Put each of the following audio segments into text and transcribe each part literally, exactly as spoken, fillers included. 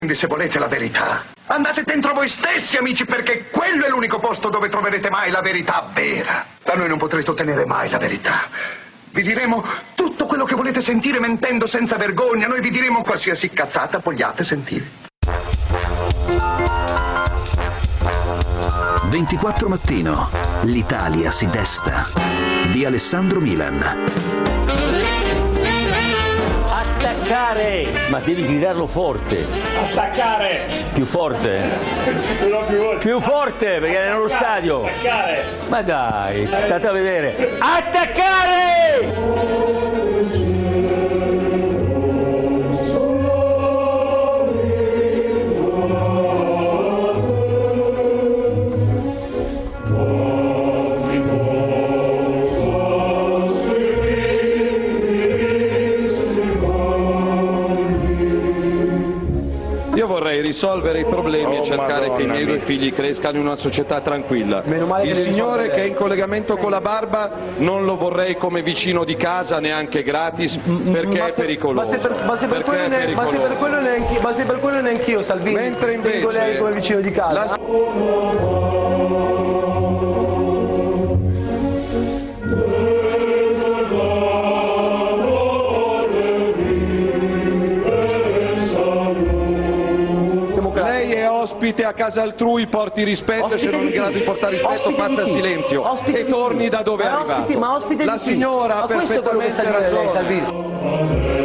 Quindi se volete la verità, andate dentro voi stessi, amici, perché quello è l'unico posto dove troverete mai la verità vera. Da noi non potrete ottenere mai la verità. Vi diremo tutto quello che volete sentire mentendo senza vergogna. Noi vi diremo qualsiasi cazzata vogliate sentire. ventiquattro mattino, l'Italia si desta. Di Alessandro Milan. Attaccare! Ma devi gridarlo forte. Attaccare! Più forte. No, più forte. Più forte, perché è nello stadio. Attaccare! Ma dai, state a vedere. Attaccare! Risolvere i problemi oh, e cercare Madonna che i miei due mia. figli crescano in una società tranquilla. Il signore che è in collegamento con la barba non lo vorrei come vicino di casa neanche gratis perché ma è se, pericoloso. Ma se per, ma se per quello, ne, ma se per quello neanche, ma se per quello neanch'io Salvini. Mentre invece tengo lei come vicino di casa. La... Ospite a casa altrui, porti rispetto, e se non è in grado di portare rispetto faccia silenzio ospite e torni da dove è arrivato. Ospite, ma ospite la di chi? signora ha perfettamente ragione. Salvini.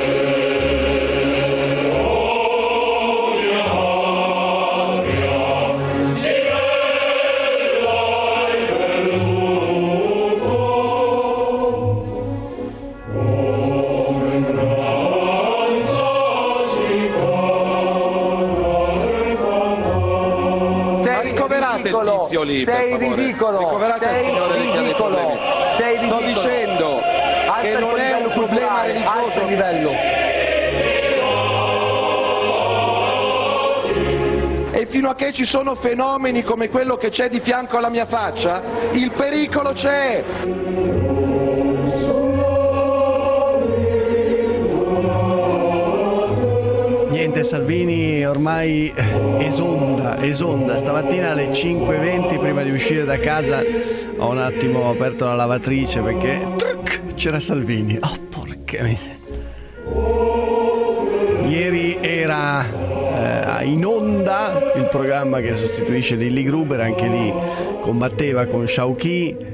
Lì, sei ridicolo, ricoverate sei il signore ridicolo, sei ridicolo. Sto dicendo alza che non è un problema religioso. Alza il livello. E fino a che ci sono fenomeni come quello che c'è di fianco alla mia faccia, il pericolo c'è. Niente, Salvini ormai esonda, esonda. Stamattina alle cinque e venti, prima di uscire da casa, ho un attimo aperto la lavatrice perché truc, c'era Salvini. Oh, porca miseria. Ieri era eh, in onda il programma che sostituisce Lilli Gruber, anche lì combatteva con Sciauchi.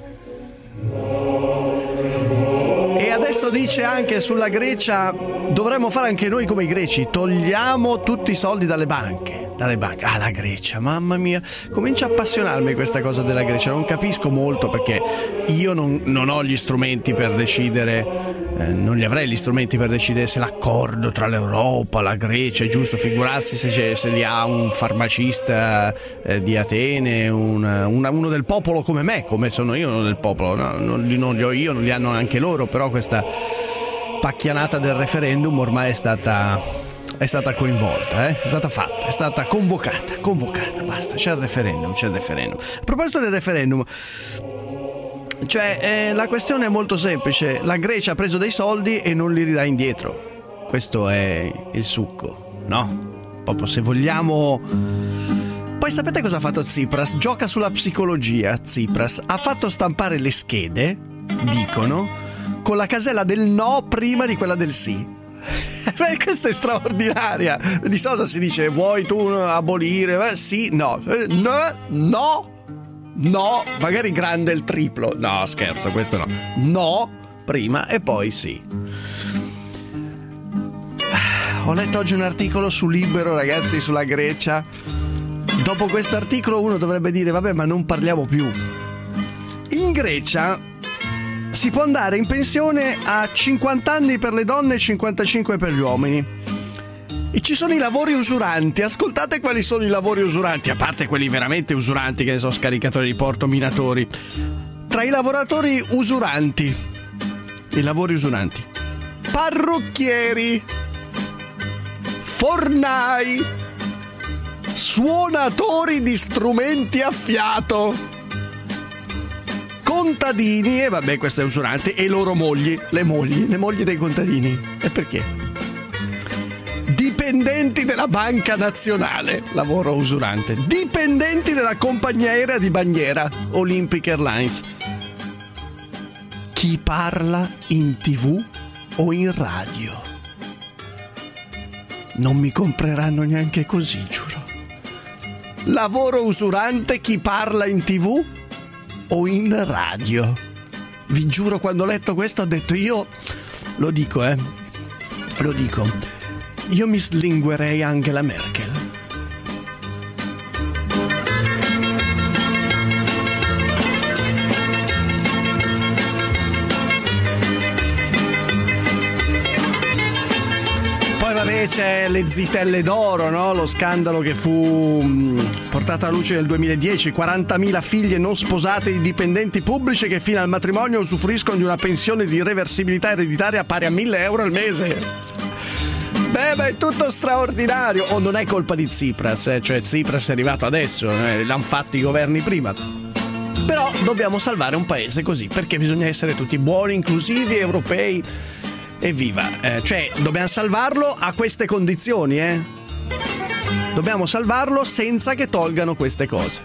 E adesso dice anche sulla Grecia: dovremmo fare anche noi come i greci, togliamo tutti i soldi dalle banche. Dalle banche. Ah, la Grecia, mamma mia, comincia a appassionarmi questa cosa della Grecia. Non capisco molto perché io non, non ho gli strumenti per decidere, eh, non li avrei gli strumenti per decidere se l'accordo tra l'Europa, la Grecia è giusto. Figurarsi se, se li ha un farmacista eh, di Atene, un, una, uno del popolo come me, come sono io uno del popolo. No, non, non li ho io, non li hanno anche loro, però questa pacchianata del referendum ormai è stata è stata coinvolta, eh? è stata fatta, è stata convocata, convocata, basta, c'è il referendum, c'è il referendum. A proposito del referendum, cioè eh, la questione è molto semplice: la Grecia ha preso dei soldi e non li ridà indietro, questo è il succo, no? Proprio se vogliamo. Poi sapete cosa ha fatto Tsipras? Gioca sulla psicologia. Tsipras ha fatto stampare le schede, dicono, con la casella del no prima di quella del sì. Beh, questa è straordinaria. Di solito si dice: vuoi tu abolire? Beh, sì, no. No, no, no. Magari grande il triplo. No, scherzo, questo no. No, prima e poi sì. Ho letto oggi un articolo su Libero, ragazzi, sulla Grecia. Dopo questo articolo uno dovrebbe dire: vabbè, ma non parliamo più. In Grecia si può andare in pensione a cinquanta anni per le donne e cinquantacinque per gli uomini. E ci sono i lavori usuranti. Ascoltate quali sono i lavori usuranti, a parte quelli veramente usuranti, che ne so, scaricatori di porto, minatori. Tra i lavoratori usuranti, i lavori usuranti: parrucchieri, fornai, suonatori di strumenti a fiato, contadini, e vabbè, questo è usurante, e loro mogli, le mogli, le mogli dei contadini. E perché? Dipendenti dipendenti della Banca Nazionale, lavoro usurante, dipendenti della compagnia aerea di bandiera, Olympic Airlines. Chi parla in tv o in radio? Non mi compreranno neanche così, giuro. Lavoro usurante, chi parla in tv o in radio? Vi giuro, quando ho letto questo ho detto io, lo dico eh, lo dico, io mi slinguerei Angela Merkel. Vabbè, c'è le zitelle d'oro, no? Lo scandalo che fu mh, portato alla luce nel duemiladieci, quarantamila figlie non sposate di dipendenti pubblici che fino al matrimonio usufruiscono di una pensione di reversibilità ereditaria pari a mille euro al mese. Beh, ma è tutto straordinario. O non è colpa di Tsipras, eh? Cioè Tsipras è arrivato adesso, eh? L'hanno fatto i governi prima. Però dobbiamo salvare un paese così, perché bisogna essere tutti buoni, inclusivi, europei. Evviva, eh, cioè dobbiamo salvarlo a queste condizioni, eh? Dobbiamo salvarlo senza che tolgano queste cose.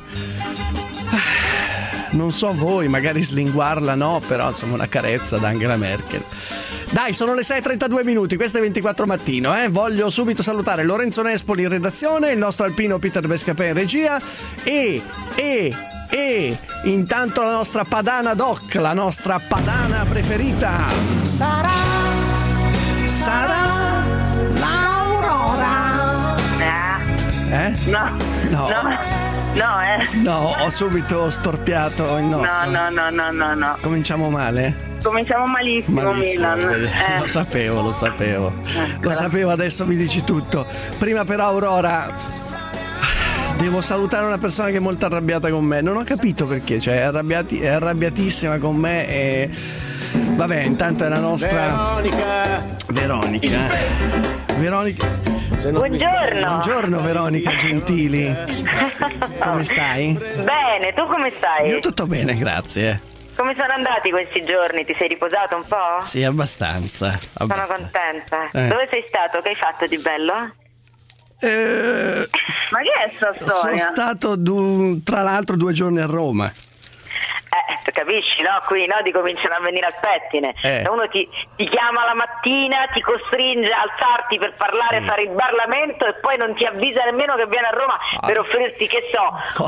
Non so voi, magari slinguarla no, però insomma una carezza da Angela Merkel. Dai, sono le sei e trentadue minuti, questo è ventiquattro mattino, eh? Voglio subito salutare Lorenzo Nespoli in redazione, il nostro alpino Peter Bescapè in regia e, e, e intanto la nostra Padana Doc, la nostra Padana preferita. Sarà Sarà l'Aurora. Eh? No. No. No. No, eh. No, ho subito storpiato il nostro. No, no, no, no, no, no. Cominciamo male? Cominciamo malissimo, malissimo Milan. Eh. Lo sapevo, lo sapevo. Eh, lo sapevo, adesso mi dici tutto. Prima però, Aurora, devo salutare una persona che è molto arrabbiata con me. Non ho capito perché, cioè è, arrabbiati, è arrabbiatissima con me e... Vabbè, intanto è la nostra Veronica. Veronica. Veronica. Buongiorno. Buongiorno Veronica Gentili. Come stai? Bene, tu come stai? Io tutto bene, grazie. Come sono andati questi giorni? Ti sei riposato un po'? Sì, abbastanza. abbastanza. Sono contenta. Eh. Dove sei stato? Che hai fatto di bello? Eh, Ma che è sta storia? Sono stato du- tra l'altro due giorni a Roma. Eh, tu capisci, no? Qui no, ti cominciano a venire al pettine. Eh. Uno ti, ti chiama la mattina, ti costringe a alzarti per parlare, sì. fare il parlamento e poi non ti avvisa nemmeno che viene a Roma ah. per offrirti, che so,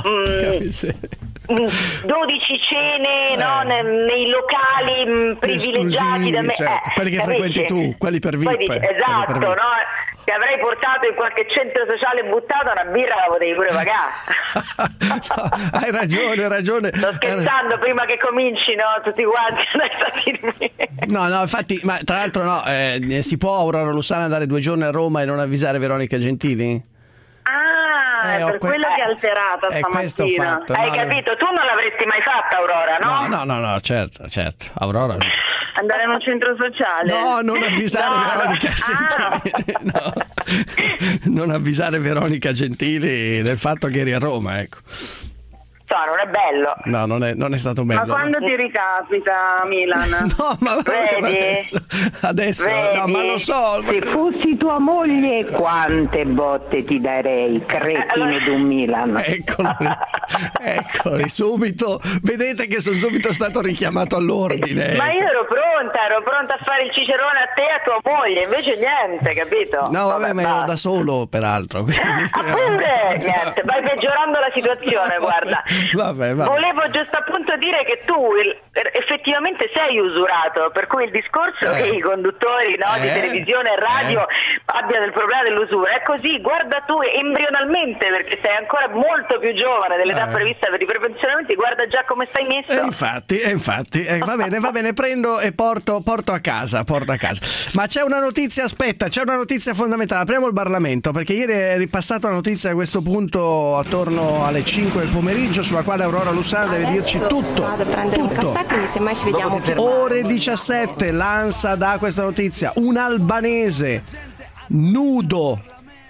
mh, dodici cene eh. no, nei, nei locali mh, privilegiati da me. Certo. Eh, quelli che capisci? frequenti tu, quelli per V I P. Dici, esatto, per V I P. No? Ti avrei portato in qualche centro sociale buttato, una birra la potevi pure pagare. No, hai ragione, hai ragione. Sto scherzando, prima che cominci, no? Tutti quanti a dirmi. No, no, infatti, ma tra l'altro no, eh, si può Aurora Lussana andare due giorni a Roma e non avvisare Veronica Gentili? Ah, Eh, è per que- quello che è alterata eh, questo ho stamattina. fatto, Hai no, capito? Tu non l'avresti mai fatta, Aurora, no? No, no, no, no, certo, certo. Aurora. Andare in un centro sociale? No, non avvisare No, Veronica no. Gentili. No. Non avvisare Veronica Gentili del fatto che eri a Roma, ecco. No, non è bello. No, non è, non è stato bello. Ma quando no. ti ricapita, Milan? No, ma Vedi? adesso, adesso Vedi? no, ma lo so. Se fossi tua moglie, quante botte ti darei, cretine d'un Milan. Eccoli, eccoli, subito. Vedete che sono subito stato richiamato all'ordine. Ma io ero pronta, ero pronta a fare il cicerone a te e a tua moglie, invece niente, capito? No, vabbè, ma ero basta. da solo, peraltro. Quindi... Ah, pure? Niente, vai peggiorando la situazione, guarda. Vabbè, vabbè. Volevo giusto appunto dire che tu il, effettivamente sei usurato, per cui il discorso Eh. che i conduttori no, di Eh. televisione e radio Eh. abbiano il problema dell'usura è così, guarda tu embrionalmente, perché sei ancora molto più giovane dell'età Eh. prevista per i prepensionamenti, guarda già come stai messo. E infatti, e infatti eh, va bene, va bene, prendo e porto, porto a casa, porto a casa. Ma c'è una notizia, aspetta, c'è una notizia fondamentale. Apriamo il Parlamento, perché ieri è ripassata la notizia a questo punto attorno alle cinque del pomeriggio, sulla quale Aurora Lussana deve dirci tutto. Vado a prendere un tutto. caffè, quindi semmai ci vediamo più. Ore diciassette, l'ANSA dà questa notizia. Un albanese nudo.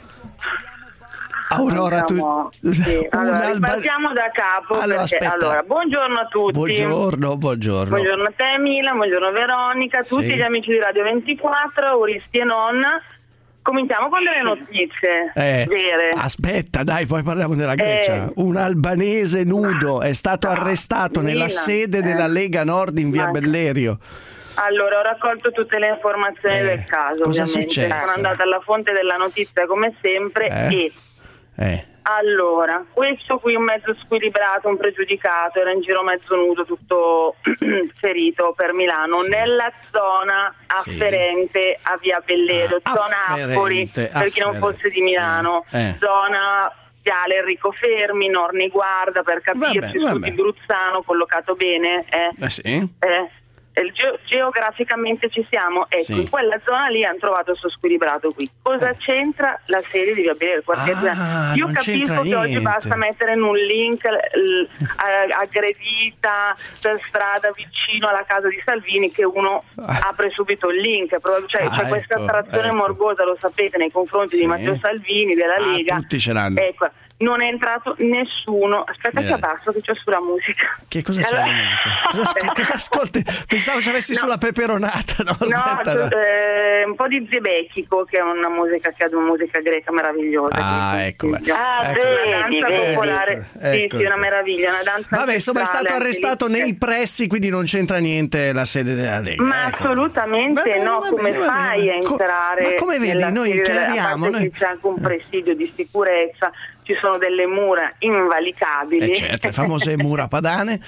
Aurora, Andiamo- tu sì. un Allora, alba- ripartiamo da capo. Allora, perché, aspetta. allora, buongiorno a tutti. Buongiorno, buongiorno. Buongiorno a te Mila, buongiorno Veronica, tutti Sì. gli amici di Radio ventiquattro, auristi e non. cominciamo con delle notizie Eh, vere. aspetta, dai, poi parliamo della Grecia. Eh. Un albanese nudo è stato arrestato nella Milan, sede eh. della Lega Nord in via Ma- Bellerio. Allora, ho raccolto tutte le informazioni Eh, del caso, cosa è ovviamente. successo? Sono andata alla fonte della notizia come sempre Eh. e Eh. allora, questo qui un mezzo squilibrato, un pregiudicato, era in giro mezzo nudo, tutto ferito per Milano, nella zona afferente a via Bellerio, Ah, zona Appori, afferente, per chi non afferente, fosse di Milano, sì. Eh. zona Viale Enrico Fermi, Norni Guarda, per capirci, Vabbè, su vabbè. di Bruzzano, collocato bene, eh? Eh sì. Eh, eh, ge- geograficamente ci siamo, ecco, Sì. in quella zona lì hanno trovato questo squilibrato qui. Cosa c'entra la sede di Via Bellerio? Quartiere Ah, Generale? Io non c'entra capisco che oggi niente. basta mettere in un link l- a- aggredita per strada vicino alla casa di Salvini che uno Ah. apre subito il link, però cioè, Ah, c'è questa ecco, attrazione ecco. morbosa, lo sapete, nei confronti Sì. di Matteo Salvini, della Ah, Lega. tutti ce l'hanno. Ecco, non è entrato nessuno. Aspetta Bene. che abbasso che c'è sulla musica. Che cosa c'è Allora- la musica? Cosa, asco- cosa ascolti? Pensavo ci avessi No. sulla peperonata. No, No, aspetta. tu- no. eh, un po' di Zebekiko, che è una musica che ha una musica greca meravigliosa. Ah, che ecco. consiglio. Ah, Ecco. Una vedi, danza vedi. popolare, sì, Ecco. sì, una meraviglia, una danza Vabbè, insomma, è stato ancestrale, arrestato anche lì. nei pressi, quindi non c'entra niente la sede della Lega. Ma ecco. assolutamente Va bene, no, va come bene, va fai bene. a Co- entrare? ma come vedi, nella noi sede della- chiariamo, a parte noi- che c'è anche un presidio di sicurezza, ci sono delle mura invalicabili. Eh certo, le famose mura padane.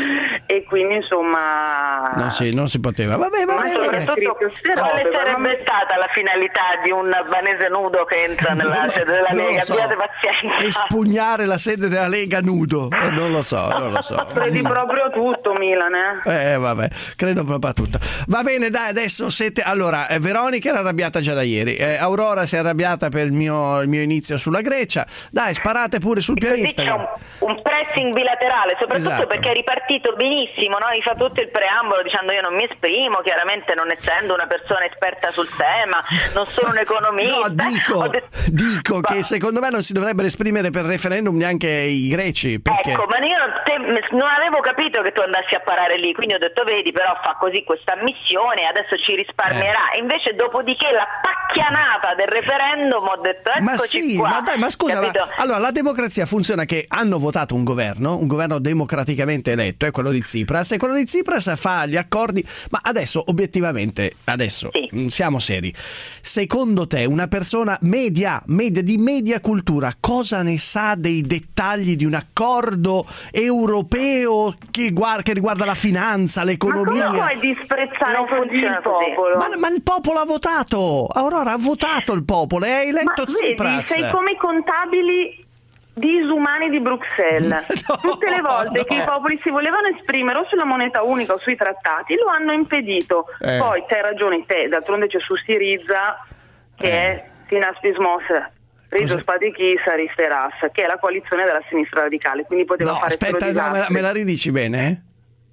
E quindi insomma Non si, non si poteva. Vabbè, ma vabbè, vabbè. soprattutto Quale sarebbe stata la finalità di un albanese nudo che entra nella Non- sede della non lo Lega? so. Abbiate pazienza. Espugnare la sede della Lega nudo. Eh, non lo so, non lo so. credi proprio tutto Milan, eh? Eh, vabbè, credo proprio a tutto. Va bene, dai, adesso siete. Allora, eh, Veronica era arrabbiata già da ieri. Eh, Aurora si è arrabbiata per il mio, il mio inizio sulla Grecia. Dai, sparate pure sul pianista. C'è un, un pressing bilaterale, soprattutto Esatto. perché è ripartito benissimo, no? Mi fa tutto il preambolo dicendo io non mi esprimo, chiaramente non essendo una persona esperta sul tema, non sono un economista. No, dico, Ho detto- dico che Ma- secondo me non si dovrebbero esprimere per referendum neanche i greci. Perché... Ecco, ma io non, te- non avevo capito che tu andassi a parare lì, quindi ho detto vedi, però fa così questa ammissione, adesso ci risparmierà. Eh. E invece dopodiché la pacchianata del referendum ho detto eccoci Ma sì, qua. ma dai, ma scusa, ma- capito? allora la democrazia funziona che hanno votato un governo, un governo democraticamente eletto, è quello di Tsipras, e quello di Tsipras fa gli accordi, ma adesso obiettivamente, adesso Sì. mh, siamo seri. Secondo te una persona media, media di media cultura, cosa ne sa dei dettagli di un accordo europeo che, guarda, che riguarda la finanza, Ma l'economia? come puoi disprezzare Non così funziona il così. popolo? Ma, ma il popolo ha votato, Aurora ha votato il popolo e ha eletto Ma vedi, Tsipras. sei come i contabili disumani di Bruxelles. No, Tutte le volte no. che i popoli si volevano esprimere o sulla moneta unica o sui trattati lo hanno impedito. Eh. Poi c'hai ragione te, d'altronde c'è su Siriza che Eh. è Sinaspismos Riso Cosa- Spadichi Saristeras, che è la coalizione della sinistra radicale, quindi poteva No, fare aspetta, solo no, me, la, disastri. me la ridici bene?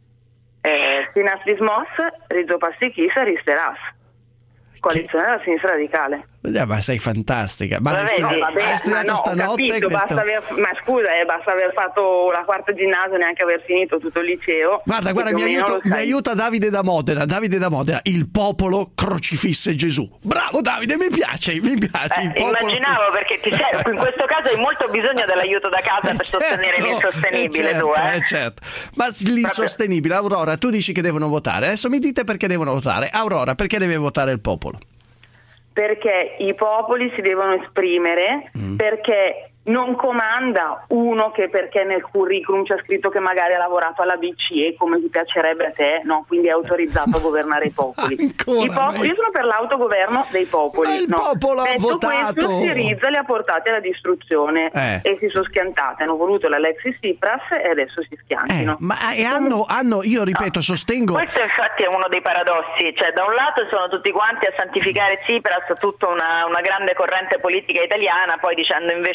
Eh, Sinaspismos Riso Pastichi Saristeras, coalizione della sinistra radicale. Eh, ma sei fantastica. Ma Va l'hai bene, studiato, va bene, l'hai studiato ma no, ho stanotte? capito, questo? basta aver, ma scusa, eh, basta aver fatto la quarta ginnasio, neanche aver finito tutto il liceo. Guarda, guarda, Più mi o meno aiuta, lo mi sai. aiuta Davide da Modena. Davide da Modena, il popolo crocifisse Gesù. Bravo Davide, mi piace, mi piace. il Eh, popolo... immaginavo perché ti serve, in questo caso hai molto bisogno dell'aiuto da casa per Certo, sostenere l'insostenibile eh, certo, tu, eh? eh, certo. Ma l'insostenibile, Aurora, tu dici che devono votare. Adesso mi dite perché devono votare. Aurora, perché deve votare il popolo? Perché i popoli si devono esprimere, Mm. perché non comanda uno che perché nel curriculum c'è scritto che magari ha lavorato alla B C E come ti piacerebbe a te, no? Quindi è autorizzato a governare i popoli. Ancora, I popoli ma- io sono per l'autogoverno dei popoli. Ma il no. popolo ha Detto votato! questo, Siriza li ha portati alla distruzione Eh. e si sono schiantati. Hanno voluto l'Alexis Tsipras e adesso si Eh, schiantino. ma e hanno, hanno, io ripeto, sostengo. Questo infatti è uno dei paradossi, cioè da un lato sono tutti quanti a santificare Tsipras, tutta una, una grande corrente politica italiana, poi dicendo invece siccome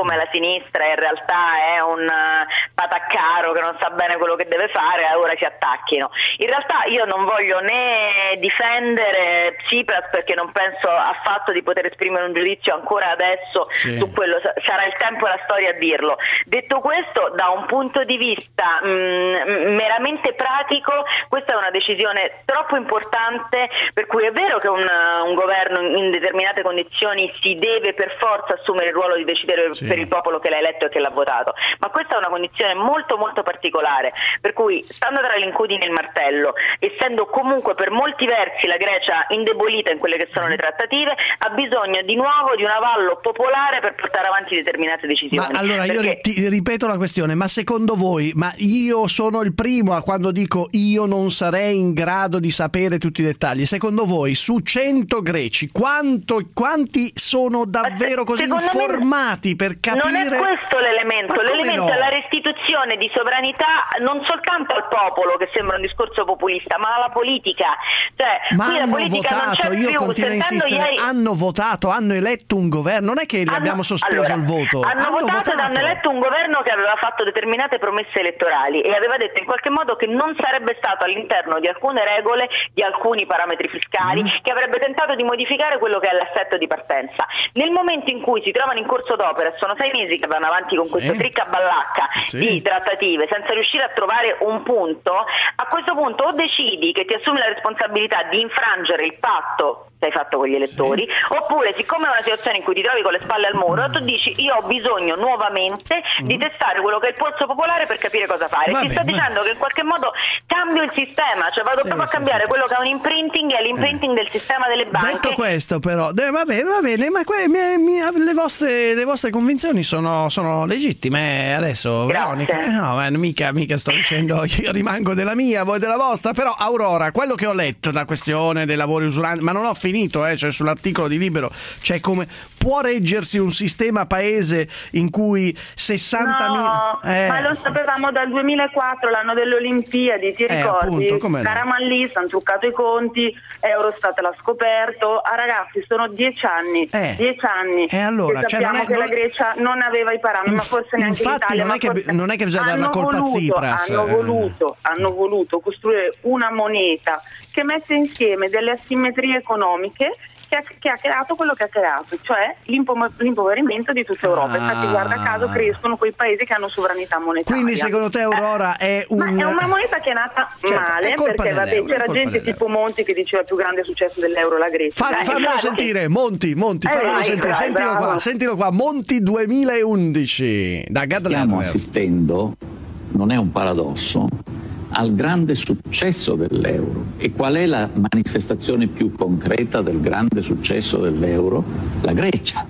siccome la sinistra in realtà è un pataccaro che non sa bene quello che deve fare, ora si attacchino. In realtà io non voglio né difendere Tsipras, perché non penso affatto di poter esprimere un giudizio ancora adesso sì. su quello, sarà il tempo e la storia a dirlo. Detto questo, da un punto di vista mh, meramente pratico, questa è una decisione troppo importante, per cui è vero che un, un governo in determinate condizioni si deve per forza assumere il ruolo di decidere sì. per il popolo che l'ha eletto e che l'ha votato, ma questa è una condizione molto molto particolare, per cui stando tra l'incudine e il martello, essendo comunque per molti versi la Grecia indebolita in quelle che sono le trattative, ha bisogno di nuovo di un avallo popolare per portare avanti determinate decisioni. Ma allora perché... io ti ripeto la questione, ma secondo voi, ma io sono il primo a quando dico io non sarei in grado di sapere tutti i dettagli, secondo voi su cento greci quanto, quanti sono davvero così informati per capire? Non è questo l'elemento, l'elemento no? è la restituzione di sovranità non soltanto al popolo, che sembra un discorso populista, ma alla politica. Cioè, ma qui hanno la politica votato, non c'è io più. continuo a insistere, ieri... hanno votato, hanno eletto un governo, non è che li hanno, abbiamo sospeso allora, il voto. Hanno, hanno votato, votato ed hanno eletto un governo che aveva fatto determinate promesse elettorali e aveva detto in qualche modo che non sarebbe stato all'interno di alcune regole, di alcuni parametri fiscali, mm. che avrebbe tentato di modificare quello che è l'assetto di partenza. Nel momento in cui si trovano in corso d'opera, sono sei mesi che vanno avanti con sì. questo tricca ballacca sì. di trattative senza riuscire a trovare un punto, a questo punto o decidi che ti assumi la responsabilità di infrangere il patto che hai fatto con gli elettori, sì. oppure siccome è una situazione in cui ti trovi con le spalle al muro, tu dici io ho bisogno nuovamente mm. di testare quello che è il polso popolare per capire cosa fare. Va ti bene, sto dicendo che in qualche modo cambio il sistema, cioè vado sì, proprio sì, a cambiare sì, quello sì. che è un imprinting e l'imprinting eh. del sistema delle banche. Detto questo però, eh, va bene, va bene, ma que, mi, mi, le, vostre, le vostre convinzioni sono, sono legittime adesso, Grazie. Veronica. Eh, no, ma mica, mica sto dicendo io rimango della mia, voi della vostra, però Aurora, quello che ho letto, la questione dei lavori usuranti, ma non ho finito, eh, cioè sull'articolo di Libero, cioè come può reggersi un sistema paese in cui sessantamila... No, eh. ma lo sapevamo dal duemilaquattro, l'anno delle Olimpiadi, ti eh, ricordi? Appunto, come no? Caramanlis, hanno truccato i conti, Eurostat l'ha scoperto. Ah ragazzi, sono dieci anni, eh. dieci anni e allora, che cioè, sappiamo non è, che non... la Grecia non aveva i parametri, Inf- ma forse neanche infatti l'Italia. non è, che, forse... non è che bisogna dare la colpa voluto, a Tsipras. Hanno voluto, hanno voluto costruire una moneta che mette insieme delle asimmetrie economiche che ha, che ha creato quello che ha creato, cioè l'impo- l'impoverimento di tutta Europa. Ah. Infatti guarda caso crescono quei paesi che hanno sovranità monetaria. Quindi secondo te Aurora è un... Ma è una moneta che è nata certo, male, è perché vabbè, c'era gente tipo Monti che diceva più grande successo dell'euro la Grecia. Fa, fammelo infatti... sentire, Monti, Monti, eh, fammelo vai, sentire, vai, sentilo bravo. qua, sentilo qua, Monti duemilaundici, da Gad Stiamo Lerner. assistendo, non è un paradosso, al grande successo dell'euro. E qual è la manifestazione più concreta del grande successo dell'euro? La Grecia.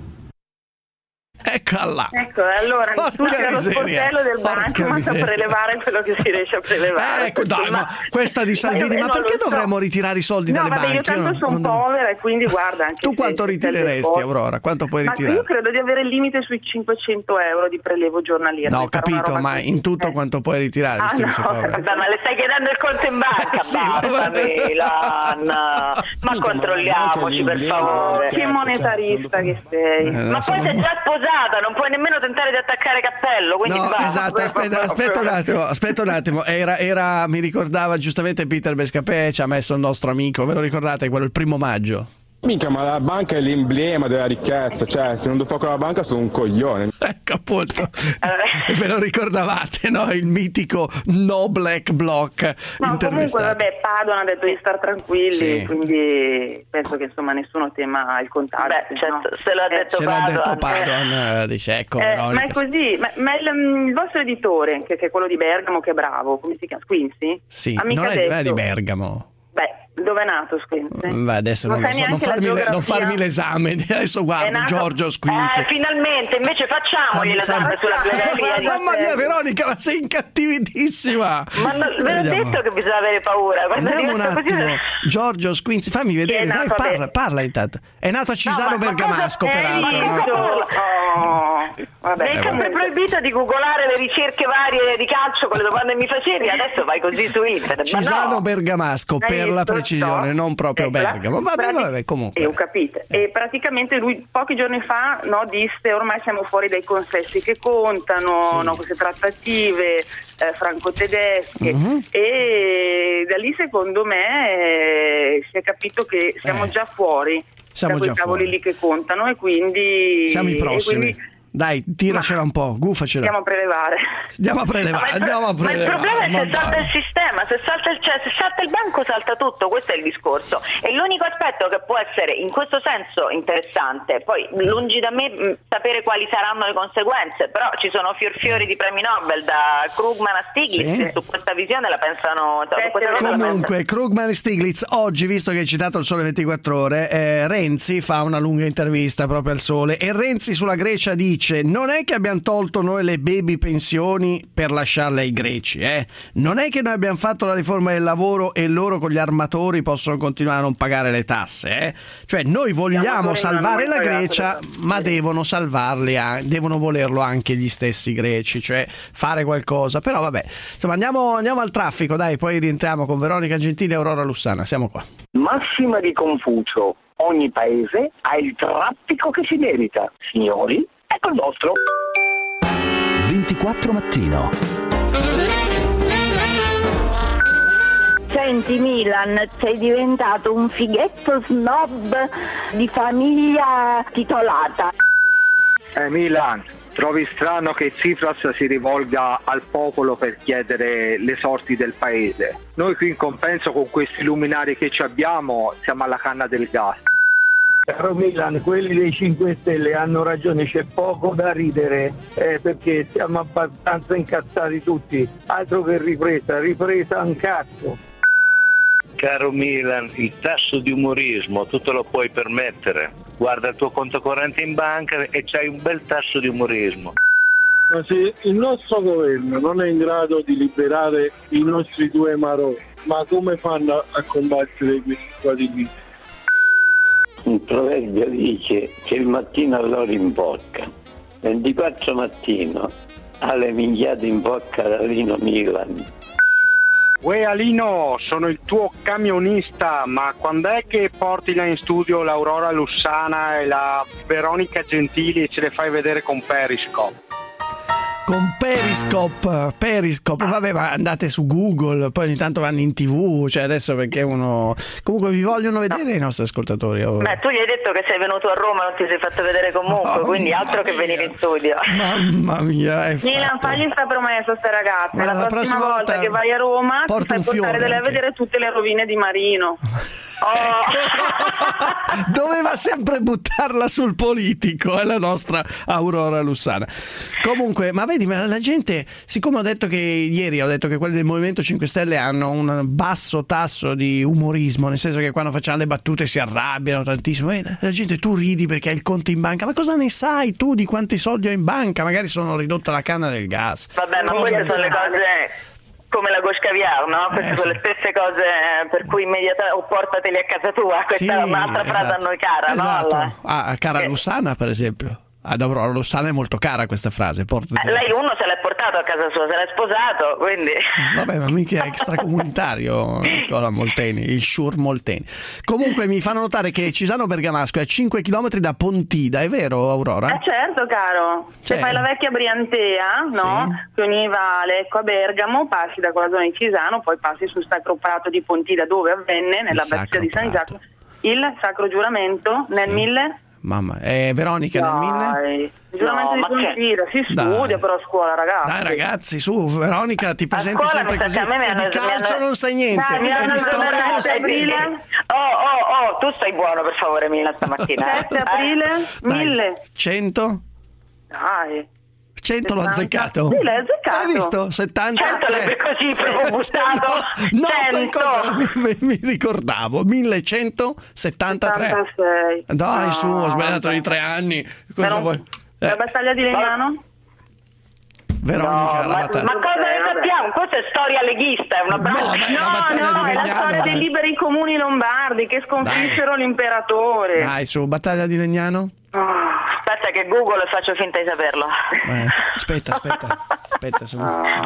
Eccola. Ecco, allora tu sei allo sportello del bancomat a prelevare quello che si riesce a prelevare. Eh, ecco, dai, ma, ma questa di Salvini, ma, ma perché dovremmo so. ritirare i soldi no, dalle vabbè, banche? Io tanto sono non... povera e quindi guarda anche tu quanto ritireresti, Aurora? Quanto puoi ma ritirare? Io credo di avere il limite sui cinquecento euro di prelevo giornaliero. No, ho capito, ma così. In tutto quanto puoi ritirare? Ah, no, vabbè, ma le stai chiedendo il conto in banca? sì, basta, Milan. Ma sì, controlliamoci per favore. Che monetarista che sei. Eh, ma poi sono... sei già sposata, non puoi nemmeno tentare di attaccare cappello. No, va. esatto, aspetta, aspetta un attimo, aspetta un attimo. Era, era, mi ricordava giustamente Peter Bescapè, ci ha messo il nostro amico, ve lo ricordate, quello il primo maggio? Minchia, ma la banca è l'emblema della ricchezza, cioè se non do fuoco alla banca sono un coglione. Ecco appunto, ve lo ricordavate, no? Il mitico no black block. No, comunque vabbè, Padoan ha detto di star tranquilli, sì. Quindi penso che insomma nessuno tema il contagio. Beh, certo, no? Se l'ha detto se Padoan, l'ha detto Padoan eh. dice ecco. Eh, ma è così, ma, ma il, il vostro editore, che, che è quello di Bergamo, che è bravo, come si chiama? Squincy? Sì, non è, detto, è di Bergamo. Beh, dove è nato Squincy? Beh, adesso non, non, so, non, farmi, non farmi l'esame, adesso guardo Giorgio Squincy. Eh, finalmente, invece facciamogli l'esame sulla plegaria. Mamma mia, Veronica, ma sei incattivitissima. Ma non, ve l'ho detto che bisogna avere paura. Quando Andiamo un attimo, così... Giorgio Squincy, fammi vedere, dai, parla, parla intanto. È nato a Cisano no, Bergamasco, ma peraltro. No? Oh. Vabbè, mi hai sempre proibito di googolare le ricerche varie di calcio con le domande che mi facevi, adesso vai così su internet. Cisano no. Bergamasco, Hai per la visto? precisione, No. non proprio Eccola. Bergamo. Vabbè, Prati- vabbè, comunque. Eh, ho capito. E praticamente lui pochi giorni fa no, disse ormai siamo fuori dai consessi che contano, Sì. no, queste trattative eh, franco-tedesche Mhm. e da lì secondo me eh, si è capito che siamo Eh. già fuori Siamo da quei già cavoli fuori. lì che contano e quindi Siamo i e prossimi. quindi Dai, tiracela un po', gufacela. andiamo a prelevare. Andiamo a prelevare, Ma il, pro- andiamo a ma il prelevare. problema è ma se salta dai. il sistema, se salta il, cioè, se salta il banco salta tutto, questo è il discorso. E l'unico aspetto che può essere in questo senso interessante, poi lungi da me mh, sapere quali saranno le conseguenze, però ci sono fior fiori di premi Nobel da Krugman a Stiglitz Sì. che su questa visione la pensano, cioè, su questa cosa la Comunque, Krugman e Stiglitz, oggi, visto che hai citato il Sole ventiquattro Ore, eh, Renzi fa una lunga intervista proprio al Sole e Renzi sulla Grecia dice: non è che abbiamo tolto noi le baby pensioni per lasciarle ai greci, eh? Non è che noi abbiamo fatto la riforma del lavoro e loro con gli armatori possono continuare a non pagare le tasse, eh? Cioè noi vogliamo salvare la Grecia, ma devono salvarli, a- devono volerlo anche gli stessi greci, cioè fare qualcosa. Però vabbè, insomma, andiamo, andiamo al traffico, dai, poi rientriamo con Veronica Gentili e Aurora Lussana, siamo qua. Massima di Confucio, ogni paese ha il traffico che si merita. Signori, ecco il nostro. ventiquattro Mattino. Senti Milan, sei diventato un fighetto snob di famiglia titolata. Eh, Milan, trovi strano che Tsipras si rivolga al popolo per chiedere le sorti del paese. Noi qui in compenso con questi luminari che ci abbiamo siamo alla canna del gas. Caro Milan, quelli dei cinque Stelle hanno ragione, c'è poco da ridere eh, perché siamo abbastanza incazzati tutti, altro che ripresa, ripresa un cazzo. Caro Milan, il tasso di umorismo tu te lo puoi permettere, guarda il tuo conto corrente in banca e c'hai un bel tasso di umorismo. Ma se il nostro governo non è in grado di liberare i nostri due marò, ma come fanno a combattere questi squadrini? Un proverbio dice che il mattino ha l'oro in bocca. ventiquattro Mattino ha le minchiate in bocca da Lino Milan. Uè Alino, sono il tuo camionista, ma quando è che porti là in studio l'Aurora Lussana e la Veronica Gentili e ce le fai vedere con Periscope? Con Periscope, Periscope, vabbè, ma andate su Google, poi ogni tanto vanno in tv, cioè adesso perché uno... Comunque vi vogliono vedere i nostri ascoltatori. Oh. Beh, tu gli hai detto che sei venuto a Roma e non ti sei fatto vedere comunque, Oh, quindi altro che mia. venire in studio. Mamma mia, è Milan, fatto. fagli sta promessa a ste ragazze, Ma la, la prossima, prossima volta volta che vai a Roma ti porta fai un portare fiore da lei a anche. vedere tutte le rovine di Marino. Oh. Doveva sempre buttarla sul politico, è la nostra Aurora Lussana. Comunque, ma vedi, ma la gente, siccome ho detto che ieri ho detto che quelli del Movimento cinque Stelle hanno un basso tasso di umorismo, nel senso che quando facciamo le battute si arrabbiano tantissimo, e la gente, tu ridi perché hai il conto in banca, ma cosa ne sai tu di quanti soldi ho in banca? Magari sono ridotto alla canna del gas. Vabbè, ma Cosa queste ne sono le sai? cose come la gauche caviar, no? Queste Eh, sono sì. le stesse cose per cui immediatamente o portateli a casa tua, questa Sì, è un'altra frase esatto. a noi cara, Esatto. no? La- Ah, cara Eh. Lussana, per esempio. Ad Aurora Lussana è molto cara questa frase. Portati Eh, lei uno se l'è portato a casa sua, se l'è sposato, quindi... Vabbè, ma mica è extracomunitario Nicola Molteni, il Sciur Molteni. Comunque mi fanno notare che Cisano Bergamasco è a cinque chilometri da Pontida, è vero Aurora? Eh certo caro, se Cioè- fai la vecchia Briantea, no? Sì. Che univa Lecco a Bergamo, passi da quella zona di Cisano, poi passi sul Sacro Prato di Pontida dove avvenne, nell'abbazia Sacro di San Prato. Giacomo, il Sacro Giuramento nel Sì. mille... Mamma, è Veronica nel mille? Dai, il giuramento No, di ma che- Pontida, si studia Dai. però a scuola ragazzi. Dai ragazzi, su Veronica, ti presenti scuola sempre mi sa così che a me mi e hanno- di mi calcio hanno- non sai niente, Dai, mi e hanno di storia non esonerato sai aprile. niente. Oh, oh, oh, tu stai buono per favore Milan stamattina. sette eh? aprile, Dai, mille. cento? Dai. cento l'ho settanta. azzeccato? Sì, l'hai azzeccato. Hai visto? settantatré. cento l'hai così proprio buttato. No, cento. qualcosa mi, mi- mi ricordavo. millecentosettantatré. settantasei. Dai, No, su, ho sbagliato di tre anni. Cosa Però- vuoi? La Eh, battaglia di Legnano? Veronica, No, la ma, battaglia. ma cosa ne sappiamo? Questa è storia leghista, è una No, brava. dai, la No, battaglia no, di è la Legnano, storia dai. dei liberi comuni lombardi che sconfissero l'imperatore. Dai, su, battaglia di Legnano? Ah, aspetta che Google e faccio finta di saperlo. Eh, aspetta, aspetta, aspetta. Sono...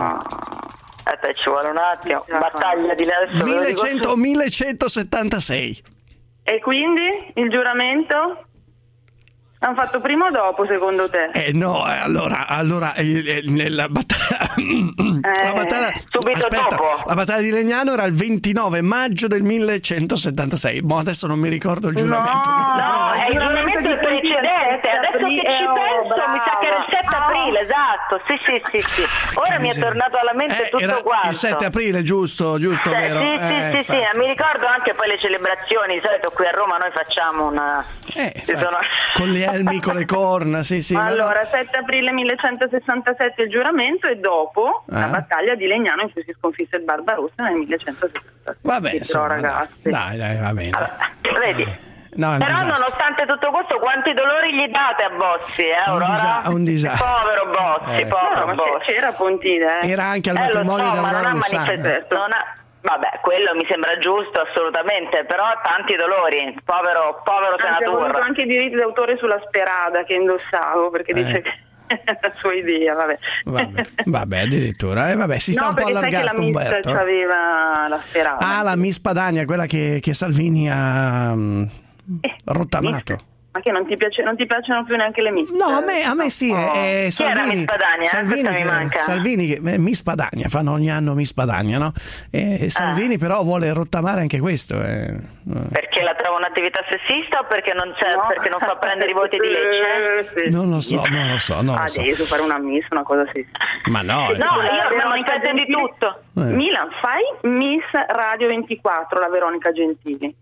Aspetta, ci vuole un attimo. Battaglia di adesso. millecento, millecentosettantasei. E quindi il giuramento? Hanno fatto prima o dopo, secondo te? Eh no, eh, allora, allora eh, nella battaglia, eh, la battaglia subito aspetta, dopo. La battaglia di Legnano era il ventinove maggio del millecentosettantasei. Mo adesso non mi ricordo il giuramento. No, no, è il giuramento del precedente. Adesso che ci penso, brava. mi sa che era il sette aprile, esatto. Sì, sì, sì, sì. Ora mi è tornato alla mente Eh, tutto era quanto. il sette aprile, giusto, giusto, Sì, vero? sì, Eh, sì, sì, sì, mi ricordo anche poi le celebrazioni. Di solito qui a Roma noi facciamo una. Eh, Ci sono- con gli elmi, con le corna, sì, sì. ma no. Allora, sette aprile millecentosessantasette il giuramento e dopo Eh? la battaglia di Legnano in cui si sconfisse il Barbarossa nel millecentosessantasette. Vabbè, Sì, insomma, però, ragazzi. dai, dai, va bene. Vedi? No, è un Però disastro. nonostante tutto questo, quanti dolori gli date a Bossi, eh, È un Aurora? disa- è un disastro. Povero Bossi, Eh. povero No, ma Bossi. c'era Pontile, eh. Era anche al Eh, lo matrimonio so, di ma non Aurora ha Lussana. manifestato, non ha- Vabbè, quello mi sembra giusto assolutamente, però tanti dolori, povero, povero Anzi, ha avuto senatore. anche i diritti d'autore sulla sperada che indossavo perché Eh. dice che è la sua idea, vabbè. Vabbè, vabbè, addirittura. Eh, vabbè, si sta no, un po' perché sai che allargando la Miss Umberto. eh. c'aveva la sperada. Ah, la Miss Padania, quella che, che Salvini ha mm, rottamato. Ma che non ti, piace, non ti piacciono più neanche le Miss? No, a me, a me sì, è, è Chi era Salvini, Miss Padania? Salvini, Questa mi che- manca. Salvini che, eh, Miss Padania, fanno ogni anno Miss Padania, no? E Salvini però vuole rottamare anche questo. eh. Perché la trova un'attività sessista o perché non, c'è, perché non fa prendere i voti di Lecce? Non lo so, non lo so, non ah, lo so. devi fare una Miss, una cosa sì. Ma no, No, io ormai non intendo di tutto. Eh. Milan, fai Miss Radio ventiquattro, la Veronica Gentili.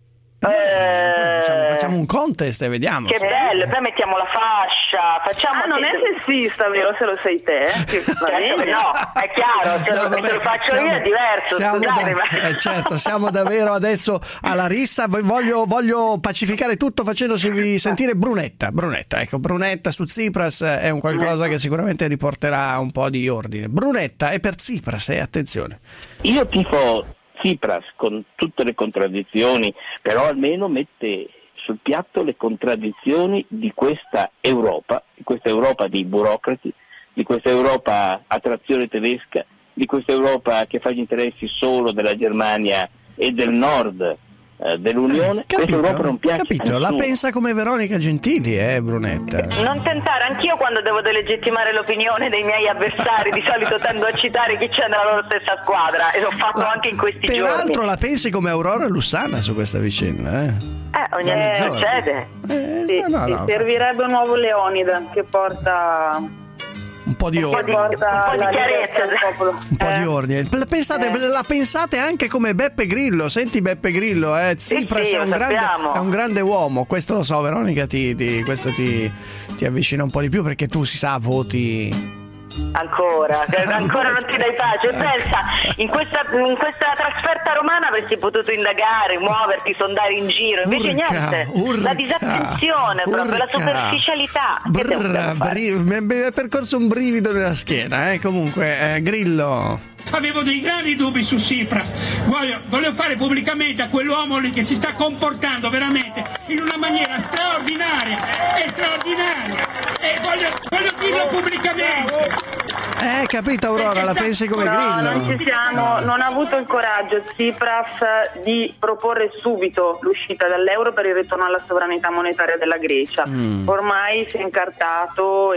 Eh, facciamo, facciamo un contest e vediamo. Che bello, poi mettiamo la fascia, facciamo... Ah, non è sessista, vero, se lo sei te? eh? Che- va Certo, bene. no, è chiaro, se, No, lo, vabbè, se lo faccio siamo- io è diverso, siamo scusate, da- ma... eh, certo, siamo davvero adesso alla rissa. Voglio, voglio pacificare tutto facendoci sentire Brunetta. Brunetta, ecco, Brunetta su Tsipras è un qualcosa che sicuramente riporterà un po' di ordine. Brunetta è per Tsipras, eh, attenzione. Io tifo Tsipras con tutte le contraddizioni, però almeno mette sul piatto le contraddizioni di questa Europa, di questa Europa di burocrati, di questa Europa a trazione tedesca, di questa Europa che fa gli interessi solo della Germania e del nord eh, dell'Unione. Questa Europa non piace Capito, a la nessuno. pensa come Veronica Gentili, eh, Brunetta. Non tentare, anch'io quando devo delegittimare l'opinione dei miei avversari di solito tendo a citare chi c'è nella loro stessa squadra e l'ho fatto anche in questi Peraltro giorni. la pensi come Aurora Lussana su questa vicenda, eh? Eh, ogni Eh, anno succede. Sì, no, sì, no, servirebbe un nuovo Leonida che porta un po' di che ordine. porta un po' di la chiarezza. al popolo. Un po' di Eh. ordine. La pensate, Eh. la pensate anche come Beppe Grillo. Senti Beppe Grillo, eh? Tsipras sì, è, un lo grande, sappiamo. è un grande uomo. Questo lo so, Veronica, ti, ti- questo ti, ti avvicina un po' di più perché tu si sa voti. Ancora, ancora non ti dai pace. Pensa, in questa, in questa trasferta romana avresti potuto indagare, muoverti, sondare in giro, invece Urca, niente. urca, la disattenzione, proprio la urca. superficialità. Che devo Brr, fare? bri- mi mi è percorso un brivido nella schiena, eh? Comunque, eh, Grillo. Avevo dei grandi dubbi su Tsipras. Voglio, voglio fare pubblicamente a quell'uomo lì che si sta comportando veramente in una maniera straordinaria, e straordinaria. E voglio, voglio dirlo pubblicamente. Eh, capito Aurora, la pensi come No, Grillo? non ci siamo, non ha avuto il coraggio Tsipras di proporre subito l'uscita dall'euro per il ritorno alla sovranità monetaria della Grecia. Mm. Ormai si è incartato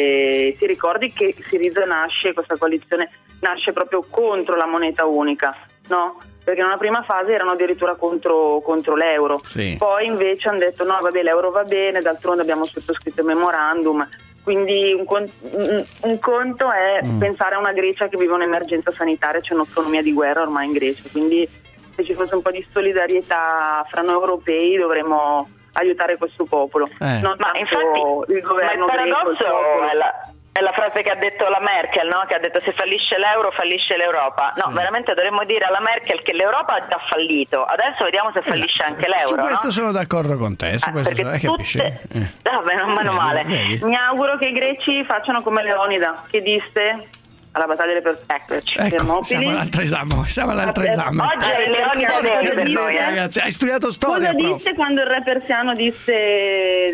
e ti ricordi che Syriza nasce, questa coalizione nasce proprio contro la moneta unica, no? Perché in una prima fase erano addirittura contro, contro l'euro. Sì. Poi invece hanno detto no, vabbè, l'euro va bene, d'altronde abbiamo sottoscritto il memorandum. Quindi un, con- un- un conto è Mm. pensare a una Grecia che vive un'emergenza sanitaria, c'è un'autonomia di guerra ormai in Grecia, quindi se ci fosse un po' di solidarietà fra noi europei dovremmo aiutare questo popolo. Eh. Non Ma tanto infatti il governo ma il greco, il paradosso popolo. è la, è la frase che ha detto la Merkel, no? Che ha detto se fallisce l'euro fallisce l'Europa. No, Sì. veramente dovremmo dire alla Merkel che l'Europa ha già fallito, adesso vediamo se fallisce anche Su l'euro, questo no? sono d'accordo con te, su Ah, questo perché sono, eh, capisci? tutte- Eh. Vabbè, non meno male. Vedi? Mi auguro che i greci facciano come Leonida, che disse alla battaglia delle per- eccoci, Ecco, Termopili. siamo all'altro esame, siamo all'altro esame. Oggi è il Leonida Porca Verde per miseria, noi, eh. Ragazzi, hai studiato storia, Cosa prof. disse quando il re persiano disse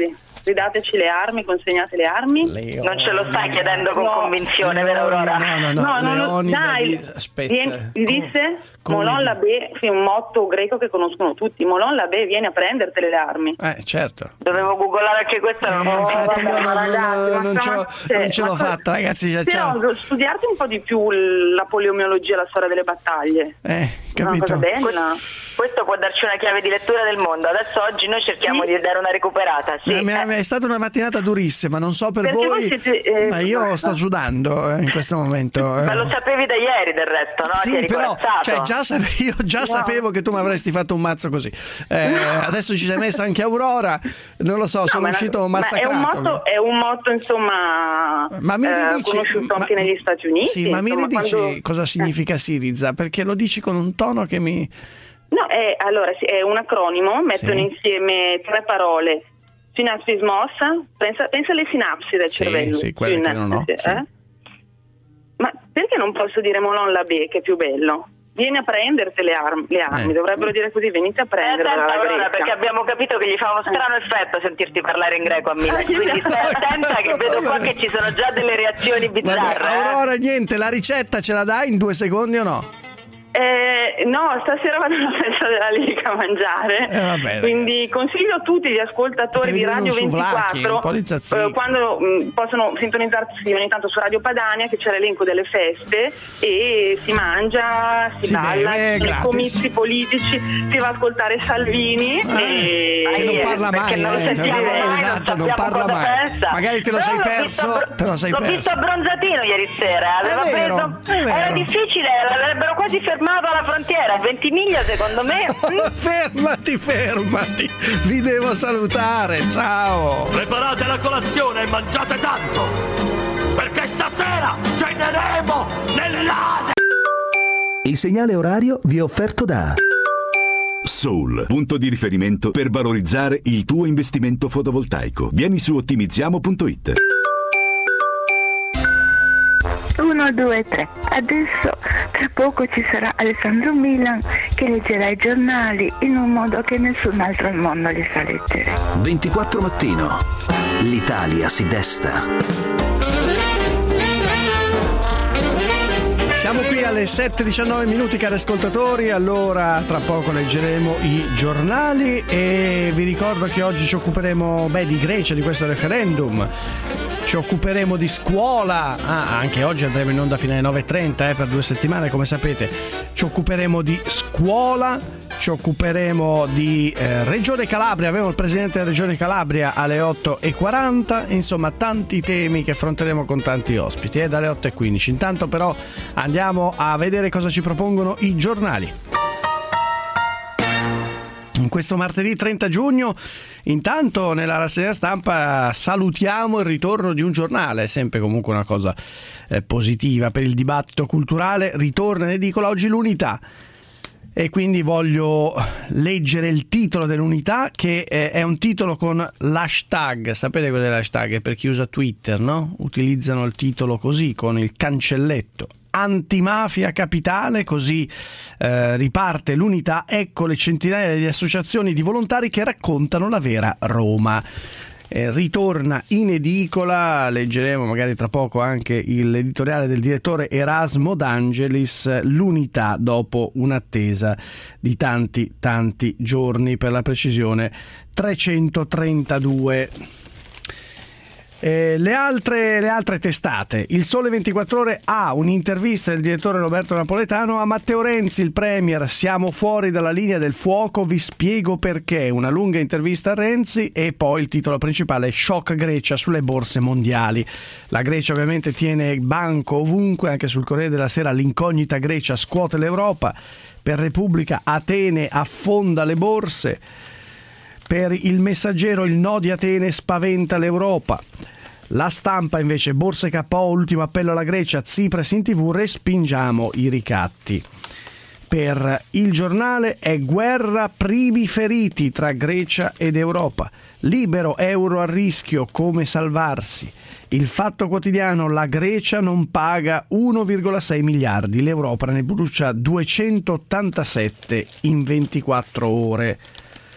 ridateci le armi, consegnate le armi. Leoni, non ce lo stai chiedendo con no, convinzione, vero Aurora? No, no, no, no, no, Leoni, no dai, David, aspetta. Vieni, disse come Molon di- Labe, sì, un motto greco che conoscono tutti. Molon Labe, vieni a prendertele le armi. Eh, certo. Dovevo googolare anche questa, non Eh, ho infatti io non, non- ragazzi, ma non ce l'ho, stiamo- non ce l'ho ma- fatta, ragazzi. Già, Sì, ciao. no, studiarti un po' di più la poliomiologia, la storia delle battaglie. Eh, Una capito. cosa bella. Questo può darci una chiave di lettura del mondo. Adesso oggi noi cerchiamo Sì. di dare una recuperata. Sì. Eh, mi- eh. È stata una mattinata durissima, non so per Perché voi, voi siete, eh, ma io basta. sto sudando eh, in questo momento. eh. Ma lo sapevi da ieri del resto, no? Ti Sì, eri però corazzato. cioè, già sape- io già No. sapevo che tu mi avresti fatto un mazzo così. Eh, adesso ci sei messa anche Aurora, non lo so, No, sono ma- uscito ma massacrato. è un motto, è un motto insomma, Ma mi eh, ridici, conosciuto ma- anche negli Stati Uniti. Sì, ma mi insomma, ridici quando- cosa significa Siriza? Perché lo dici con un tono che mi... No, è, allora sì, è un acronimo, mettono Sì. insieme tre parole. Sinapsis mossa, pensa, pensa alle sinapsi del Sì, cervello. sì, quelle che non ho, Sinapsi, sì. eh? Ma perché non posso dire Molon Labe, che è più bello? Vieni a prenderti le, armi, le armi. Eh. dovrebbero dire così, venite a Eh, prendere attenta, la Aurora, greca. perché abbiamo capito che gli fa uno strano effetto sentirti parlare in greco a Milano, quindi stai attenta che vedo qua che ci sono già delle reazioni bizzarre. Vabbè, eh. Aurora, niente, la ricetta ce la dai in due secondi o no? Eh, no, stasera vado alla festa della Liga a mangiare, Eh, vabbè, quindi ragazzi. consiglio a tutti gli ascoltatori Devi di vedere Radio un souvlaki, ventiquattro un po' di tzatziki. eh, quando mh, possono sintonizzarsi ogni tanto su Radio Padania, che c'è l'elenco delle feste e si mangia, si, Si balla, beve, ci sono i gratis. comizi politici, si va a ascoltare Salvini Eh, e che non eh, parla perché mai, non lo eh, sentiamo cioè, mai, non esatto, non sappiamo parla cosa mai. pensa. Magari te lo Però sei l'ho perso, visto- te lo sei l'ho perso. visto abbronzatino ieri sera, aveva È vero, preso- è vero. era difficile, l'avrebbero quasi fermato alla frontiera, a Ventimiglia secondo me. Fermati, fermati, vi devo salutare, ciao. Preparate la colazione e mangiate tanto, perché stasera ceneremo nell'Ade. Il segnale orario vi è offerto da Soul, punto di riferimento per valorizzare il tuo investimento fotovoltaico. Vieni su ottimizziamo punto it. Uno, due, tre. Adesso tra poco ci sarà Alessandro Milan che leggerà i giornali in un modo che nessun altro al mondo li sa leggere. ventiquattro Mattino. L'Italia si desta. Siamo qui alle sette e diciannove minuti, cari ascoltatori. Allora, tra poco leggeremo i giornali e vi ricordo che oggi ci occuperemo, beh, di Grecia, di questo referendum. Ci occuperemo di scuola. Ah, anche oggi andremo in onda fino alle nove e trenta eh, per due settimane, come sapete. Ci occuperemo di scuola, ci occuperemo di eh, Regione Calabria. Abbiamo il presidente della Regione Calabria alle otto e quaranta. Insomma, tanti temi che affronteremo con tanti ospiti eh, dalle otto e quindici. Intanto però andiamo a vedere cosa ci propongono i giornali. In questo martedì trenta giugno, intanto nella rassegna stampa salutiamo il ritorno di un giornale, è sempre comunque una cosa eh, positiva per il dibattito culturale. Ritorna in edicola oggi l'Unità e quindi voglio leggere il titolo dell'Unità, che eh, è un titolo con l'hashtag. Sapete cos'è l'hashtag? Per chi usa Twitter, no? Utilizzano il titolo così, con il cancelletto. Antimafia capitale, così eh, riparte l'Unità. Ecco le centinaia di associazioni di volontari che raccontano la vera Roma. Eh, ritorna in edicola, leggeremo magari tra poco anche l'editoriale del direttore Erasmo D'Angelis, l'Unità dopo un'attesa di tanti tanti giorni, per la precisione trecentotrentadue. Eh, le, altre, le altre testate. Il Sole ventiquattro Ore ha un'intervista del direttore Roberto Napoletano a Matteo Renzi, il premier. Siamo fuori dalla linea del fuoco, vi spiego perché. Una lunga intervista a Renzi e poi il titolo principale: shock Grecia sulle borse mondiali. La Grecia ovviamente tiene banco ovunque, anche sul Corriere della Sera l'incognita Grecia scuote l'Europa. Per Repubblica Atene affonda le borse. Per il Messaggero il no di Atene spaventa l'Europa. La Stampa invece: borse K O, ultimo appello alla Grecia, Tsipras in tv, respingiamo i ricatti. Per Il Giornale è guerra, primi feriti tra Grecia ed Europa. Libero, euro a rischio, come salvarsi. Il Fatto Quotidiano: la Grecia non paga uno virgola sei miliardi, l'Europa ne brucia duecentottantasette in ventiquattro ore.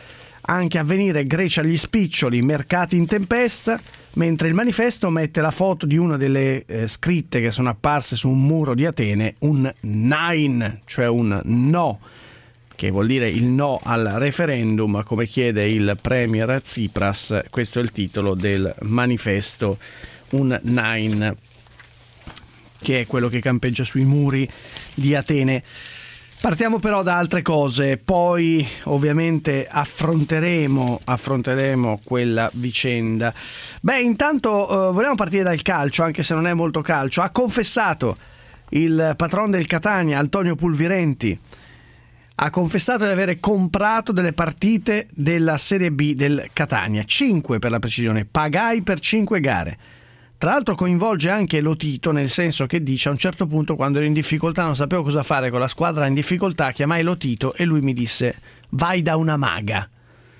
anche Avvenire, Grecia agli spiccioli, mercati in tempesta, mentre il Manifesto mette la foto di una delle eh, scritte che sono apparse su un muro di Atene, un Nein, cioè un no, che vuol dire il no al referendum, come chiede il premier Tsipras. Questo è il titolo del Manifesto, un Nein, che è quello che campeggia sui muri di Atene. Partiamo però da altre cose, poi ovviamente affronteremo, affronteremo quella vicenda. Beh, intanto eh, vogliamo partire dal calcio, anche se non è molto calcio. Ha confessato il patron del Catania, Antonio Pulvirenti, ha confessato di avere comprato delle partite della Serie B del Catania, cinque per la precisione, pagai per cinque gare. Tra l'altro coinvolge anche Lotito, nel senso che dice: a un certo punto, quando ero in difficoltà, non sapevo cosa fare con la squadra in difficoltà, chiamai Lotito e lui mi disse: vai da una maga.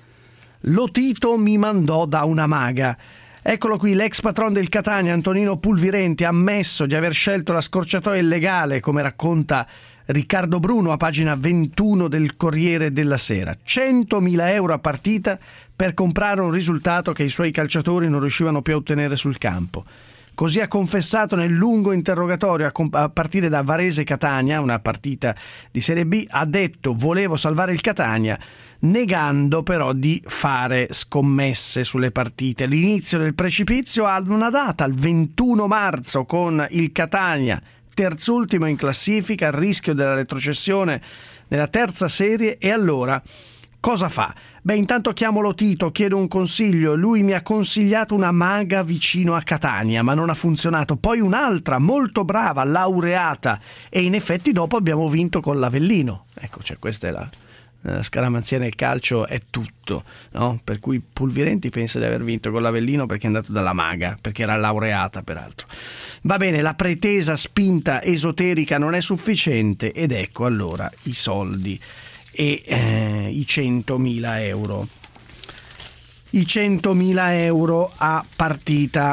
Lotito mi mandò da una maga. Eccolo qui, l'ex patron del Catania, Antonino Pulvirenti, ha ammesso di aver scelto la scorciatoia illegale, come racconta Riccardo Bruno a pagina ventuno del Corriere della Sera. centomila euro a partita per comprare un risultato che i suoi calciatori non riuscivano più a ottenere sul campo. Così ha confessato nel lungo interrogatorio a, comp- a partire da Varese-Catania, una partita di Serie B. Ha detto: volevo salvare il Catania, negando però di fare scommesse sulle partite. L'inizio del precipizio ha una data, il ventuno marzo, con il Catania terzultimo in classifica, a rischio della retrocessione nella terza serie. E allora cosa fa? Beh, intanto chiamo Lotito, chiedo un consiglio. Lui mi ha consigliato una maga vicino a Catania, ma non ha funzionato. Poi un'altra molto brava, laureata, e in effetti dopo abbiamo vinto con l'Avellino. Ecco, cioè questa è la, la scaramanzia nel calcio, è tutto, no? Per cui Pulvirenti pensa di aver vinto con l'Avellino perché è andato dalla maga, perché era laureata peraltro. Va bene, la pretesa spinta esoterica non è sufficiente, ed ecco allora i soldi e eh, i centomila euro. I centomila euro a partita.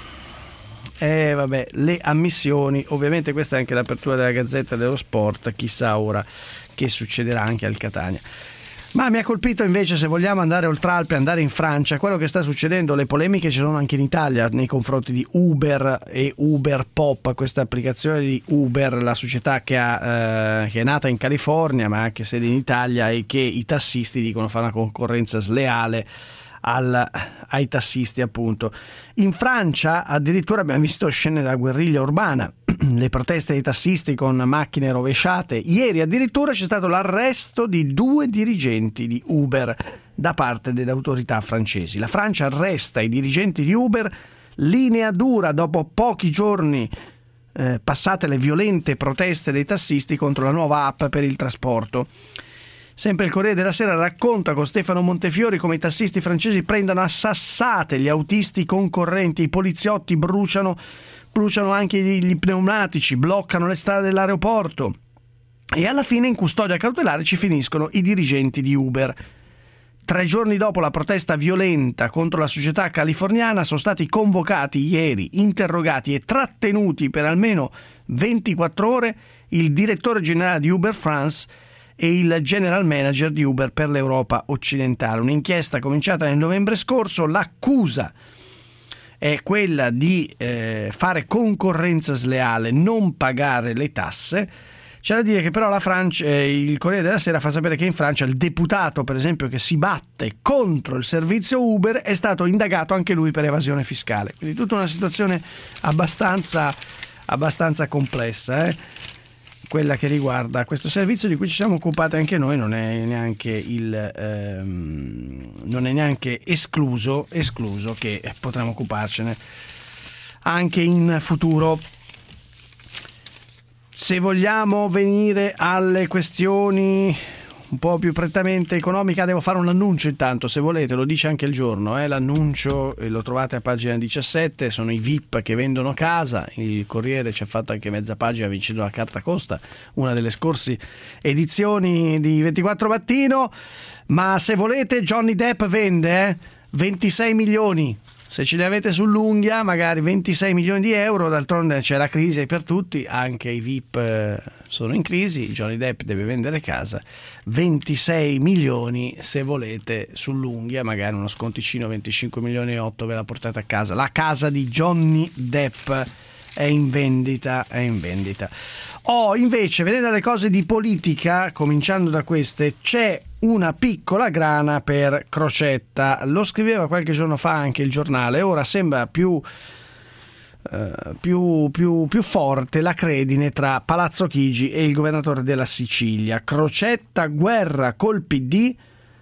Eh vabbè, le ammissioni, ovviamente questa è anche l'apertura della Gazzetta dello Sport, chissà ora che succederà anche al Catania. Ma mi ha colpito invece, se vogliamo andare oltre Alpi, andare in Francia, quello che sta succedendo. Le polemiche ci sono anche in Italia nei confronti di Uber e Uber Pop, questa applicazione di Uber, la società che, ha, eh, che è nata in California ma ha anche sede in Italia, e che i tassisti dicono fa una concorrenza sleale al, ai tassisti, appunto. In Francia addirittura abbiamo visto scene da guerriglia urbana, le proteste dei tassisti con macchine rovesciate. Ieri addirittura c'è stato l'arresto di due dirigenti di Uber da parte delle autorità francesi. La Francia arresta i dirigenti di Uber, linea dura dopo pochi giorni eh, passate le violente proteste dei tassisti contro la nuova app per il trasporto. Sempre il Corriere della Sera racconta con Stefano Montefiori come i tassisti francesi prendano a sassate gli autisti concorrenti, i poliziotti bruciano, bruciano anche gli, gli pneumatici, bloccano le strade dell'aeroporto, e alla fine in custodia cautelare ci finiscono i dirigenti di Uber. Tre giorni dopo la protesta violenta contro la società californiana sono stati convocati ieri, interrogati e trattenuti per almeno ventiquattro ore il direttore generale di Uber France e il general manager di Uber per l'Europa occidentale. Un'inchiesta cominciata nel novembre scorso. L'accusa è quella di eh, fare concorrenza sleale, non pagare le tasse. C'è da dire che però la Francia, eh, il Corriere della Sera fa sapere che in Francia il deputato, per esempio, che si batte contro il servizio Uber è stato indagato anche lui per evasione fiscale. Quindi tutta una situazione abbastanza, abbastanza complessa, eh? Quella che riguarda questo servizio di cui ci siamo occupati anche noi. Non è neanche il ehm, non è neanche escluso escluso che potremo occuparcene anche in futuro. Se vogliamo venire alle questioni un po' più prettamente economica, devo fare un annuncio intanto, se volete, lo dice anche il giorno, eh? L'annuncio eh, lo trovate a pagina diciassette, sono i V I P che vendono casa. Il Corriere ci ha fatto anche mezza pagina vincendo la carta Costa, una delle scorse edizioni di ventiquattro Mattino. Ma se volete, Johnny Depp vende eh? ventisei milioni, se ce li avete sull'unghia, magari ventisei milioni di euro, d'altronde c'è la crisi per tutti, anche i V I P sono in crisi, Johnny Depp deve vendere casa, ventisei milioni se volete sull'unghia, magari uno sconticino venticinque milioni e otto ve la portate a casa. La casa di Johnny Depp è in vendita, è in vendita. Oh, invece, vedete le cose di politica, cominciando da queste, c'è una piccola grana per Crocetta. Lo scriveva qualche giorno fa anche il giornale, ora sembra più Uh, più, più, più forte la credine tra Palazzo Chigi e il governatore della Sicilia. Crocetta, guerra col P D,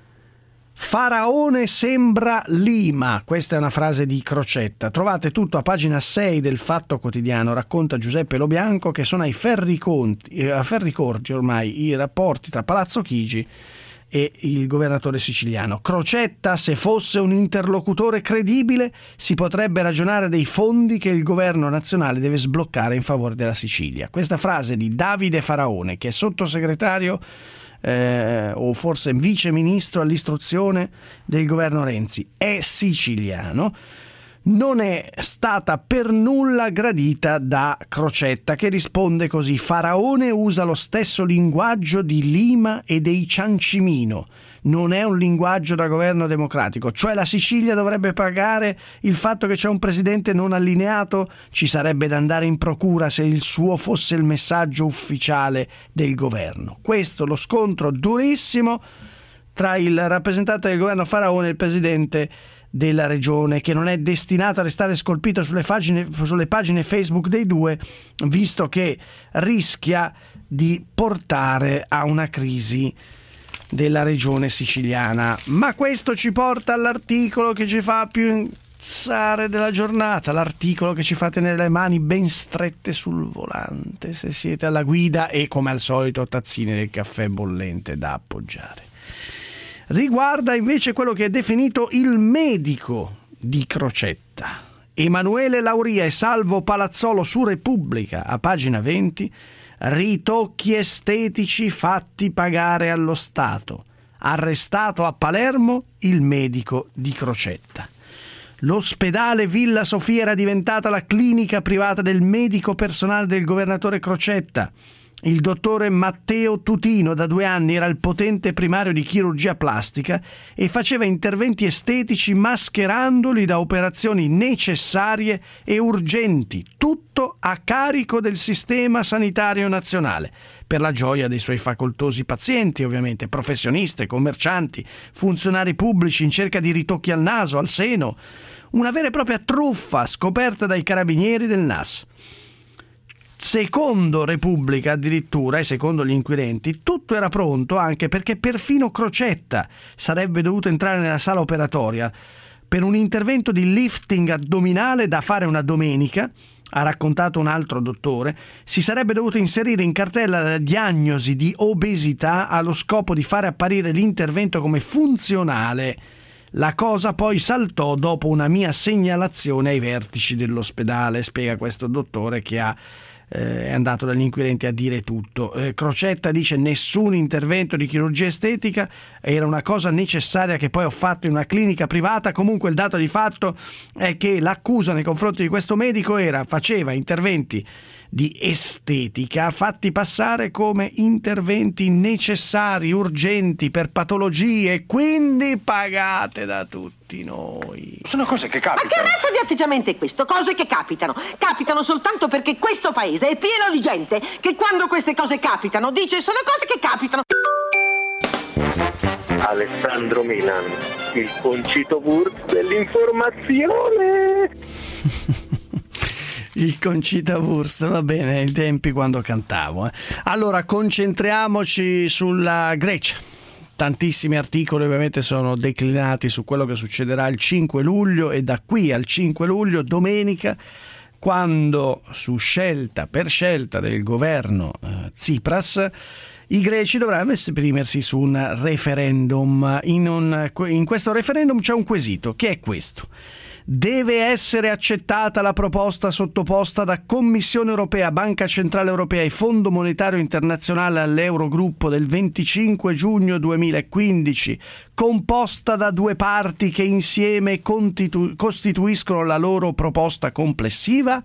Faraone sembra Lima. Questa è una frase di Crocetta. Trovate tutto a pagina sei del Fatto Quotidiano. Racconta Giuseppe Lobianco che sono ai ferri conti, a ferri corti ormai i rapporti tra Palazzo Chigi e il governatore siciliano. Crocetta, se fosse un interlocutore credibile, si potrebbe ragionare dei fondi che il governo nazionale deve sbloccare in favore della Sicilia. Questa frase di Davide Faraone, che è sottosegretario eh, o forse vice ministro all'istruzione del governo Renzi, è siciliano, non è stata per nulla gradita da Crocetta, che risponde così: Faraone usa lo stesso linguaggio di Lima e dei Ciancimino, non è un linguaggio da governo democratico, cioè la Sicilia dovrebbe pagare il fatto che c'è un presidente non allineato? Ci sarebbe da andare in procura se il suo fosse il messaggio ufficiale del governo. Questo lo scontro durissimo tra il rappresentante del governo Faraone e il presidente della regione, che non è destinato a restare scolpito sulle pagine, sulle pagine Facebook dei due, visto che rischia di portare a una crisi della regione siciliana. Ma questo ci porta all'articolo che ci fa più pensare della giornata, l'articolo che ci fa tenere le mani ben strette sul volante se siete alla guida e, come al solito, tazzine del caffè bollente da appoggiare. Riguarda invece quello che è definito il medico di Crocetta. Emanuele Lauria e Salvo Palazzolo su Repubblica, a pagina venti, ritocchi estetici fatti pagare allo Stato. Arrestato a Palermo il medico di Crocetta. L'ospedale Villa Sofia era diventata la clinica privata del medico personale del governatore Crocetta. Il dottore Matteo Tutino da due anni era il potente primario di chirurgia plastica e faceva interventi estetici mascherandoli da operazioni necessarie e urgenti, tutto a carico del sistema sanitario nazionale, per la gioia dei suoi facoltosi pazienti, ovviamente, professioniste, commercianti, funzionari pubblici in cerca di ritocchi al naso, al seno, una vera e propria truffa scoperta dai carabinieri del N A S. Secondo Repubblica, addirittura, e secondo gli inquirenti, tutto era pronto anche perché perfino Crocetta sarebbe dovuto entrare nella sala operatoria per un intervento di lifting addominale da fare una domenica, ha raccontato un altro dottore. Si sarebbe dovuto inserire in cartella la diagnosi di obesità allo scopo di fare apparire l'intervento come funzionale. La cosa poi saltò dopo una mia segnalazione ai vertici dell'ospedale, spiega questo dottore che ha Eh, è andato dagli inquirenti a dire tutto. Eh, Crocetta dice nessun intervento di chirurgia estetica, era una cosa necessaria che poi ho fatto in una clinica privata. Comunque il dato di fatto è che l'accusa nei confronti di questo medico era faceva interventi di estetica fatti passare come interventi necessari, urgenti per patologie, quindi pagate da tutti noi. Sono cose che capitano. Ma che razza di atteggiamento è questo? Cose che capitano. Capitano soltanto perché questo paese è pieno di gente che quando queste cose capitano dice sono cose che capitano. Alessandro Milan, il Concito Wurst dell'informazione. Il Concita Wurst, va bene, ai tempi quando cantavo. Eh. Allora, concentriamoci sulla Grecia. Tantissimi articoli ovviamente sono declinati su quello che succederà il cinque luglio e da qui al cinque luglio, domenica, quando su scelta, per scelta del governo eh, Tsipras, i greci dovranno esprimersi su un referendum. In, un, in questo referendum c'è un quesito, che è questo. Deve essere accettata la proposta sottoposta da Commissione europea, Banca Centrale Europea e Fondo Monetario Internazionale all'Eurogruppo del venticinque giugno duemilaquindici, composta da due parti che insieme constitu- costituiscono la loro proposta complessiva?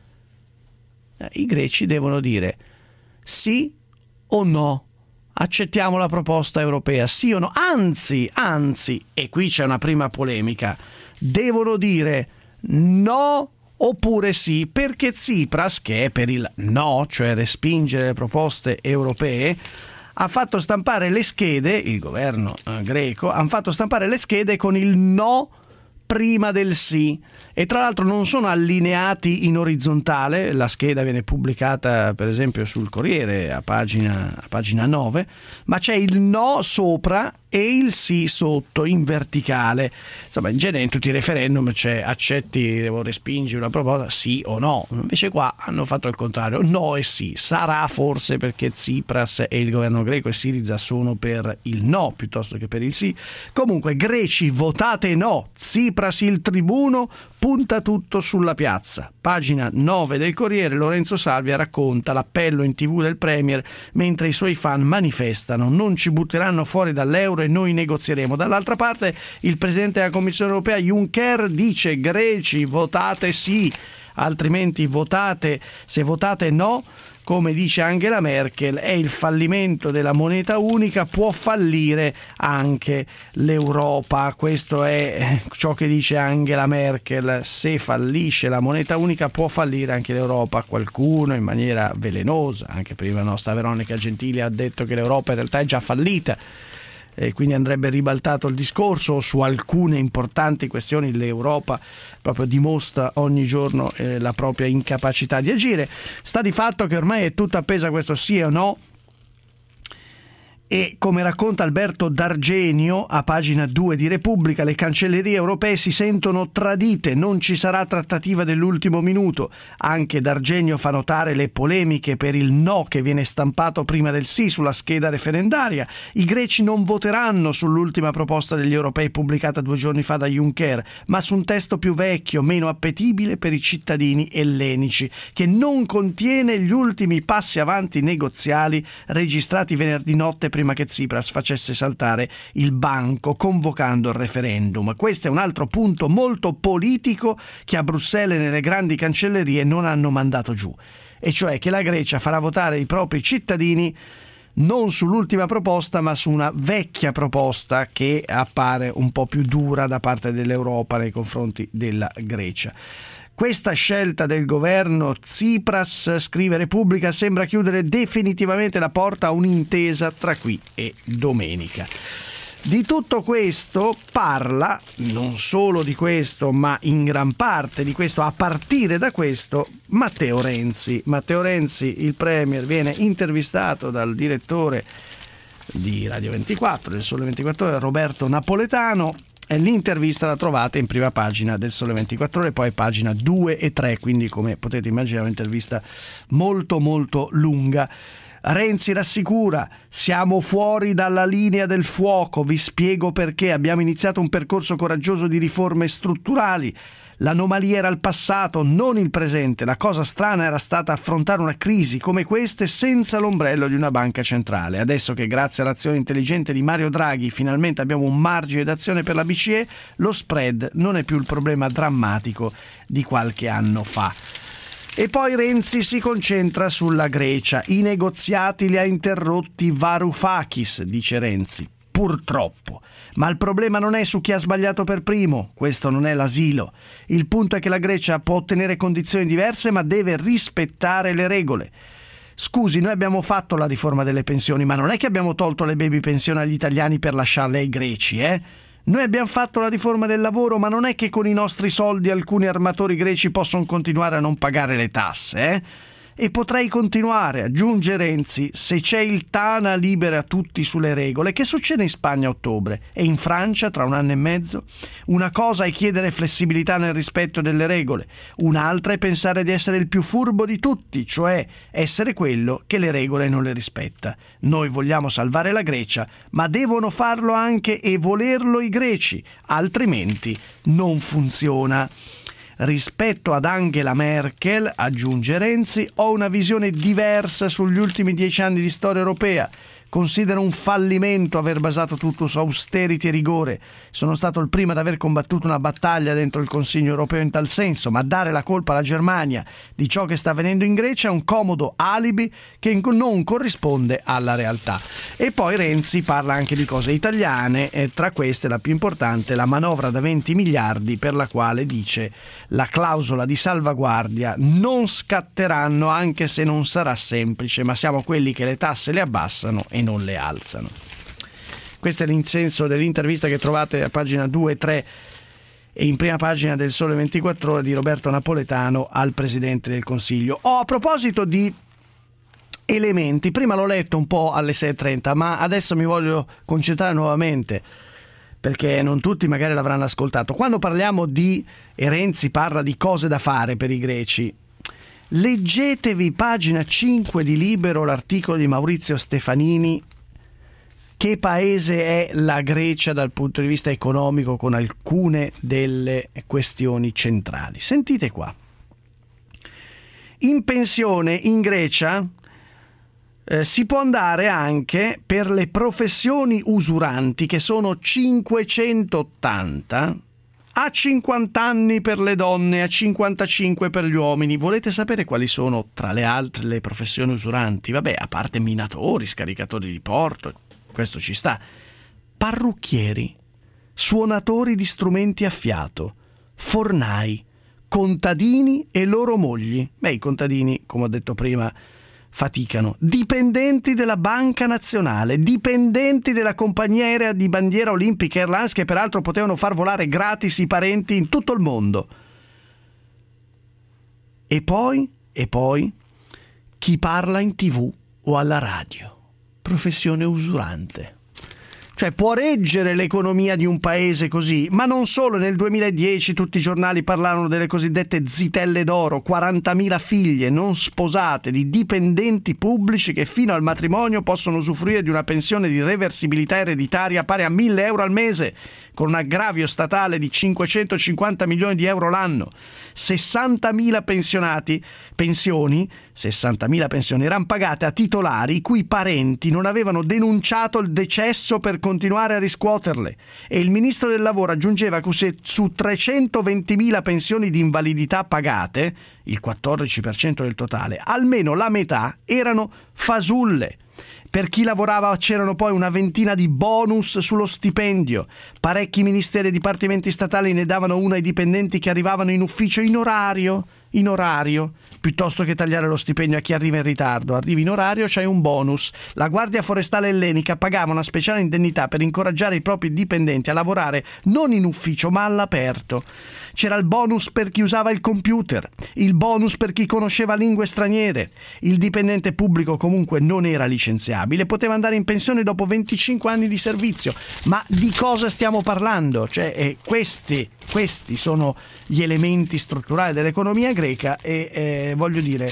I greci devono dire sì o no. Accettiamo la proposta europea, sì o no? Anzi, anzi, e qui c'è una prima polemica, devono dire no oppure sì, perché Tsipras, che è per il no, cioè respingere le proposte europee, ha fatto stampare le schede, il governo eh, greco, hanno fatto stampare le schede con il no prima del sì, e tra l'altro non sono allineati in orizzontale. La scheda viene pubblicata per esempio sul Corriere a pagina, a pagina nove, ma c'è il no sopra e il sì sotto in verticale. Insomma, in genere in tutti i referendum c'è accetti, devo respingere una proposta, sì o no. Invece qua hanno fatto il contrario, no e sì. Sarà forse perché Tsipras e il governo greco e Syriza sono per il no piuttosto che per il sì. Comunque, greci, votate no. Tsipras il tribuno, punta tutto sulla piazza. Pagina nove del Corriere, Lorenzo Salvia racconta l'appello in tv del Premier mentre i suoi fan manifestano: non ci butteranno fuori dall'euro e noi negozieremo. Dall'altra parte il presidente della Commissione europea Juncker dice: greci, votate sì, altrimenti votate, se votate no, come dice Angela Merkel, è il fallimento della moneta unica, può fallire anche l'Europa. Questo è ciò che dice Angela Merkel: se fallisce la moneta unica può fallire anche l'Europa. Qualcuno in maniera velenosa, anche prima la nostra Veronica Gentili, ha detto che l'Europa in realtà è già fallita, e quindi andrebbe ribaltato il discorso. Su alcune importanti questioni l'Europa proprio dimostra ogni giorno eh, la propria incapacità di agire. Sta di fatto che ormai è tutto appeso a questo sì o no, e come racconta Alberto D'Argenio a pagina due di Repubblica, le cancellerie europee si sentono tradite, non ci sarà trattativa dell'ultimo minuto. Anche D'Argenio fa notare le polemiche per il no che viene stampato prima del sì sulla scheda referendaria. I greci non voteranno sull'ultima proposta degli europei pubblicata due giorni fa da Juncker, ma su un testo più vecchio, meno appetibile per i cittadini ellenici, che non contiene gli ultimi passi avanti negoziali registrati venerdì notte prima che Tsipras facesse saltare il banco convocando il referendum. Questo è un altro punto molto politico che a Bruxelles e nelle grandi cancellerie non hanno mandato giù, e cioè che la Grecia farà votare i propri cittadini non sull'ultima proposta ma su una vecchia proposta che appare un po' più dura da parte dell'Europa nei confronti della Grecia. Questa scelta del governo Tsipras, scrive Repubblica, sembra chiudere definitivamente la porta a un'intesa tra qui e domenica. Di tutto questo parla, non solo di questo, ma in gran parte di questo, a partire da questo, Matteo Renzi. Matteo Renzi, il Premier, viene intervistato dal direttore di Radio ventiquattro, del Sole ventiquattro Ore, Roberto Napoletano. E l'intervista la trovate in prima pagina del Sole ventiquattro Ore, poi pagina due e tre, quindi come potete immaginare un'intervista molto molto lunga. Renzi rassicura: siamo fuori dalla linea del fuoco, vi spiego perché. Abbiamo iniziato un percorso coraggioso di riforme strutturali. L'anomalia era il passato, non il presente. La cosa strana era stata affrontare una crisi come queste senza l'ombrello di una banca centrale. Adesso che grazie all'azione intelligente di Mario Draghi finalmente abbiamo un margine d'azione per la B C E, lo spread non è più il problema drammatico di qualche anno fa. E poi Renzi si concentra sulla Grecia. I negoziati li ha interrotti Varoufakis, dice Renzi. Purtroppo. Ma il problema non è su chi ha sbagliato per primo, questo non è l'asilo. Il punto è che la Grecia può ottenere condizioni diverse, ma deve rispettare le regole. Scusi, noi abbiamo fatto la riforma delle pensioni, ma non è che abbiamo tolto le baby pensioni agli italiani per lasciarle ai greci, eh? Noi abbiamo fatto la riforma del lavoro, ma non è che con i nostri soldi alcuni armatori greci possono continuare a non pagare le tasse, eh? E potrei continuare, aggiunge Renzi, se c'è il Tana libera tutti sulle regole. Che succede in Spagna a ottobre e in Francia tra un anno e mezzo? Una cosa è chiedere flessibilità nel rispetto delle regole, un'altra è pensare di essere il più furbo di tutti, cioè essere quello che le regole non le rispetta. Noi vogliamo salvare la Grecia, ma devono farlo anche e volerlo i greci, altrimenti non funziona. Rispetto ad Angela Merkel, aggiunge Renzi, ho una visione diversa sugli ultimi dieci anni di storia europea. Considero un fallimento aver basato tutto su austerity e rigore. Sono stato il primo ad aver combattuto una battaglia dentro il Consiglio europeo in tal senso, ma dare la colpa alla Germania di ciò che sta avvenendo in Grecia è un comodo alibi che non corrisponde alla realtà. E poi Renzi parla anche di cose italiane, e tra queste la più importante, la manovra da venti miliardi per la quale dice la clausola di salvaguardia non scatteranno anche se non sarà semplice, ma siamo quelli che le tasse le abbassano e non le alzano. Questo è l'insenso dell'intervista che trovate a pagina due e tre e in prima pagina del Sole ventiquattro Ore di Roberto Napoletano al Presidente del Consiglio. Oh, a proposito di elementi, prima l'ho letto un po' alle sei e trenta, ma adesso mi voglio concentrare nuovamente perché non tutti magari l'avranno ascoltato. Quando parliamo di, e Renzi parla di cose da fare per i greci, leggetevi pagina cinque di Libero l'articolo di Maurizio Stefanini, che paese è la Grecia dal punto di vista economico, con alcune delle questioni centrali. Sentite qua. In pensione in Grecia eh, si può andare anche per le professioni usuranti, che sono cinquecentottanta, a cinquanta anni per le donne, a cinquantacinque per gli uomini. Volete sapere quali sono tra le altre le professioni usuranti? Vabbè, a parte minatori, scaricatori di porto, questo ci sta. Parrucchieri, suonatori di strumenti a fiato, fornai, contadini e loro mogli. Beh, i contadini, come ho detto prima, faticano. Dipendenti della Banca Nazionale, dipendenti della compagnia aerea di bandiera Olympic Airlines, che peraltro potevano far volare gratis i parenti in tutto il mondo. E poi, e poi, chi parla in tivù o alla radio. Professione usurante. Cioè, può reggere l'economia di un paese così, ma non solo. Nel duemiladieci tutti i giornali parlarono delle cosiddette zitelle d'oro, quarantamila figlie non sposate di dipendenti pubblici che fino al matrimonio possono usufruire di una pensione di reversibilità ereditaria pari a mille euro al mese, con un aggravio statale di cinquecentocinquanta milioni di euro l'anno. sessantamila pensionati, pensioni, sessantamila pensioni erano pagate a titolari i cui parenti non avevano denunciato il decesso per continuare a riscuoterle, e il ministro del lavoro aggiungeva che se su trecentoventimila pensioni di invalidità pagate, il quattordici per cento del totale, almeno la metà erano fasulle. Per chi lavorava c'erano poi una ventina di bonus sullo stipendio. Parecchi ministeri e dipartimenti statali ne davano una ai dipendenti che arrivavano in ufficio in orario, in orario, piuttosto che tagliare lo stipendio a chi arriva in ritardo. Arrivi in orario, c'hai un bonus. La Guardia Forestale Ellenica pagava una speciale indennità per incoraggiare i propri dipendenti a lavorare non in ufficio ma all'aperto. C'era il bonus per chi usava il computer, il bonus per chi conosceva lingue straniere. Il dipendente pubblico comunque non era licenziabile, poteva andare in pensione dopo venticinque anni di servizio. Ma di cosa stiamo parlando? Cioè, eh, questi, questi sono gli elementi strutturali dell'economia greca e eh, voglio dire,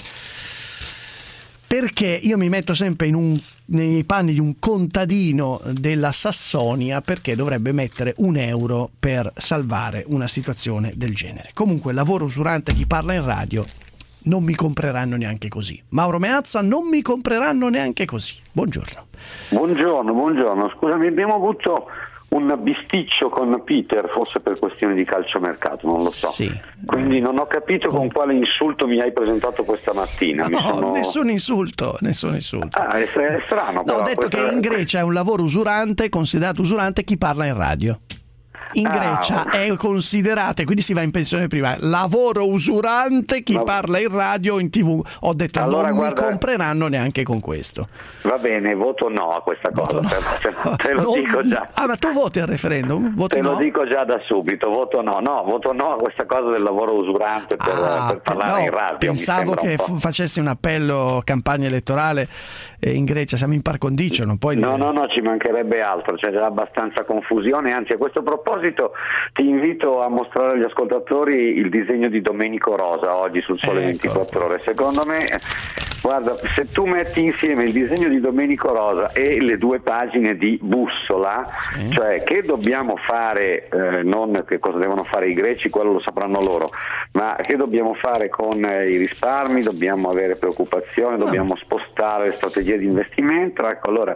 perché io mi metto sempre in un, nei panni di un contadino della Sassonia, perché dovrebbe mettere un euro per salvare una situazione del genere. Comunque, lavoro usurante, chi parla in radio, non mi compreranno neanche così. Mauro Meazza, non mi compreranno neanche così. Buongiorno. Buongiorno, buongiorno. Scusami, abbiamo avuto un bisticcio con Peter, forse per questioni di calciomercato, non lo so. Sì. Quindi non ho capito con quale insulto mi hai presentato questa mattina. No, mi sono... nessun insulto, nessun insulto. Ah, è, è strano. No, però, ho detto questa... che in Grecia è un lavoro usurante, considerato usurante chi parla in radio. in ah, Grecia oh. è considerata, quindi si va in pensione privata, lavoro usurante chi Ma... parla in radio o in tv. Ho detto allora, non guarda... mi compreranno neanche con questo. Va bene, voto no a questa voto cosa, no. te, te lo non... dico già. Ah, ma tu voti al referendum? Voti te no? lo dico già da subito, voto no, no, voto no a questa cosa del lavoro usurante per, ah, per parlare no, in radio. Pensavo che f- facessi un appello campagna elettorale eh, in Grecia, siamo in par condicio, non puoi dire... No, no, no, ci mancherebbe altro, c'è già abbastanza confusione, anzi a questo proposito ti invito a mostrare agli ascoltatori il disegno di Domenico Rosa oggi sul Sole ecco. ventiquattro Ore. Secondo me, guarda, se tu metti insieme il disegno di Domenico Rosa e le due pagine di Bussola, sì. cioè che dobbiamo fare, eh, non che cosa devono fare i greci, quello lo sapranno loro, ma che dobbiamo fare con eh, i risparmi, dobbiamo avere preoccupazione, dobbiamo ah. spostare le strategie di investimento, ecco, allora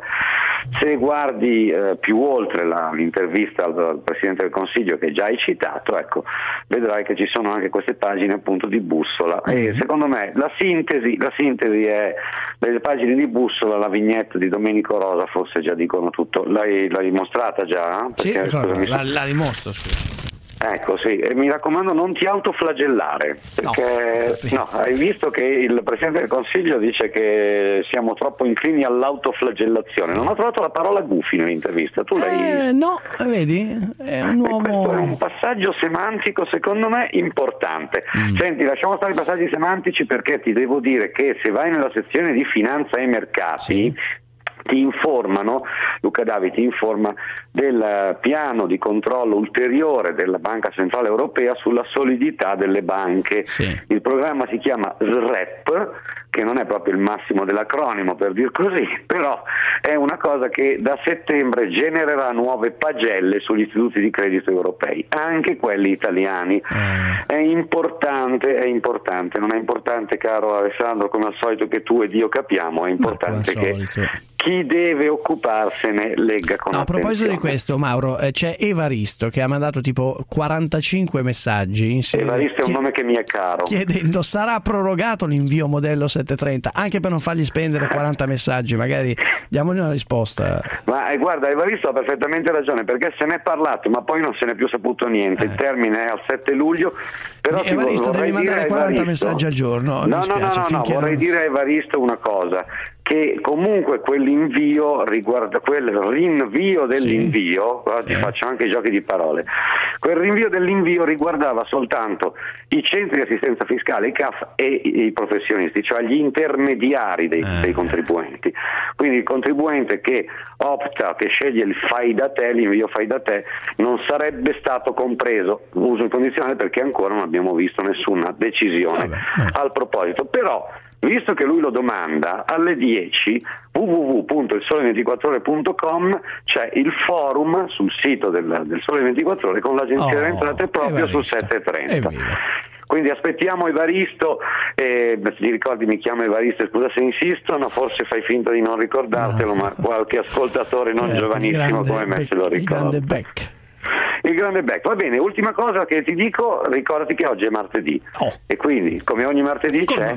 se guardi eh, più oltre la, l'intervista al, al Presidente del Consiglio che già hai citato, ecco, vedrai che ci sono anche queste pagine appunto di Bussola mm-hmm. e secondo me la sintesi, la sintesi è le pagine di Bussola, la vignetta di Domenico Rosa forse già dicono tutto. L'hai, l'hai mostrata già? Perché, sì, scusami, la, la dimostro, scusa. Ecco, sì, e mi raccomando non ti autoflagellare, perché no, no, hai visto che il Presidente del Consiglio dice che siamo troppo inclini all'autoflagellazione. Sì. Non ho trovato la parola gufi nell'intervista, tu l'hai... Eh, no, vedi, è un uomo... Questo è un passaggio semantico secondo me importante. Mm. Senti, lasciamo stare i passaggi semantici perché ti devo dire che se vai nella sezione di finanza e mercati... Sì. ti informano, Luca Davi ti informa del piano di controllo ulteriore della Banca Centrale Europea sulla solidità delle banche. Sì. Il programma si chiama S R E P, che non è proprio il massimo dell'acronimo per dir così, però è una cosa che da settembre genererà nuove pagelle sugli istituti di credito europei, anche quelli italiani. Eh. È importante, è importante, non è importante, caro Alessandro, come al solito che tu ed io capiamo, è importante che chi deve occuparsene legga con no, attenzione. A proposito di questo, Mauro, eh, c'è Evaristo che ha mandato tipo quarantacinque messaggi in serie, Evaristo è un nome che mi è caro, chiedendo sarà prorogato l'invio modello settecentotrenta, anche per non fargli spendere quaranta messaggi, magari diamogli una risposta. Ma eh, guarda, Evaristo ha perfettamente ragione, perché se ne è parlato ma poi non se ne è più saputo niente. eh. Il termine è al sette luglio, però Evaristo devi mandare quaranta Evaristo, messaggi al giorno. no no no, no, no vorrei non... dire a Evaristo una cosa, che comunque quell'invio riguarda quel rinvio dell'invio, sì, oggi sì. faccio anche giochi di parole, quel rinvio dell'invio riguardava soltanto i centri di assistenza fiscale, i C A F e i professionisti, cioè gli intermediari dei, eh. dei contribuenti. Quindi il contribuente che opta, che sceglie il fai da te, l'invio fai da te, non sarebbe stato compreso, uso incondizionale, perché ancora non abbiamo visto nessuna decisione Vabbè. al proposito. Però visto che lui lo domanda, alle dieci w w w punto il sole ventiquattro ore punto com c'è il forum sul sito del, del Sole ventiquattro Ore con l'agenzia oh, delle entrate proprio sul sette e trenta. Quindi aspettiamo Evaristo, eh, ti ricordi mi chiamo Evaristo, scusa se insisto, no, forse fai finta di non ricordartelo, no, ma qualche ascoltatore non certo, giovanissimo come me se lo ricorda. Il grande Beck. Il grande Beck. Va bene, ultima cosa che ti dico, ricordati che oggi è martedì oh. e quindi come ogni martedì c'è...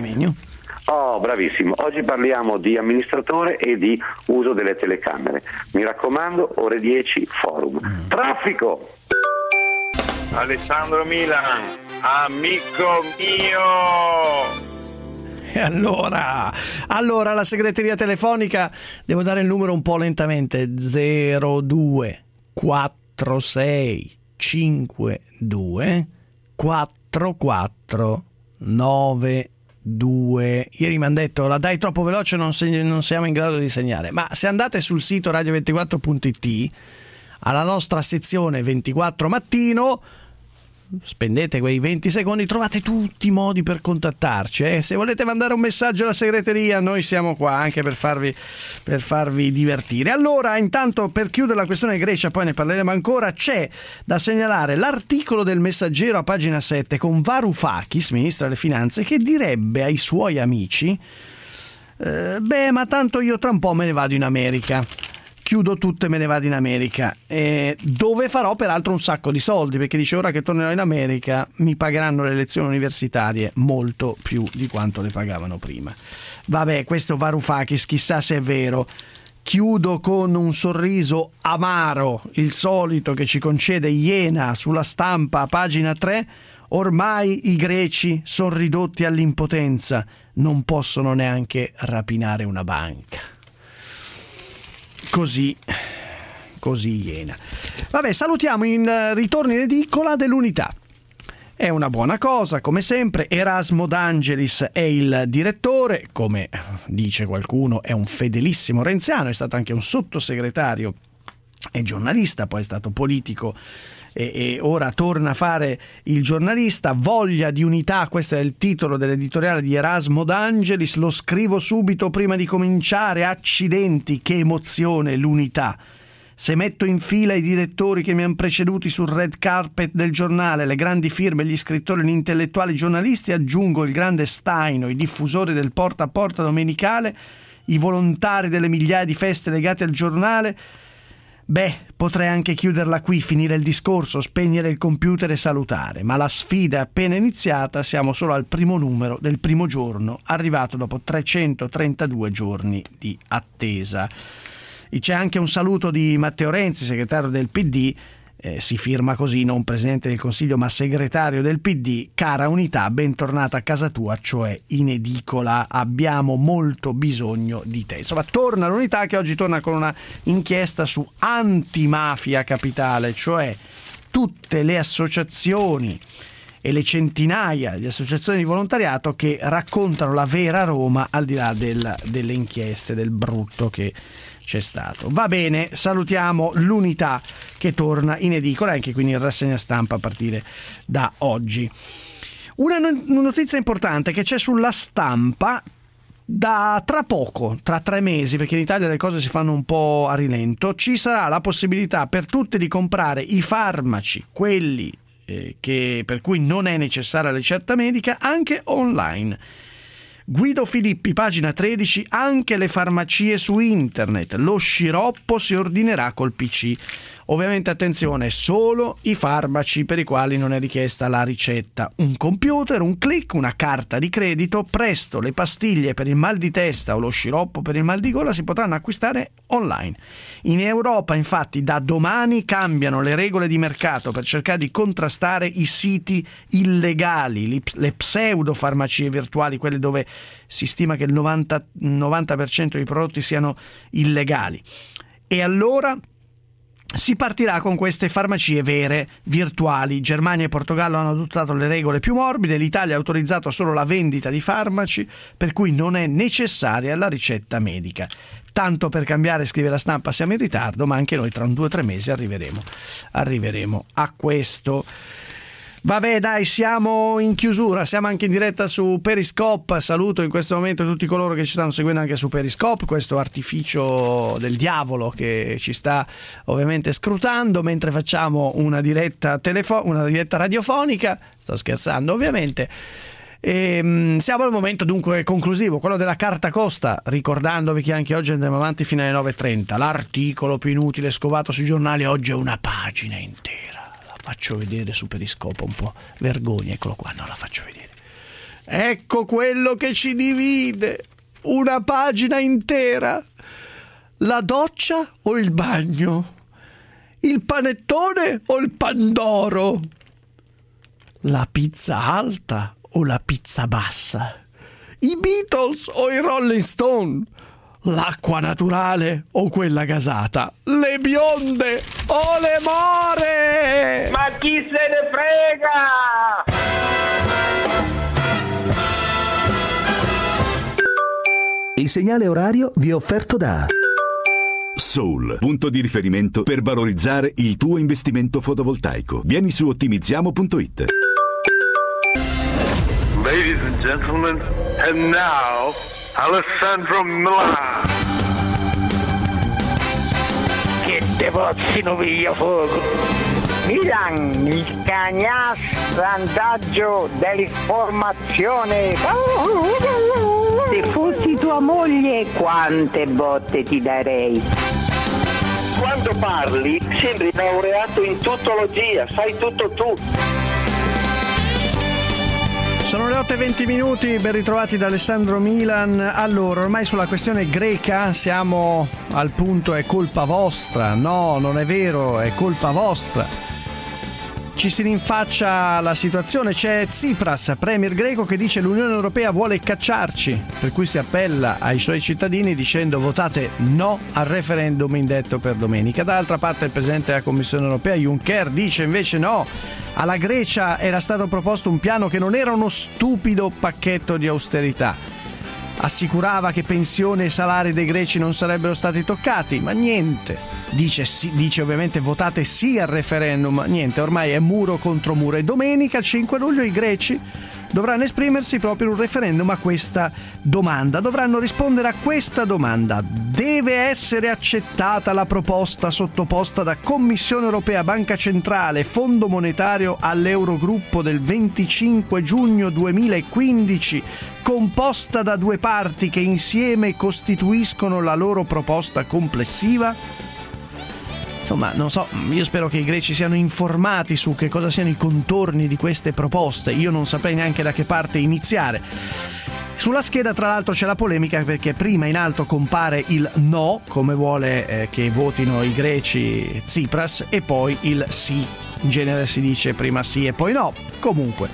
Oh, bravissimo. Oggi parliamo di amministratore e di uso delle telecamere. Mi raccomando, ore dieci, forum. Mm. Traffico! Alessandro Milan, amico mio! E allora, allora la segreteria telefonica, devo dare il numero un po' lentamente, zero due quattro sei cinque due quattro quattro nove due. Ieri mi hanno detto la dai troppo veloce, non, se, non siamo in grado di segnare, ma se andate sul sito radio ventiquattro punto it alla nostra sezione ventiquattro mattino, spendete quei venti secondi, trovate tutti i modi per contattarci. Eh? Se volete mandare un messaggio alla segreteria, noi siamo qua anche per farvi, per farvi divertire. Allora, intanto, per chiudere la questione Grecia, poi ne parleremo ancora, c'è da segnalare l'articolo del Messaggero a pagina sette con Varoufakis, ministro delle finanze, che direbbe ai suoi amici eh, beh, ma tanto io tra un po' me ne vado in America. Chiudo tutto e me ne vado in America, eh, dove farò peraltro un sacco di soldi, perché dice ora che tornerò in America mi pagheranno le lezioni universitarie molto più di quanto le pagavano prima. Vabbè, questo Varoufakis chissà se è vero. chiudo con un sorriso amaro, il solito che ci concede Iena sulla Stampa a pagina tre. Ormai i greci sono ridotti all'impotenza, non possono neanche rapinare una banca. Così, così Iena. Vabbè, salutiamo in ritorno in edicola dell'Unità. È una buona cosa, come sempre. Erasmo D'Angelis è il direttore, come dice qualcuno è un fedelissimo renziano, è stato anche un sottosegretario e giornalista, poi è stato politico e, e ora torna a fare il giornalista. Voglia di unità, questo è il titolo dell'editoriale di Erasmo D'Angelis. Lo scrivo subito prima di cominciare, accidenti, che emozione l'unità. Se metto in fila i direttori che mi hanno preceduti sul red carpet del giornale, le grandi firme, gli scrittori, gli intellettuali, i giornalisti, aggiungo il grande Staino, i diffusori del porta a porta domenicale, i volontari delle migliaia di feste legate al giornale, beh, potrei anche chiuderla qui, finire il discorso, spegnere il computer e salutare, ma la sfida è appena iniziata, siamo solo al primo numero del primo giorno, arrivato dopo trecentotrentadue giorni di attesa. C'è anche un saluto di Matteo Renzi, segretario del P D, eh, si firma così, non presidente del Consiglio ma segretario del P D. Cara unità, bentornata a casa tua, cioè in edicola, abbiamo molto bisogno di te. Insomma, torna l'unità, che oggi torna con una inchiesta su antimafia capitale, cioè tutte le associazioni e le centinaia di associazioni di volontariato che raccontano la vera Roma, al di là del, delle inchieste, del brutto che c'è stato. Va bene, salutiamo l'unità che torna in edicola, anche quindi in rassegna stampa a partire da oggi. Una notizia importante che c'è sulla Stampa da tra poco, tra tre mesi, perché in Italia le cose si fanno un po' a rilento, ci sarà la possibilità per tutti di comprare i farmaci, quelli eh, che, per cui non è necessaria la ricetta medica, anche online. Guido Filippi, pagina tredici, anche le farmacie su internet, lo sciroppo si ordinerà col P C. Ovviamente attenzione, solo i farmaci per i quali non è richiesta la ricetta. Un computer, un click, una carta di credito, presto le pastiglie per il mal di testa o lo sciroppo per il mal di gola si potranno acquistare online. In Europa, infatti, da domani cambiano le regole di mercato per cercare di contrastare i siti illegali, le pseudofarmacie virtuali, quelle dove si stima che il novanta, novanta per cento dei prodotti siano illegali. E allora si partirà con queste farmacie vere, virtuali. Germania e Portogallo hanno adottato le regole più morbide, l'Italia ha autorizzato solo la vendita di farmaci, per cui non è necessaria la ricetta medica. Tanto per cambiare, scrive la Stampa, siamo in ritardo, ma anche noi tra un due o tre mesi arriveremo, arriveremo a questo. Vabbè, dai, siamo in chiusura, siamo anche in diretta su Periscope. Saluto in questo momento tutti coloro che ci stanno seguendo anche su Periscope, questo artificio del diavolo che ci sta ovviamente scrutando mentre facciamo una diretta telefo- una diretta radiofonica. Sto scherzando, ovviamente. E, siamo al momento dunque conclusivo, quello della carta costa, ricordandovi che anche oggi andremo avanti fino alle nove e trenta. L'articolo più inutile scovato sui giornali oggi è una pagina intera. Faccio vedere su Periscope, un po' vergogna, eccolo qua, non la faccio vedere. Ecco quello che ci divide, una pagina intera. La doccia o il bagno? Il panettone o il pandoro? La pizza alta o la pizza bassa? I Beatles o i Rolling Stone? L'acqua naturale o quella gasata? Le bionde o le more? Ma chi se ne frega? Il segnale orario vi è offerto da Soul, punto di riferimento per valorizzare il tuo investimento fotovoltaico. Vieni su ottimizziamo punto it. Ladies and gentlemen, and now Alessandro Milan. Che te possino via fuoco. Milan, il cagnas vantaggio dell'informazione. Se fossi tua moglie, quante botte ti darei. Quando parli sembri laureato in tuttologia, sai tutto tu. Sono le otto e venti minuti, ben ritrovati da Alessandro Milan. Allora, ormai sulla questione greca siamo al punto è colpa vostra. No, non è vero, è colpa vostra. Ci si rinfaccia la situazione, c'è Tsipras, premier greco, che dice l'Unione Europea vuole cacciarci, per cui si appella ai suoi cittadini dicendo votate no al referendum indetto per domenica. Dall'altra parte il presidente della Commissione Europea Juncker dice invece no, alla Grecia era stato proposto un piano che non era uno stupido pacchetto di austerità. Assicurava che pensioni e salari dei greci non sarebbero stati toccati, ma niente. Dice, sì, dice ovviamente votate sì al referendum, niente, ormai è muro contro muro. E domenica cinque luglio i greci dovranno esprimersi proprio in un referendum a questa domanda. Dovranno rispondere a questa domanda: deve essere accettata la proposta sottoposta da Commissione Europea, Banca Centrale, Fondo Monetario all'Eurogruppo del venticinque giugno duemilaquindici, composta da due parti che insieme costituiscono la loro proposta complessiva? Insomma, non so, io spero che i greci siano informati su che cosa siano i contorni di queste proposte. Io non saprei neanche da che parte iniziare. Sulla scheda, tra l'altro, c'è la polemica perché prima in alto compare il no, come vuole eh, che votino i greci Tsipras, e poi il sì. In genere si dice prima sì e poi no. Comunque,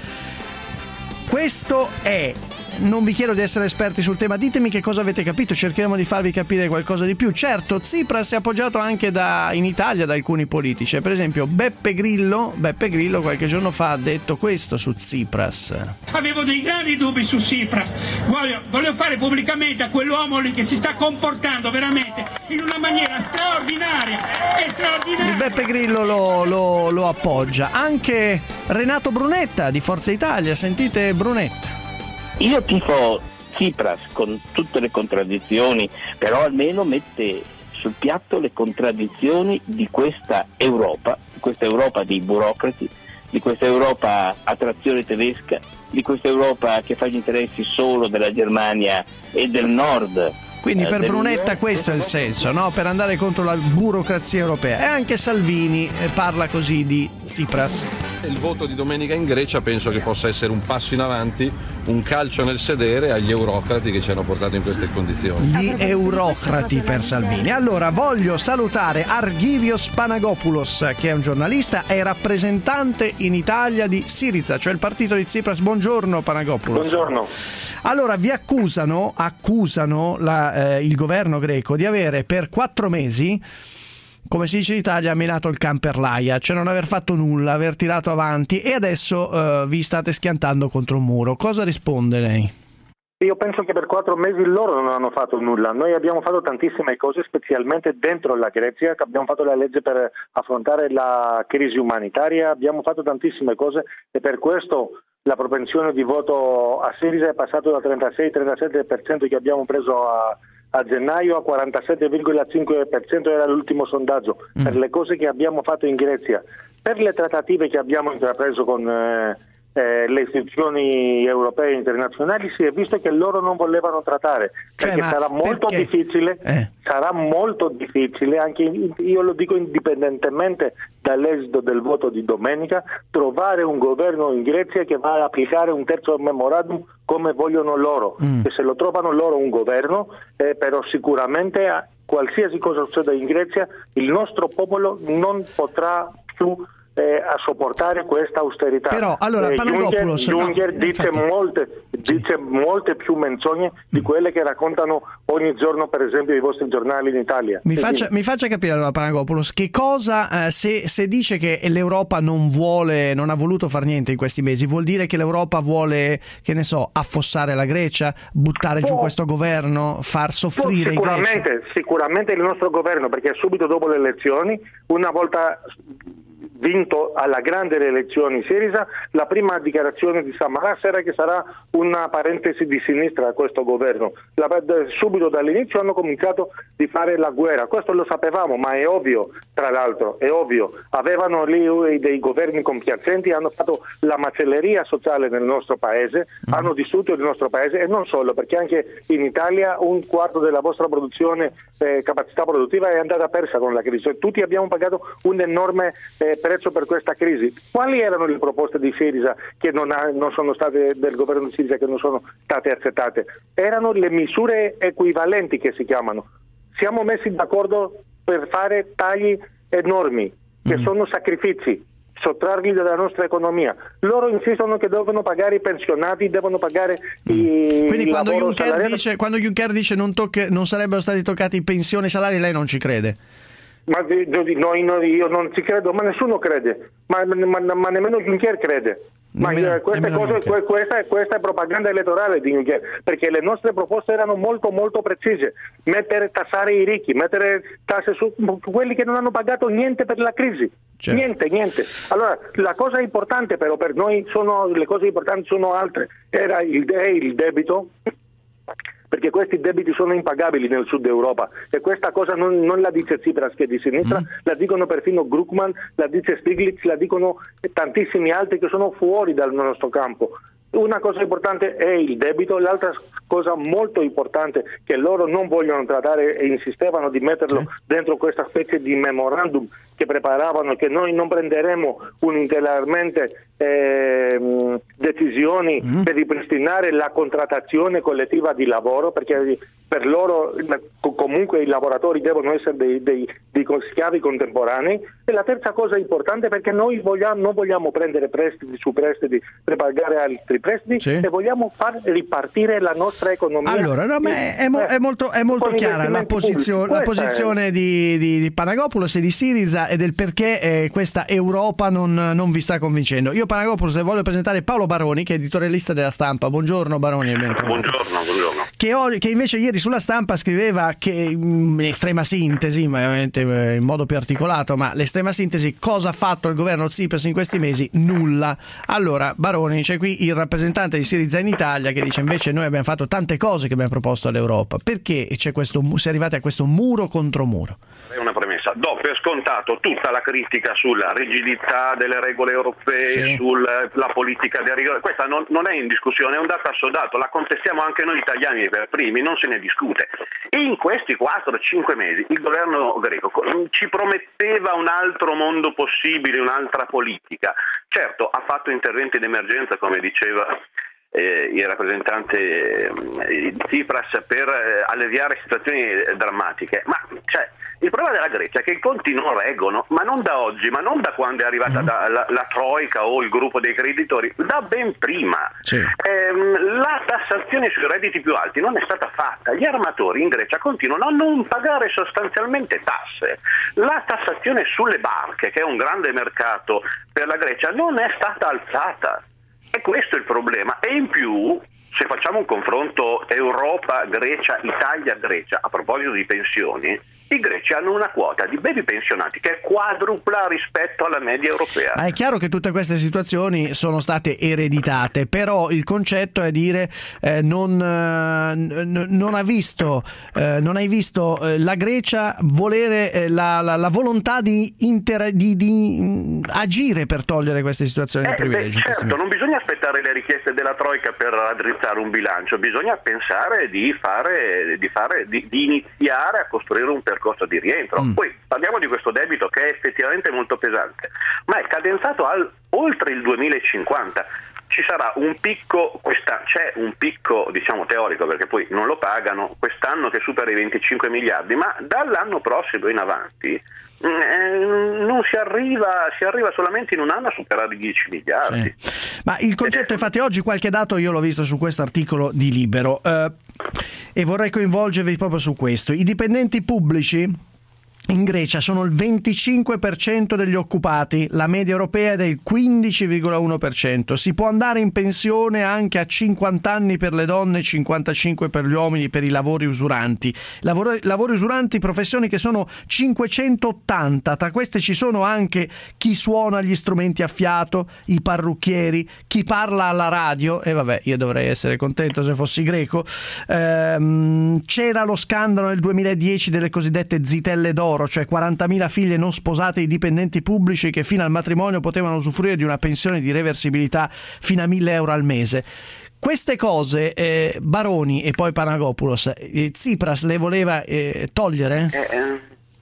questo è... Non vi chiedo di essere esperti sul tema, ditemi che cosa avete capito, cercheremo di farvi capire qualcosa di più. Certo, Tsipras è appoggiato anche da, in Italia da alcuni politici, per esempio Beppe Grillo, Beppe Grillo qualche giorno fa ha detto questo su Tsipras. Avevo dei grandi dubbi su Tsipras, voglio, voglio fare pubblicamente a quell'uomo lì che si sta comportando veramente in una maniera straordinaria, straordinaria. Il Beppe Grillo lo, lo, lo appoggia, anche Renato Brunetta di Forza Italia, sentite Brunetta. Io tifo Tsipras con tutte le contraddizioni, però almeno mette sul piatto le contraddizioni di questa Europa, di questa Europa di burocrati, di questa Europa a trazione tedesca, di questa Europa che fa gli interessi solo della Germania e del nord. Quindi per Brunetta questo è il senso, no? Per andare contro la burocrazia europea. E anche Salvini parla così di Tsipras. Il voto di domenica in Grecia penso che possa essere un passo in avanti, un calcio nel sedere agli eurocrati che ci hanno portato in queste condizioni. Gli eurocrati per Salvini. Allora voglio salutare Argivios Panagopoulos, che è un giornalista e rappresentante in Italia di Syriza, cioè il partito di Tsipras. Buongiorno Panagopoulos. Buongiorno. Allora vi accusano, accusano la, eh, il governo greco di avere per quattro mesi, come si dice in Italia, menato il can per l'aia, cioè non aver fatto nulla, aver tirato avanti, e adesso eh, vi state schiantando contro un muro. Cosa risponde lei? Io penso che per quattro mesi loro non hanno fatto nulla. Noi abbiamo fatto tantissime cose, specialmente dentro la Grecia. Abbiamo fatto la legge per affrontare la crisi umanitaria, abbiamo fatto tantissime cose e per questo la propensione di voto a Syriza è passato da trentasei trentasette per cento che abbiamo preso a, a gennaio a quarantasette virgola cinque per cento era l'ultimo sondaggio, mm. per le cose che abbiamo fatto in Grecia, per le trattative che abbiamo intrapreso con eh, eh, le istituzioni europee e internazionali. Si è visto che loro non volevano trattare, cioè, perché sarà molto perché? difficile eh. sarà molto difficile, anche io lo dico indipendentemente dall'esito del voto di domenica, trovare un governo in Grecia che va ad applicare un terzo memorandum come vogliono loro. Mm. E se lo trovano loro un governo, eh, però sicuramente a qualsiasi cosa succeda in Grecia il nostro popolo non potrà più Eh, a sopportare questa austerità. Però allora eh, Panagopoulos Juncker no, dice, infatti... molte, dice molte più menzogne di quelle che raccontano ogni giorno, per esempio, i vostri giornali in Italia. Mi faccia, mi faccia capire allora Panagopoulos, che cosa eh, se, se dice che l'Europa non vuole, non ha voluto far niente in questi mesi, vuol dire che l'Europa vuole, che ne so, affossare la Grecia, buttare oh. giù questo governo, far soffrire oh, sicuramente, i greci? Sicuramente il nostro governo, perché subito dopo le elezioni, una volta vinto alla grande rielezione in Syriza, la prima dichiarazione di Samaras era che sarà una parentesi di sinistra a questo governo. La, subito dall'inizio hanno cominciato di fare la guerra, questo lo sapevamo, ma è ovvio, tra l'altro, è ovvio, avevano lì dei governi compiacenti, hanno fatto la macelleria sociale nel nostro paese, mm. hanno distrutto il nostro paese, e non solo, perché anche in Italia un quarto della vostra produzione, eh, capacità produttiva è andata persa con la crisi. Tutti abbiamo pagato un enorme eh, prezzo prezzo per questa crisi. Quali erano le proposte di Syriza che non, ha, non sono state del governo di Syriza che non sono state accettate? Erano le misure equivalenti che si chiamano. Siamo messi d'accordo per fare tagli enormi, che mm. sono sacrifici, sottrarli dalla nostra economia. Loro insistono che devono pagare i pensionati, devono pagare mm. i Quindi quando Juncker, salariali. dice, quando Juncker dice non, tocche, non sarebbero stati toccati pensioni e salari, lei non ci crede? Ma noi, noi, io non ci credo, ma nessuno crede, ma, ma, ma nemmeno Juncker crede. Ma nemmeno, queste cose, que, questa, questa è propaganda elettorale di Juncker, perché le nostre proposte erano molto molto precise: mettere, tassare i ricchi, mettere tasse su quelli che non hanno pagato niente per la crisi. Certo. Niente, niente. Allora, la cosa importante però per noi sono, le cose importanti sono altre. Era il, è il debito, perché questi debiti sono impagabili nel sud Europa, e questa cosa non, non la dice Tsipras che è di sinistra, mm. la dicono perfino Gluckman, la dice Stiglitz, la dicono tantissimi altri che sono fuori dal nostro campo. Una cosa importante è il debito, l'altra cosa molto importante che loro non vogliono trattare e insistevano di metterlo sì. dentro questa specie di memorandum che preparavano, che noi non prenderemo unilateralmente eh, decisioni mm. per ripristinare la contrattazione collettiva di lavoro, perché per loro comunque i lavoratori devono essere dei, dei, dei schiavi contemporanei. E la terza cosa importante, perché noi vogliamo, non vogliamo prendere prestiti su prestiti per pagare altri prestiti sì. e vogliamo far ripartire la nostra economia. Allora, no, ma è, è, mo- è molto, è molto chiara la, posizio- la posizione è... di, di, di Panagopoulos e di Syriza e del perché eh, questa Europa non, non vi sta convincendo. Io Panagopoulos voglio presentare Paolo Baroni, che è editorialista della Stampa. Buongiorno Baroni. Buongiorno, buongiorno. Che, ho, che invece ieri sulla Stampa scriveva che in estrema sintesi, ma ovviamente in modo più articolato, ma l'estrema sintesi, cosa ha fatto il governo Tsipras in questi mesi? Nulla. Allora Baroni, c'è qui il rappresentante di Syriza in Italia che dice invece noi abbiamo fatto tante cose che abbiamo proposto all'Europa. Perché c'è questo, si è arrivati a questo muro contro muro? È una premessa. Do per scontato tutta la critica sulla rigidità delle regole europee, sì. sulla politica del rigore. Questa non, non è in discussione, è un dato assodato, la contestiamo anche noi italiani per primi, non se ne discute. E in questi quattro cinque mesi il governo greco ci prometteva un altro mondo possibile, un'altra politica. Certo, ha fatto interventi d'emergenza, come diceva Eh, il rappresentante eh, Tsipras, per eh, alleviare situazioni eh, drammatiche, ma cioè, il problema della Grecia è che i conti non reggono, ma non da oggi, ma non da quando è arrivata da, la, la Troika o il gruppo dei creditori, da ben prima. Sì. Eh, la tassazione sui redditi più alti non è stata fatta, gli armatori in Grecia continuano a non pagare sostanzialmente tasse, la tassazione sulle barche, che è un grande mercato per la Grecia, non è stata alzata. E questo è il problema. E in più, se facciamo un confronto Europa, Grecia, Italia, Grecia, a proposito di pensioni, i greci hanno una quota di baby pensionati che è quadrupla rispetto alla media europea. Ma è chiaro che tutte queste situazioni sono state ereditate, però il concetto è dire eh, non, eh, non ha visto eh, non hai visto eh, la Grecia volere eh, la, la, la volontà di, inter- di, di agire per togliere queste situazioni eh, di privilegio. Beh, certo, non bisogna aspettare le richieste della Troika per raddrizzare un bilancio, bisogna pensare di fare di, fare, di, di iniziare a costruire un percorso di rientro. Mm. Poi parliamo di questo debito che è effettivamente molto pesante, ma è cadenzato al oltre il duemilacinquanta. Ci sarà un picco, questa, c'è un picco diciamo teorico, perché poi non lo pagano quest'anno, che supera i venticinque miliardi, ma dall'anno prossimo in avanti eh, non si arriva, si arriva solamente in un anno a superare i dieci miliardi. Sì. Ma il concetto, infatti, oggi qualche dato io l'ho visto su questo articolo di Libero eh, e vorrei coinvolgervi proprio su questo. I dipendenti pubblici in Grecia sono il venticinque per cento degli occupati, la media europea è del quindici virgola uno per cento. Si può andare in pensione anche a cinquanta anni per le donne, cinquantacinque per gli uomini per i lavori usuranti. Lavori, lavori usuranti, professioni che sono cinquecentottanta, tra queste ci sono anche chi suona gli strumenti a fiato, i parrucchieri, chi parla alla radio, e vabbè, io dovrei essere contento se fossi greco. Ehm, c'era lo scandalo nel duemiladieci delle cosiddette zitelle d'oro, cioè quarantamila figlie non sposate di dipendenti pubblici che fino al matrimonio potevano usufruire di una pensione di reversibilità fino a mille euro al mese. Queste cose eh, Baroni e poi Panagopoulos, eh, Tsipras le voleva eh, togliere? Eh,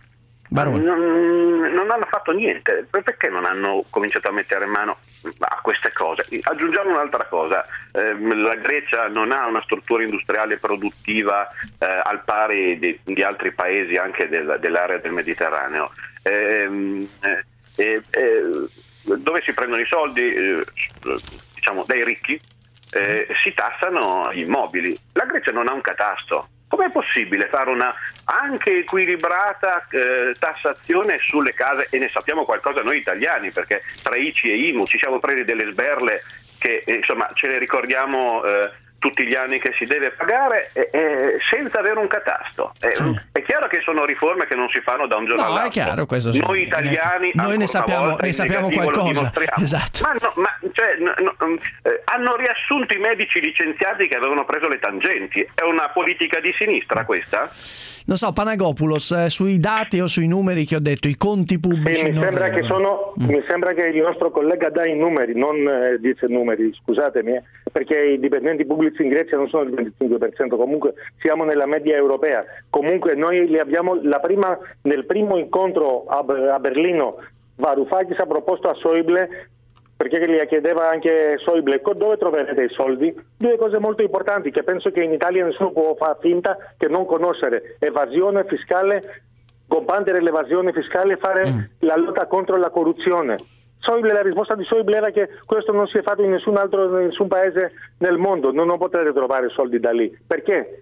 Barone. Non, non hanno fatto niente. Perché non hanno cominciato a mettere mano a queste cose? Aggiungiamo un'altra cosa, eh, la Grecia non ha una struttura industriale produttiva eh, al pari di, di altri paesi anche del, dell'area del Mediterraneo. Eh, eh, eh, dove si prendono i soldi? Eh, diciamo dai ricchi, eh, si tassano gli immobili. La Grecia non ha un catasto. Com'è possibile fare una anche equilibrata eh, tassazione sulle case? E ne sappiamo qualcosa noi italiani, perché tra I C I e I M U ci siamo presi delle sberle che eh, insomma ce le ricordiamo eh, tutti gli anni che si deve pagare eh, eh, senza avere un catasto. Eh, sì. È chiaro che sono riforme che non si fanno da un giorno no, all'altro. È chiaro, questo sì. Noi italiani noi ne sappiamo, ne sappiamo qualcosa. Esatto. Ma, no, ma cioè, no, no, eh, hanno riassunto i medici licenziati che avevano preso le tangenti. È una politica di sinistra questa? Non so, Panagopoulos, eh, sui dati o sui numeri che ho detto, i conti pubblici. Sì, mi, sembra che sono, mm. mi sembra che il nostro collega dà i numeri, non eh, dice numeri, scusatemi, eh, perché i dipendenti pubblici in Grecia non sono il venticinque per cento, comunque siamo nella media europea. Comunque noi li abbiamo, la prima, nel primo incontro a, a Berlino, Varoufakis ha proposto a Schäuble, perché gli chiedeva anche Schäuble dove troverete i soldi, due cose molto importanti che penso che in Italia nessuno può fare finta che non conoscere: evasione fiscale, combattere l'evasione fiscale e fare mm. la lotta contro la corruzione. Schäuble, la risposta di Schäuble era che questo non si è fatto in nessun altro in nessun paese nel mondo, non, non potrete trovare soldi da lì. Perché?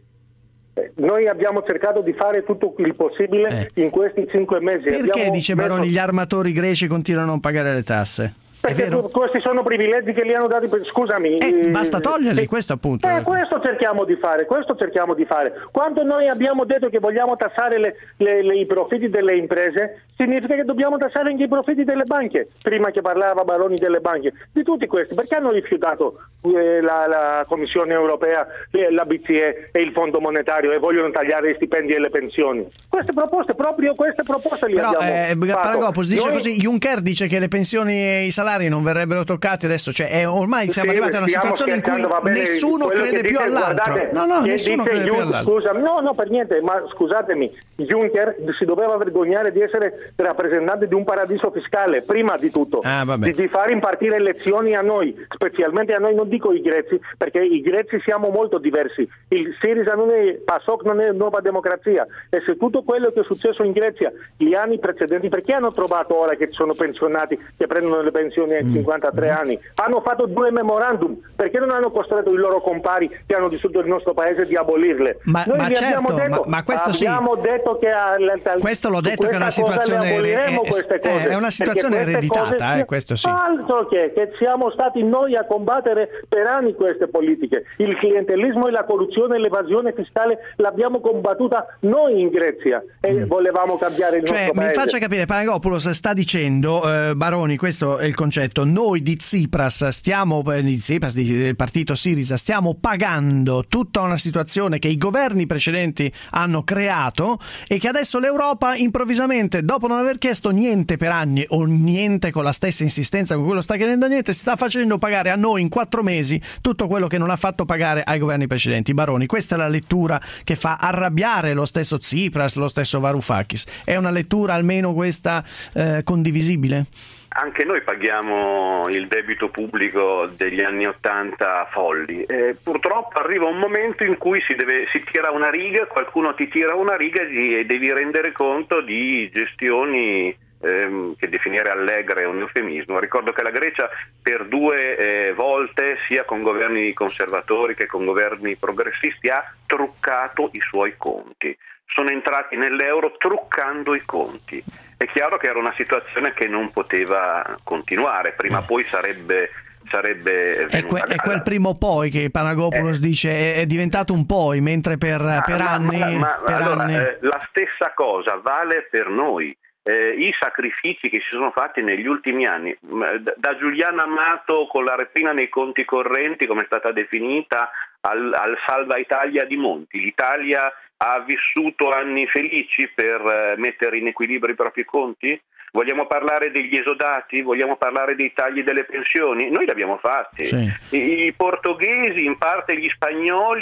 Noi abbiamo cercato di fare tutto il possibile eh. in questi cinque mesi. Perché, abbiamo dice Baroni, messo... gli armatori greci continuano a non pagare le tasse? Perché questi sono privilegi che li hanno dati per... scusami eh, basta toglierli, eh, questo appunto eh, questo cerchiamo di fare questo cerchiamo di fare quando noi abbiamo detto che vogliamo tassare le, le, le, i profitti delle imprese, significa che dobbiamo tassare anche i profitti delle banche. Prima che parlava Baroni delle banche, di tutti questi, perché hanno rifiutato eh, la, la Commissione Europea, eh, la B C E e il Fondo Monetario e vogliono tagliare gli stipendi e le pensioni? Queste proposte, proprio queste proposte li Però, abbiamo eh, fatto. Panagopoulos dice noi... così, Juncker dice che le pensioni e i salari non verrebbero toccati adesso, cioè è, ormai siamo sì, arrivati a una situazione in cui bene, nessuno crede più dice, all'altro. Guardate, no, no, nessuno crede Juncker, più all'altro. Scusa, no, no, per niente, ma scusatemi, Juncker si doveva vergognare di essere rappresentante di un paradiso fiscale, prima di tutto, ah, di, di far impartire lezioni a noi, specialmente a noi, non dico i greci, perché i greci siamo molto diversi. Il Syriza non è, PASOK non è nuova democrazia, e se tutto quello che è successo in Grecia gli anni precedenti, perché hanno trovato ora che sono pensionati, che prendono le pensioni ai cinquantatré anni, hanno fatto due memorandum, perché non hanno costretto i loro compari che hanno vissuto il nostro paese di abolirle? Ma, Noi ma gli certo, abbiamo detto, ma, ma questo abbiamo sì. detto che al, al, questo l'ho detto che è una situazione è, è, è una situazione ereditata, cose, eh, questo sì. Altro che, che siamo stati noi a combattere per anni queste politiche. Il clientelismo e la corruzione e l'evasione fiscale l'abbiamo combattuta noi in Grecia e mm. volevamo cambiare il cioè, nostro paese. Mi faccia capire, Panagopoulos sta dicendo, eh, Baroni, questo è il concetto, noi di Tsipras stiamo, di Tsipras, del partito Syriza, stiamo pagando tutta una situazione che i governi precedenti hanno creato e che adesso l'Europa improvvisamente, dopo non aver chiesto niente per anni o niente con la stessa insistenza con quello sta chiedendo niente, si sta facendo pagare a noi in quattro mesi tutto quello che non ha fatto pagare ai governi precedenti. Baroni, questa è la lettura che fa arrabbiare lo stesso Tsipras, lo stesso Varoufakis. È una lettura almeno questa eh, condivisibile? Anche noi paghiamo il debito pubblico degli anni Ottanta folli. Eh, purtroppo arriva un momento in cui si, deve, si tira una riga, qualcuno ti tira una riga e devi rendere conto di gestioni ehm, che definire allegre è un eufemismo. Ricordo che la Grecia per due eh, volte, sia con governi conservatori che con governi progressisti, ha truccato i suoi conti. Sono entrati nell'euro truccando i conti. È chiaro che era una situazione che non poteva continuare, prima o poi sarebbe sarebbe è, que- è quel prima o poi che Panagopoulos eh. dice è, è diventato un poi, mentre per, ah, per ma, anni, ma, ma, per allora, anni... Eh, la stessa cosa vale per noi. Eh, i sacrifici che si sono fatti negli ultimi anni, da Giuliano Amato con la rapina nei conti correnti, come è stata definita, al, al Salva Italia di Monti, l'Italia ha vissuto anni felici per mettere in equilibrio i propri conti? Vogliamo parlare degli esodati? Vogliamo parlare dei tagli delle pensioni? Noi li abbiamo fatti. Sì. I, I portoghesi, in parte gli spagnoli,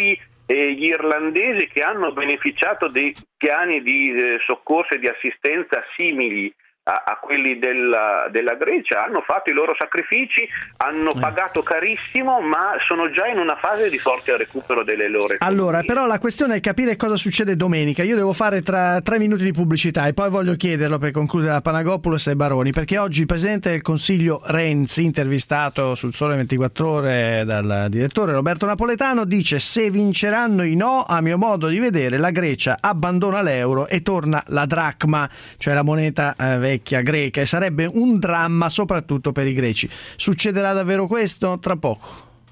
e gli irlandesi che hanno beneficiato dei piani di eh, soccorso e di assistenza simili a, a quelli della, della Grecia hanno fatto i loro sacrifici, hanno eh. pagato carissimo, ma sono già in una fase di forte recupero delle loro economie. Allora, però la questione è capire cosa succede domenica. Io devo fare tra tre minuti di pubblicità e poi voglio chiederlo per concludere a Panagopoulos e Baroni, perché oggi il Presidente del Consiglio Renzi, intervistato sul Sole ventiquattro Ore dal direttore Roberto Napoletano, dice: se vinceranno i no, a mio modo di vedere la Grecia abbandona l'euro e torna la dracma, cioè la moneta eh, vecchia greca, e sarebbe un dramma soprattutto per i greci. Succederà davvero questo? Tra poco.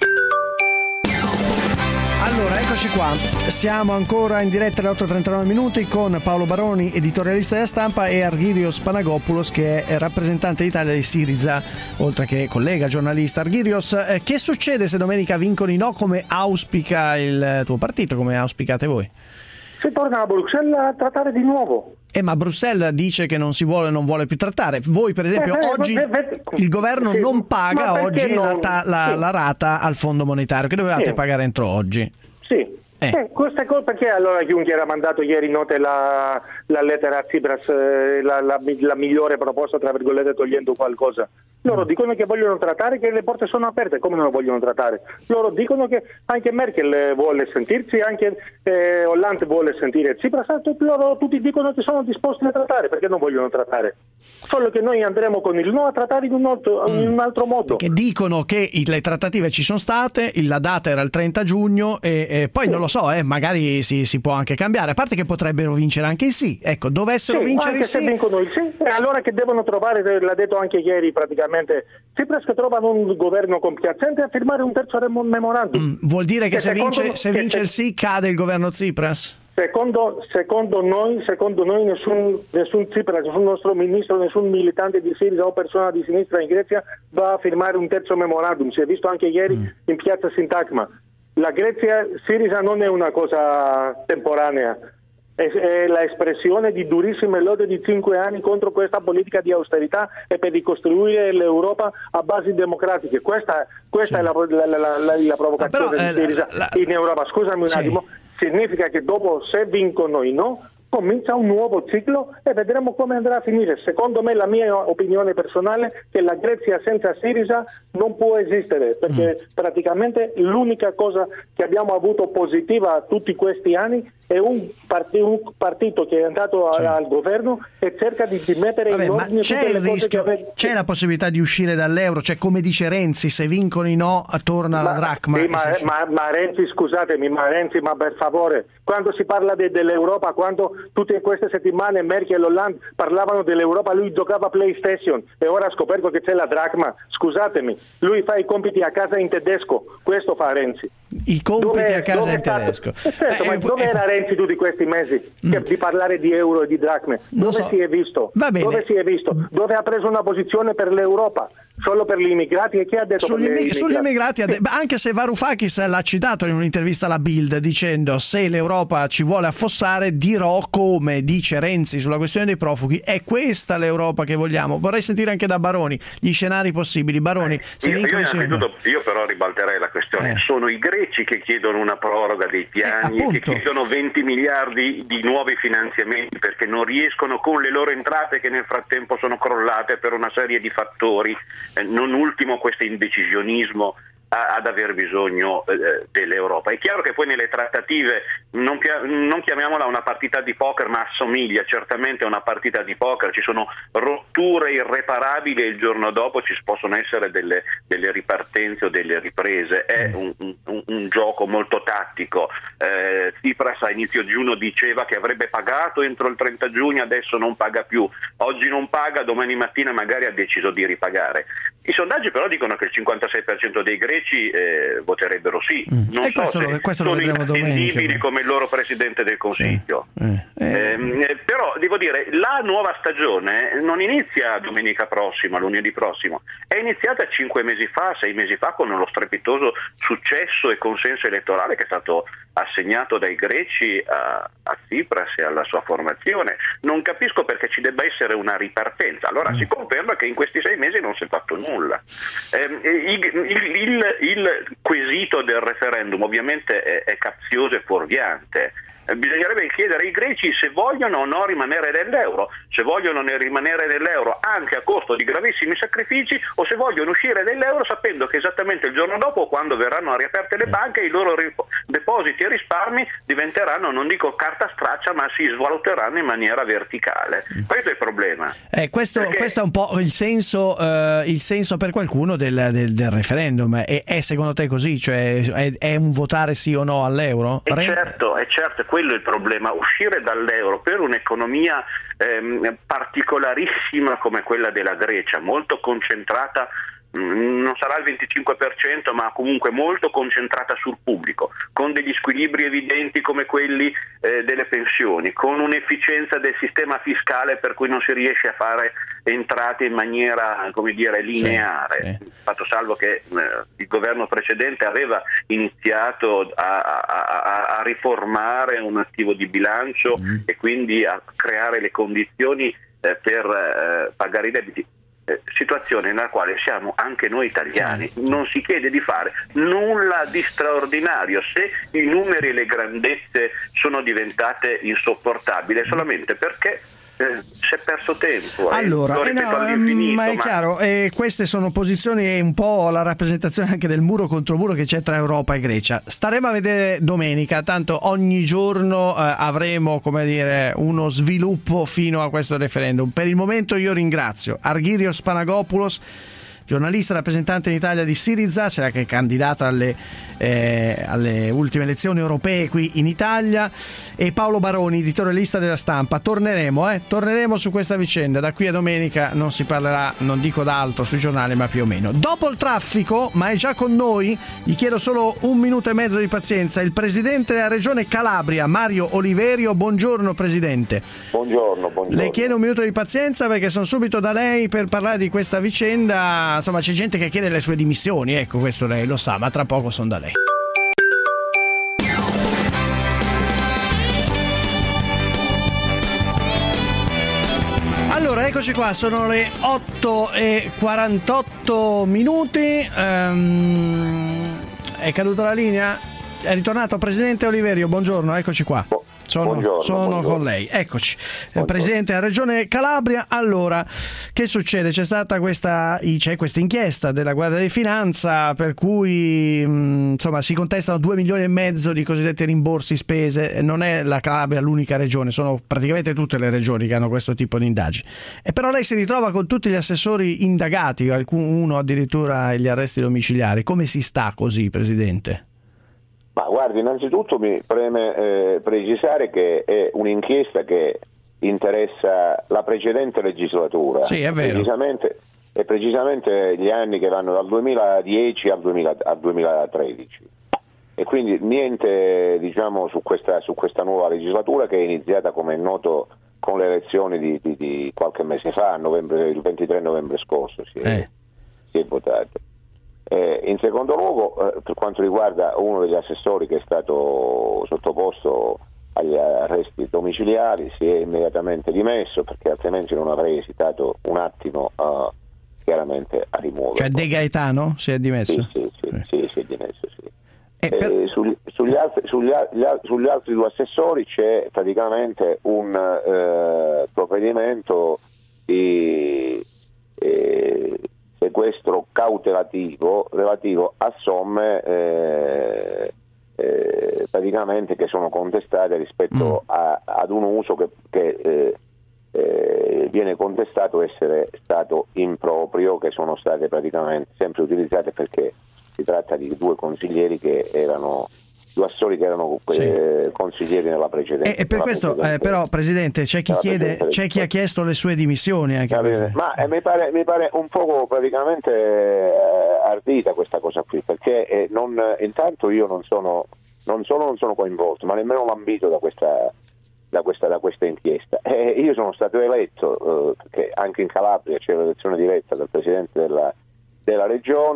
Allora, eccoci qua, siamo ancora in diretta alle otto e trentanove minuti con Paolo Baroni, editorialista della Stampa, e Arghirios Panagopoulos, che è rappresentante d'Italia di Syriza, oltre che collega giornalista. Arghirios, eh, che succede se domenica vincono i no, come auspica il tuo partito, come auspicate voi? Si torna a Bruxelles a trattare di nuovo. Eh, ma Bruxelles dice che non si vuole, non vuole più trattare. Voi, per esempio, eh, oggi eh, eh, il governo sì, non paga oggi non... La, la, sì. la rata al Fondo Monetario, che dovevate sì. pagare entro oggi. Sì. Eh. Eh, questa cosa, perché allora Juncker ha mandato ieri notte la, la lettera a Tsipras, eh, la, la, la migliore proposta, tra virgolette, togliendo qualcosa. Loro dicono che vogliono trattare, che le porte sono aperte. Come non lo vogliono trattare? Loro dicono che anche Merkel vuole sentirsi, anche eh, Hollande vuole sentire Tsipras. Loro tutti dicono che sono disposti a trattare. Perché non vogliono trattare? Solo che noi andremo con il no a trattare in un altro, mm. in un altro modo. Che dicono che le trattative ci sono state, la data era il trenta giugno e, e poi sì. non lo so, eh, magari si, si può anche cambiare. A parte che potrebbero vincere anche il sì. Ecco, dovessero sì, vincere anche il se sì. vincono il sì, e allora che devono trovare, l'ha detto anche ieri praticamente, Tsipras, che trovano un governo compiacente a firmare un terzo memorandum. Mm, vuol dire che, che se vince, secondo, se vince che il sì cade il governo Tsipras? Secondo, secondo noi, secondo noi nessun, nessun Tsipras, nessun nostro ministro, nessun militante di Syriza o persona di sinistra in Grecia va a firmare un terzo memorandum. Si è visto anche ieri mm. in piazza Sintagma. La Grecia, Syriza non è una cosa temporanea. È, è l'espressione di durissime lotte di cinque anni contro questa politica di austerità e per ricostruire l'Europa a basi democratiche. Questa, questa sì. è la, la, la, la, la provocazione però, di Syriza eh, la, la... in Europa. Scusami un sì. attimo, significa che dopo, se vincono i no, comincia un nuovo ciclo e vedremo come andrà a finire. Secondo me, la mia opinione personale, che la Grecia senza Syriza non può esistere, perché mm. praticamente l'unica cosa che abbiamo avuto positiva tutti questi anni è un, part- un partito che è andato a- sì. al governo e cerca di, di mettere Vabbè, in ordine c'è tutte il le rischio, cose che ave- c'è la possibilità di uscire dall'euro, cioè come dice Renzi, se vincono i no torna ma, la dracma. Sì, ma, ma, ma Renzi, scusatemi, ma Renzi, ma per favore, quando si parla de- dell'Europa, quando tutte queste settimane Merkel e Hollande parlavano dell'Europa, lui giocava a PlayStation e ora ha scoperto che c'è la dracma. Scusatemi, lui fa i compiti a casa in tedesco, questo fa Renzi. I compiti dove, a casa in stato, tedesco. Eh, certo, eh, ma eh, dove eh, era Renzi tutti questi mesi mm. di parlare di euro e di dracme? Dove so. si è visto? Va bene. Dove si è visto? Dove ha preso una posizione per l'Europa? Solo per gli immigrati? E chi ha detto sugli, per immig- sugli immigrati? Sì. Anche se Varoufakis l'ha citato in un'intervista alla Bild dicendo: se l'Europa ci vuole affossare dirò come, dice Renzi sulla questione dei profughi. È questa l'Europa che vogliamo? Vorrei sentire anche da Baroni gli scenari possibili. Baroni, se io, io, insieme... io però ribalterei la questione. Eh. Sono i greci che chiedono una proroga dei piani, eh, che chiedono venti miliardi di nuovi finanziamenti perché non riescono con le loro entrate, che nel frattempo sono crollate per una serie di fattori, eh, non ultimo questo indecisionismo ad aver bisogno eh, dell'Europa. È chiaro che poi nelle trattative non, non chiamiamola una partita di poker, ma assomiglia certamente a una partita di poker. Ci sono rotture irreparabili e il giorno dopo ci possono essere delle, delle ripartenze o delle riprese. È un, un, un gioco molto tattico. eh, Tsipras a inizio giugno diceva che avrebbe pagato entro il trenta giugno, adesso non paga più. Oggi non paga, domani mattina magari ha deciso di ripagare. I sondaggi però dicono che il cinquantasei per cento dei greci eh, voterebbero sì. Mm. Non e so questo, se questo sono lo inattendibili come il loro Presidente del Consiglio. Sì. Eh. Eh. Eh, però devo dire, la nuova stagione non inizia domenica prossima, lunedì prossimo, è iniziata cinque mesi fa, sei mesi fa, con lo strepitoso successo e consenso elettorale che è stato assegnato dai greci a, a a Tsipras e alla sua formazione. Non capisco perché ci debba essere una ripartenza. Allora mm. si conferma che in questi sei mesi non si è fatto nulla. Eh, il, il, il, il quesito del referendum ovviamente è, è capzioso e fuorviante. Bisognerebbe chiedere ai greci se vogliono o no rimanere nell'euro, se vogliono rimanere nell'euro anche a costo di gravissimi sacrifici, o se vogliono uscire dall'euro sapendo che esattamente il giorno dopo, quando verranno riaperte le banche, i loro rip- depositi e risparmi diventeranno, non dico carta straccia, ma si svaluteranno in maniera verticale. Questo è il problema. Eh, questo, Perché... questo è un po' il senso, eh, il senso per qualcuno del, del, del referendum. È, è secondo te così? Cioè è, è un votare sì o no all'euro? È certo, è certo. Quello è il problema, uscire dall'euro per un'economia ehm, particolarissima come quella della Grecia, molto concentrata, mh, non sarà il venticinque per cento, ma comunque molto concentrata sul pubblico, con degli squilibri evidenti come quelli eh, delle pensioni, con un'efficienza del sistema fiscale per cui non si riesce a fare entrate in maniera, come dire, lineare. Sì, sì. Fatto salvo che eh, il governo precedente aveva iniziato a, a, a riformare un attivo di bilancio mm. e quindi a creare le condizioni eh, per eh, pagare i debiti. Eh, situazione nella quale siamo anche noi italiani. Sì. Non si chiede di fare nulla di straordinario se i numeri e le grandezze sono diventate insopportabili, solamente perché Eh, si è perso tempo. Allora, eh, eh no, ma è ma... chiaro, eh, queste sono posizioni e un po' la rappresentazione anche del muro contro muro che c'è tra Europa e Grecia. Staremo a vedere domenica, tanto ogni giorno eh, avremo, come dire, uno sviluppo fino a questo referendum. Per il momento io ringrazio Argyrios Panagopoulos, giornalista rappresentante in Italia di Syriza, sarà che è candidato alle, eh, alle ultime elezioni europee qui in Italia, e Paolo Baroni, editorialista della Stampa. Torneremo, eh, torneremo su questa vicenda. Da qui a domenica non si parlerà, non dico d'altro sui giornali, ma più o meno. Dopo il traffico, ma è già con noi, gli chiedo solo un minuto e mezzo di pazienza, il presidente della regione Calabria, Mario Oliverio. Buongiorno Presidente. Buongiorno, buongiorno. Le chiedo un minuto di pazienza perché sono subito da lei per parlare di questa vicenda. Insomma, c'è gente che chiede le sue dimissioni, ecco, questo lei lo sa, ma tra poco sono da lei. Allora, eccoci qua, sono le otto e quarantotto minuti. Um, è caduta la linea? È ritornato Presidente Oliverio, buongiorno, eccoci qua. Sono, buongiorno, sono buongiorno. Con lei, eccoci, buongiorno. Presidente della Regione Calabria. Allora, che succede? C'è stata questa, c'è questa inchiesta della Guardia di Finanza per cui mh, insomma si contestano due milioni e mezzo di cosiddetti rimborsi spese. Non è la Calabria l'unica regione, sono praticamente tutte le regioni che hanno questo tipo di indagini. E però lei si ritrova con tutti gli assessori indagati, uno addirittura gli arresti domiciliari. Come si sta così, Presidente? Ma guardi, innanzitutto mi preme eh, precisare che è un'inchiesta che interessa la precedente legislatura. Sì, è vero. Precisamente, e precisamente gli anni che vanno dal duemiladieci al, duemila, al duemilatredici. E quindi niente, diciamo, su questa, su questa nuova legislatura che è iniziata, come è noto, con le elezioni di, di, di qualche mese fa, novembre, il ventitré novembre scorso si è, eh. si è votato. Eh, in secondo luogo, eh, per quanto riguarda uno degli assessori che è stato sottoposto agli arresti domiciliari, si è immediatamente dimesso, perché altrimenti non avrei esitato un attimo uh, chiaramente a rimuoverlo. Cioè De Gaetano si è dimesso? Sì, sì, sì, eh. sì si è dimesso, sì. Eh, per... eh, sugli, sugli, altri, sugli, sugli altri due assessori c'è praticamente un eh, provvedimento di eh, sequestro cautelativo relativo a somme eh, eh, praticamente che sono contestate rispetto mm. a, ad un uso che, che eh, eh, viene contestato essere stato improprio, che sono state praticamente sempre utilizzate, perché si tratta di due consiglieri che erano due assessori che erano sì. eh, consiglieri nella precedente. E, e per questo eh, però Presidente c'è chi chiede, c'è chi ha chiesto le sue dimissioni anche per... ma eh, mi, pare, mi pare un poco praticamente eh, ardita questa cosa qui, perché eh, non, intanto io non sono non solo non sono coinvolto, ma nemmeno lambito da questa da questa, da questa inchiesta. Eh, io sono stato eletto, eh, perché anche in Calabria c'è l'elezione diretta del Presidente della, della Regione,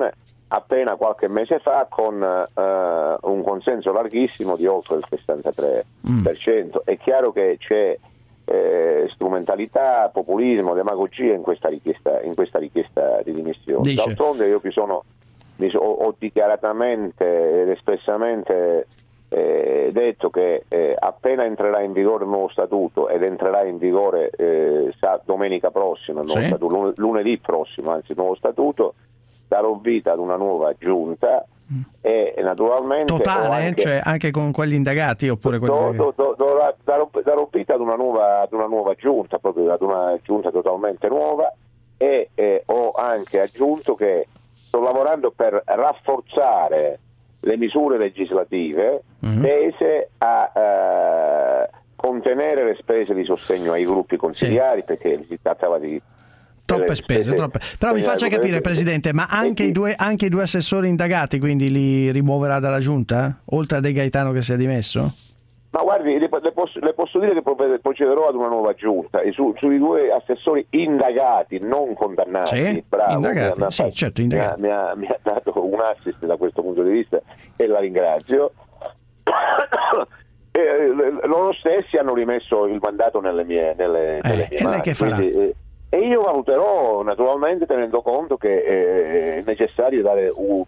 appena qualche mese fa con eh, un consenso larghissimo di oltre il sessantatré per cento. Mm. È chiaro che c'è eh, strumentalità, populismo, demagogia in questa richiesta, in questa richiesta di dimissioni. Dice. D'altronde io mi sono, mi so, ho dichiaratamente ed espressamente eh, detto che eh, appena entrerà in vigore il nuovo statuto, ed entrerà in vigore eh, sa, domenica prossima, il nuovo sì. statuto, lun- lunedì prossimo, anzi il nuovo statuto, darò vita ad una nuova giunta mm. e naturalmente totale, anche, cioè anche con quelli indagati oppure quelli do, do, do, do, darò, darò vita ad una nuova ad una nuova giunta, proprio ad una giunta totalmente nuova, e eh, ho anche aggiunto che sto lavorando per rafforzare le misure legislative mm. tese a eh, contenere le spese di sostegno ai gruppi consiliari, sì. perché si trattava di troppe spese, troppe. Però mi faccia capire, Presidente, ma anche i due anche i due assessori indagati quindi li rimuoverà dalla giunta? Oltre a De Gaetano che si è dimesso? Ma guardi, le, le, posso, le posso dire che procederò ad una nuova giunta e su, sui due assessori indagati, non condannati. Sì, bravo, indagati, mi ha, sì, certo, indagati. Mi ha, mi ha dato un assist da questo punto di vista e la ringrazio. e, loro stessi hanno rimesso il mandato nelle mie, nelle, eh, nelle mie e mani. lei che farà? Quindi, e io valuterò naturalmente tenendo conto che è necessario dare un,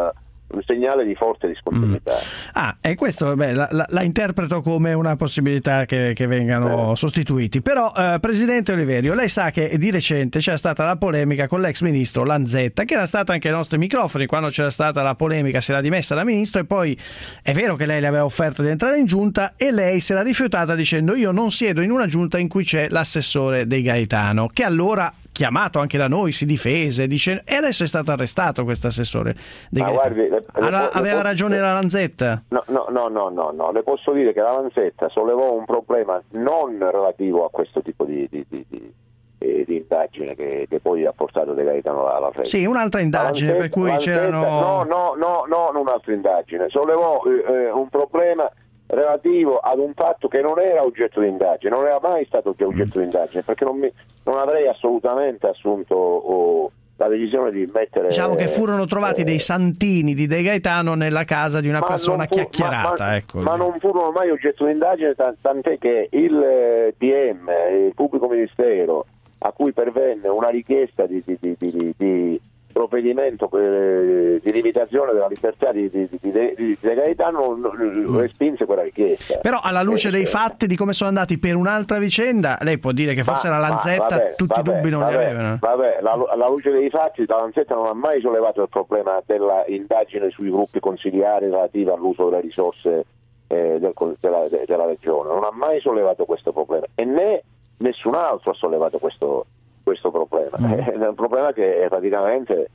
un segnale di forte discontinuità. Mm. Ah, e questo beh, la, la, la interpreto come una possibilità che, che vengano eh. sostituiti. Però, eh, Presidente Oliverio, lei sa che di recente c'è stata la polemica con l'ex ministro Lanzetta, che era stata anche ai nostri microfoni quando c'era stata la polemica, si era dimessa da ministro, e poi è vero che lei le aveva offerto di entrare in giunta e lei si era rifiutata dicendo: io non siedo in una giunta in cui c'è l'assessore De Gaetano, che allora, chiamato anche da noi, si difese, dice, e adesso è stato arrestato questo assessore De Gaetano. Guardi, le, le, allora, le, aveva le, ragione la Lanzetta? No, no, no, no, no, no, le posso dire che la Lanzetta sollevò un problema non relativo a questo tipo di, di, di, di, di indagine che, che poi ha portato De Gaetano alla freccia. Sì, un'altra indagine Lanzetta, per cui Lanzetta, c'erano... No, no, no, no, non un'altra indagine, sollevò eh, un problema relativo ad un fatto che non era oggetto di indagine, non era mai stato oggetto di indagine, perché non, mi, non avrei assolutamente assunto oh, la decisione di mettere... Diciamo che furono trovati eh, dei santini di De Gaetano nella casa di una persona fu, chiacchierata. Ma, ma, ecco. ma non furono mai oggetto di indagine, tant'è che il D M, il pubblico ministero, a cui pervenne una richiesta di, di, di, di, di provvedimento per, di limitazione della libertà di, di, di, di, di De Gaetano, mm. respinse quella richiesta. Però alla luce eh, dei fatti, di come sono andati per un'altra vicenda, lei può dire che forse ma, la Lanzetta vabbè, tutti vabbè, i dubbi non vabbè, li avevano. Vabbè, la, alla luce dei fatti la Lanzetta non ha mai sollevato il problema della indagine sui gruppi consiliari relativa all'uso delle risorse eh, del, della, de, della regione, non ha mai sollevato questo problema, e né nessun altro ha sollevato questo questo problema. Mm. È un problema che praticamente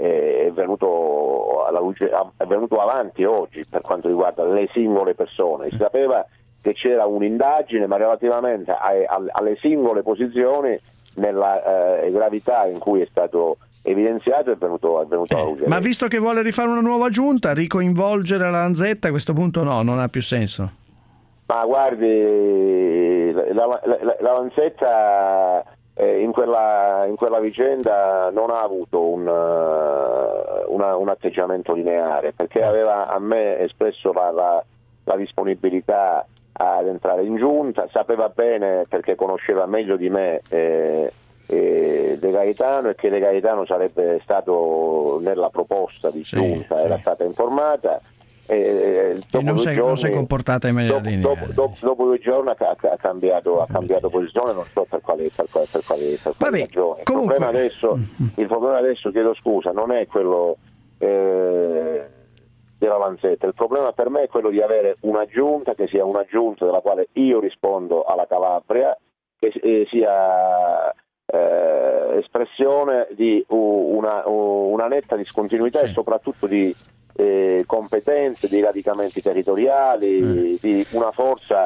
è venuto alla luce, è venuto avanti oggi per quanto riguarda le singole persone. Si sapeva che c'era un'indagine, ma relativamente a, a, alle singole posizioni, nella eh, gravità in cui è stato evidenziato, è venuto, è venuto alla luce. Ma visto che vuole rifare una nuova giunta, ricoinvolgere la Lanzetta, a questo punto no, non ha più senso. Ma guardi, la, la, la, la Lanzetta Eh, in, quella, in quella vicenda non ha avuto un, uh, una, un atteggiamento lineare, perché aveva a me espresso la, la, la disponibilità ad entrare in giunta, sapeva bene, perché conosceva meglio di me eh, eh, De Gaetano, e che De Gaetano sarebbe stato nella proposta di sì, giunta, sì. Era stata informata. E, e non si è comportata in maniera lineare. Dopo, dopo, dopo due giorni ha, ha cambiato, ha cambiato posizione, non so per quale, per quale, per quale, per quale ragione. Il comunque... problema adesso, il problema adesso, chiedo scusa, non è quello eh, della Lanzetta, il problema per me è quello di avere una giunta che sia una giunta della quale io rispondo alla Calabria, che eh, sia eh, espressione di una, una netta discontinuità, sì. E soprattutto di Eh, competenze, di radicamenti territoriali, mm. di una forza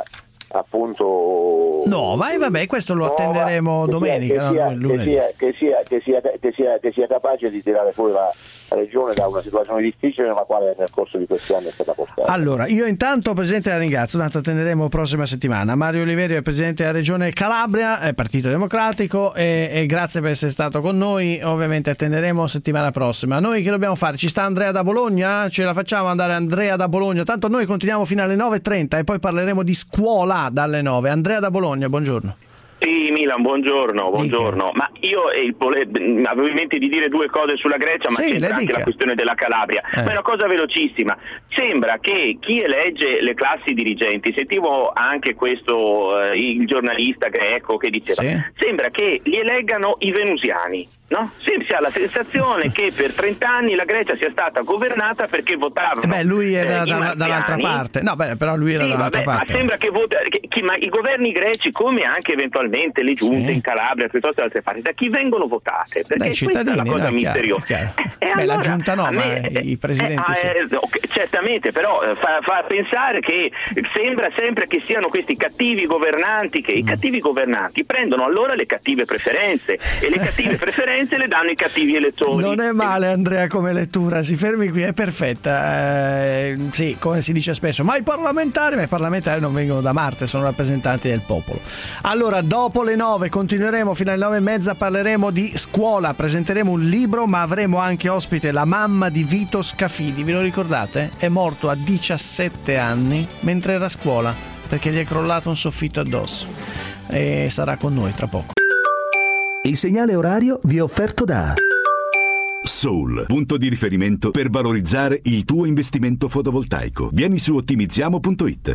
appunto no vai vabbè questo lo nuova, attenderemo che domenica sia, no, che, sia, che, sia, che, sia, che, sia, che sia capace di tirare fuori la regione da una situazione difficile nella quale nel corso di questi anni è stata portata. Allora io intanto Presidente la ringrazio, tanto attenderemo prossima settimana. Mario Oliverio è Presidente della Regione Calabria, è Partito Democratico, e, e grazie per essere stato con noi. Ovviamente attenderemo settimana prossima. Noi che dobbiamo fare? Ci sta Andrea da Bologna? Ce la facciamo andare Andrea da Bologna? Tanto noi continuiamo fino alle nove e trenta e poi parleremo di scuola dalle nove. Andrea da Bologna, buongiorno. Sì, Milan, buongiorno, buongiorno. Ma io eh, vole- avevo in mente di dire due cose sulla Grecia, ma sì, c'entra anche la questione della Calabria. Eh. Ma è una cosa velocissima. Sembra che chi elegge le classi dirigenti, sentivo anche questo, eh, il giornalista greco che diceva, sì. Sembra che li eleggano i venusiani. No? Si ha la sensazione che per trent'anni la Grecia sia stata governata perché votavano. Eh beh, lui era eh, da, dall'altra parte. No, beh, però lui era sì, dall'altra vabbè, parte. Ma sembra che, vota, che, che ma i governi greci, come anche eventualmente le giunte sì. in Calabria, piuttosto da altre parti, da chi vengono votate? Perché dai cittadini, questa è la cosa no, misteriosa. Chiaro, chiaro. Eh, beh, allora, la giunta no, ma me, i presidenti eh, sì. Eh, okay, certamente, però eh, fa, fa pensare che sembra sempre che siano questi cattivi governanti, che mm. i cattivi governanti prendono allora le cattive preferenze e le cattive preferenze le danno i cattivi elettori. Non è male Andrea come lettura, si fermi qui, è perfetta. Eh, sì, come si dice spesso, ma i parlamentari, ma i parlamentari non vengono da Marte, sono rappresentanti del popolo. Allora, dopo le nove continueremo fino alle nove e mezza, parleremo di scuola, presenteremo un libro, ma avremo anche ospite la mamma di Vito Scafidi. Vi lo ricordate? È morto a diciassette anni mentre era a scuola perché gli è crollato un soffitto addosso e sarà con noi tra poco. Il segnale orario vi è offerto da Soul, punto di riferimento per valorizzare il tuo investimento fotovoltaico. Vieni su ottimizziamo punto it.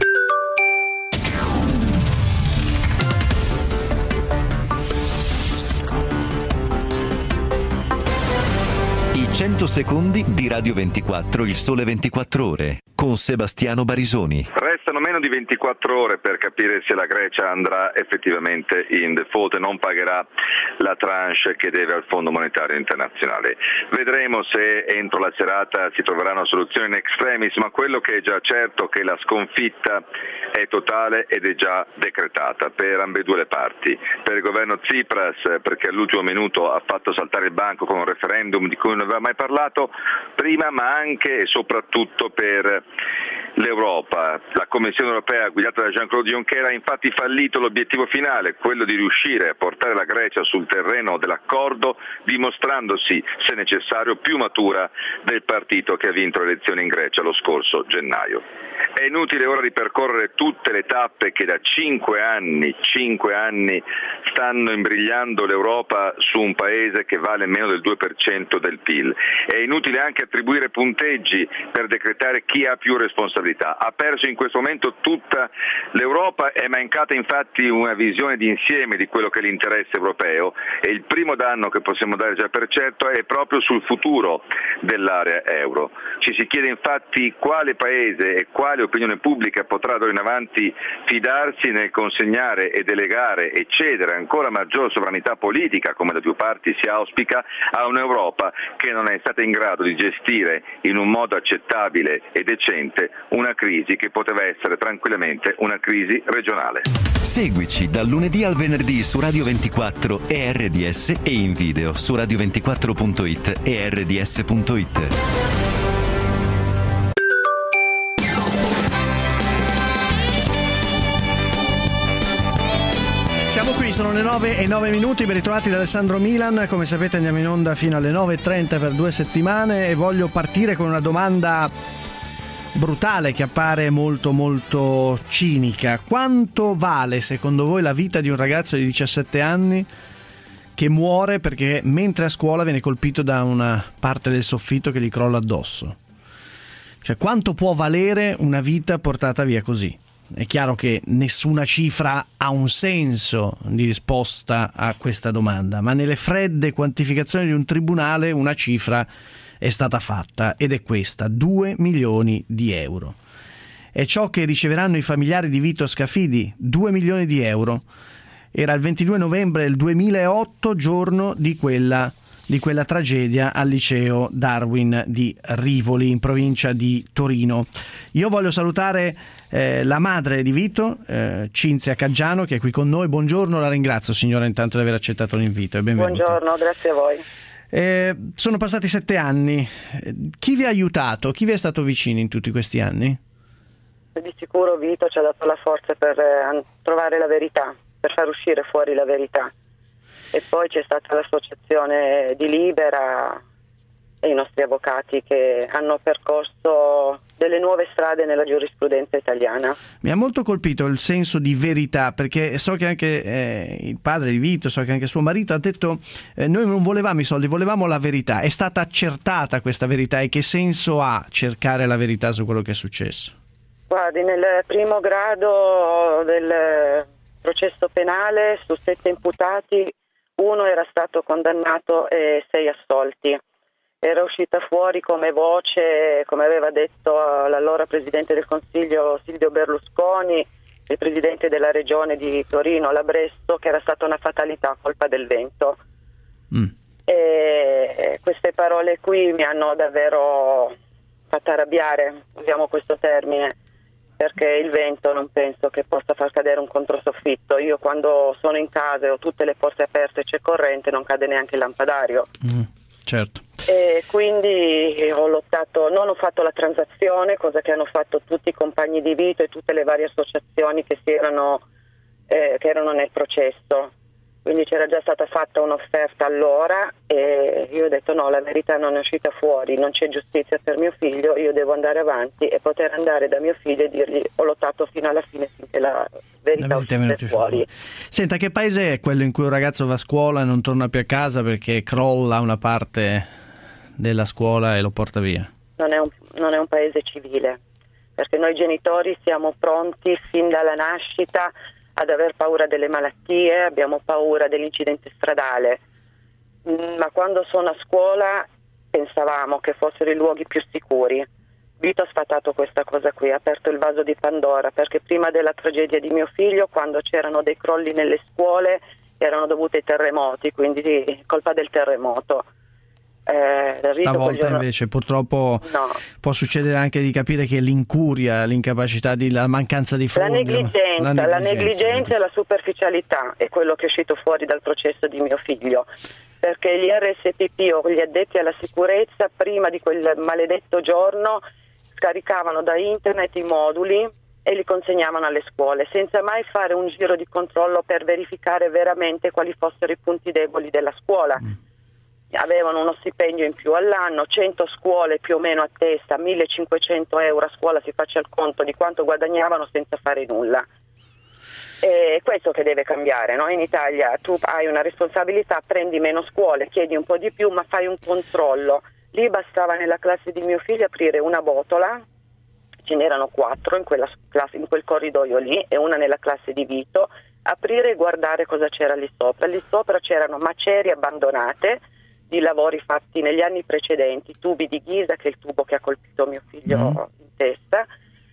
I cento secondi di Radio ventiquattro, il sole ventiquattro ore, con Sebastiano Barisoni. Restano meno di ventiquattro ore per capire se la Grecia andrà effettivamente in default e non pagherà la tranche che deve al Fondo Monetario Internazionale. Vedremo se entro la serata si troverà una soluzione in extremis, ma quello che è già certo è che la sconfitta è totale ed è già decretata per ambedue le parti. Per il governo Tsipras, perché all'ultimo minuto ha fatto saltare il banco con un referendum di cui non aveva mai parlato prima, ma anche e soprattutto per l'Europa. La Commissione europea guidata da Jean-Claude Juncker ha infatti fallito l'obiettivo finale, quello di riuscire a portare la Grecia sul terreno dell'accordo, dimostrandosi, se necessario, più matura del partito che ha vinto le elezioni in Grecia lo scorso gennaio. È inutile ora ripercorrere tutte le tappe che da cinque anni, cinque anni stanno imbrigliando l'Europa su un paese che vale meno del due per cento del P I L. È inutile anche attribuire punteggi per decretare chi ha più responsabilità. Ha perso in questo momento tutta l'Europa, è mancata infatti una visione d'insieme di quello che è l'interesse europeo e il primo danno che possiamo dare già per certo è proprio sul futuro dell'area euro. Ci si chiede infatti quale paese e quale opinione pubblica potrà d'ora in avanti fidarsi nel consegnare e delegare e cedere ancora maggior sovranità politica, come da più parti si auspica, a un'Europa che non è stata in grado di gestire in un modo accettabile e decente una crisi che poteva essere tranquillamente una crisi regionale. Seguici dal lunedì al venerdì su Radio ventiquattro e R D S e in video su radio ventiquattro punto it e R D S punto it. Siamo qui, sono le nove e nove minuti, ben ritrovati da Alessandro Milan. Come sapete andiamo in onda fino alle nove e trenta per due settimane e voglio partire con una domanda brutale che appare molto molto cinica. Quanto vale secondo voi la vita di un ragazzo di diciassette anni che muore perché mentre a scuola viene colpito da una parte del soffitto che gli crolla addosso? Cioè, quanto può valere una vita portata via così? È chiaro che nessuna cifra ha un senso di risposta a questa domanda, ma nelle fredde quantificazioni di un tribunale una cifra è stata fatta ed è questa: due milioni di euro. È ciò che riceveranno i familiari di Vito Scafidi, due milioni di euro. Era il ventidue novembre del duemilaotto, giorno di quella di quella tragedia al liceo Darwin di Rivoli, in provincia di Torino. Io voglio salutare eh, la madre di Vito, eh, Cinzia Caggiano, che è qui con noi. Buongiorno, la ringrazio signora intanto di aver accettato l'invito e benvenuta. Buongiorno, grazie a voi. Eh, sono passati sette anni. Chi vi ha aiutato? Chi vi è stato vicino in tutti questi anni? Di sicuro Vito ci ha dato la forza per eh, trovare la verità, per far uscire fuori la verità. E poi c'è stata l'associazione di Libera e i nostri avvocati che hanno percorso delle nuove strade nella giurisprudenza italiana. Mi ha molto colpito il senso di verità, perché so che anche eh, il padre di Vito, so che anche suo marito ha detto eh, noi non volevamo i soldi, volevamo la verità. È stata accertata questa verità e che senso ha cercare la verità su quello che è successo? Guardi, nel primo grado del processo penale su sette imputati uno era stato condannato e sei assolti. Era uscita fuori come voce, come aveva detto l'allora Presidente del Consiglio Silvio Berlusconi, il Presidente della Regione di Torino, Labresto, che era stata una fatalità, colpa del vento. Mm. E queste parole qui mi hanno davvero fatto arrabbiare, usiamo questo termine, perché il vento non penso che possa far cadere un controsoffitto. Io quando sono in casa e ho tutte le porte aperte e c'è corrente non cade neanche il lampadario. Mm, certo. E quindi ho lottato, non ho fatto la transazione, cosa che hanno fatto tutti i compagni di Vito e tutte le varie associazioni che, si erano, eh, che erano nel processo. Quindi c'era già stata fatta un'offerta allora e io ho detto no, la verità non è uscita fuori, non c'è giustizia per mio figlio, io devo andare avanti e poter andare da mio figlio e dirgli ho lottato fino alla fine finché la verità, la verità uscita fuori. Senta, che paese è quello in cui un ragazzo va a scuola e non torna più a casa perché crolla una parte della scuola e lo porta via? Non è un, non è un paese civile, perché noi genitori siamo pronti fin dalla nascita ad aver paura delle malattie, abbiamo paura dell'incidente stradale, ma quando sono a scuola pensavamo che fossero i luoghi più sicuri. Vito ha sfatato questa cosa qui, ha aperto il vaso di Pandora, perché prima della tragedia di mio figlio, quando c'erano dei crolli nelle scuole, erano dovuti ai terremoti, quindi colpa del terremoto. Eh, Stavolta giorno... invece purtroppo no. può succedere anche di capire che l'incuria, l'incapacità, di, la mancanza di fondi, la negligenza, la negligenza, la negligenza e la superficialità è quello che è uscito fuori dal processo di mio figlio, perché gli R S P P o gli addetti alla sicurezza prima di quel maledetto giorno scaricavano da internet i moduli e li consegnavano alle scuole senza mai fare un giro di controllo per verificare veramente quali fossero i punti deboli della scuola. Mm. Avevano uno stipendio in più all'anno, cento scuole più o meno a testa, millecinquecento euro a scuola, si faccia il conto di quanto guadagnavano senza fare nulla. È questo che deve cambiare, no? In Italia tu hai una responsabilità, prendi meno scuole, chiedi un po' di più, ma fai un controllo. Lì bastava nella classe di mio figlio aprire una botola, ce n'erano quattro in, quella classe, in quel corridoio lì, e una nella classe di Vito, aprire e guardare cosa c'era lì sopra. Lì sopra c'erano macerie abbandonate di lavori fatti negli anni precedenti, tubi di ghisa, che è il tubo che ha colpito mio figlio mm. in testa,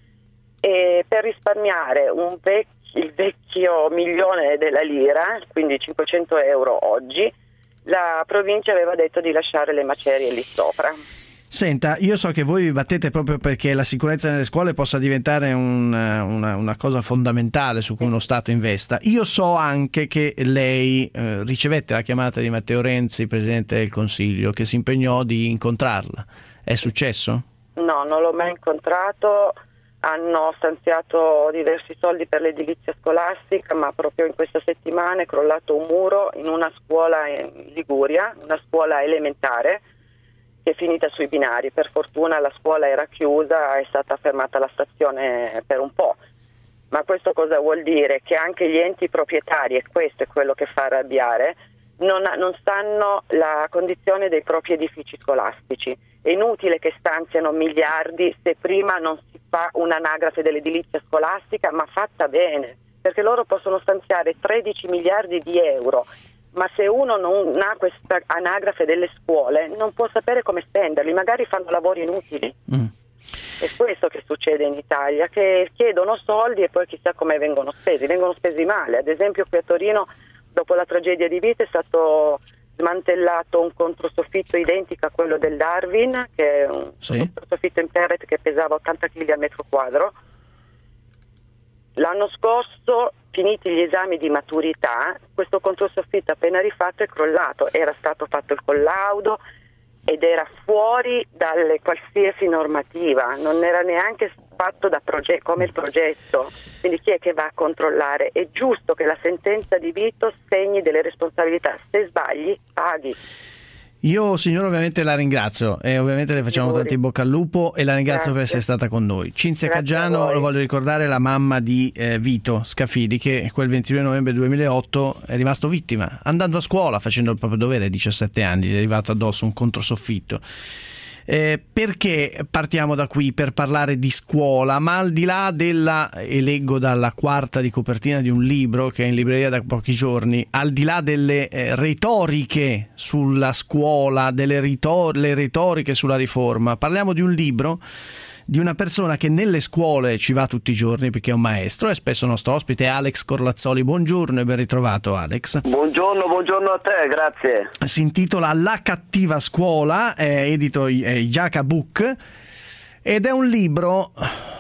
e per risparmiare un vec- il vecchio milione della lira, quindi cinquecento euro oggi, la provincia aveva detto di lasciare le macerie lì sopra. Senta, io so che voi vi battete proprio perché la sicurezza nelle scuole possa diventare un, una, una cosa fondamentale su cui uno Stato investa. Io so anche che lei eh, ricevette la chiamata di Matteo Renzi, Presidente del Consiglio, che si impegnò di incontrarla. È successo? No, non l'ho mai incontrato. Hanno stanziato diversi soldi per l'edilizia scolastica, ma proprio in questa settimana è crollato un muro in una scuola in Liguria, una scuola elementare, che è finita sui binari. Per fortuna la scuola era chiusa, è stata fermata la stazione per un po'. Ma questo cosa vuol dire? Che anche gli enti proprietari, e questo è quello che fa arrabbiare, non, non sanno la condizione dei propri edifici scolastici. È inutile che stanziano miliardi se prima non si fa un'anagrafe dell'edilizia scolastica, ma fatta bene, perché loro possono stanziare tredici miliardi di euro, ma se uno non ha questa anagrafe delle scuole non può sapere come spenderli, magari fanno lavori inutili. Mm. È questo che succede in Italia, che chiedono soldi e poi chissà come vengono spesi, vengono spesi male. Ad esempio qui a Torino, dopo la tragedia di Vito, è stato smantellato un controsoffitto identico a quello del Darwin, che è un sì. controsoffitto in pellet che pesava ottanta chili al metro quadro. L'anno scorso, finiti gli esami di maturità, questo controsoffitto appena rifatto è crollato, era stato fatto il collaudo ed era fuori dalle qualsiasi normativa, non era neanche fatto da proge- come il progetto, quindi chi è che va a controllare? È giusto che la sentenza di Vito segni delle responsabilità, se sbagli paghi. Io signora ovviamente la ringrazio e ovviamente le facciamo tanti in bocca al lupo e la ringrazio Grazie. per essere stata con noi. Cinzia Grazie Caggiano, lo voglio ricordare, la mamma di eh, Vito Scafidi, che quel ventidue novembre duemilaotto è rimasto vittima andando a scuola, facendo il proprio dovere, diciassette anni, gli è arrivato addosso un controsoffitto. Eh, perché partiamo da qui per parlare di scuola, ma al di là della, e leggo dalla quarta di copertina di un libro che è in libreria da pochi giorni, al di là delle eh, retoriche sulla scuola, delle ritor- le retoriche sulla riforma, parliamo di un libro di una persona che nelle scuole ci va tutti i giorni perché è un maestro, è spesso nostro ospite, Alex Corlazzoli. Buongiorno e ben ritrovato, Alex. Buongiorno, buongiorno a te, grazie. Si intitola La cattiva scuola, è edito Jaca Book ed è un libro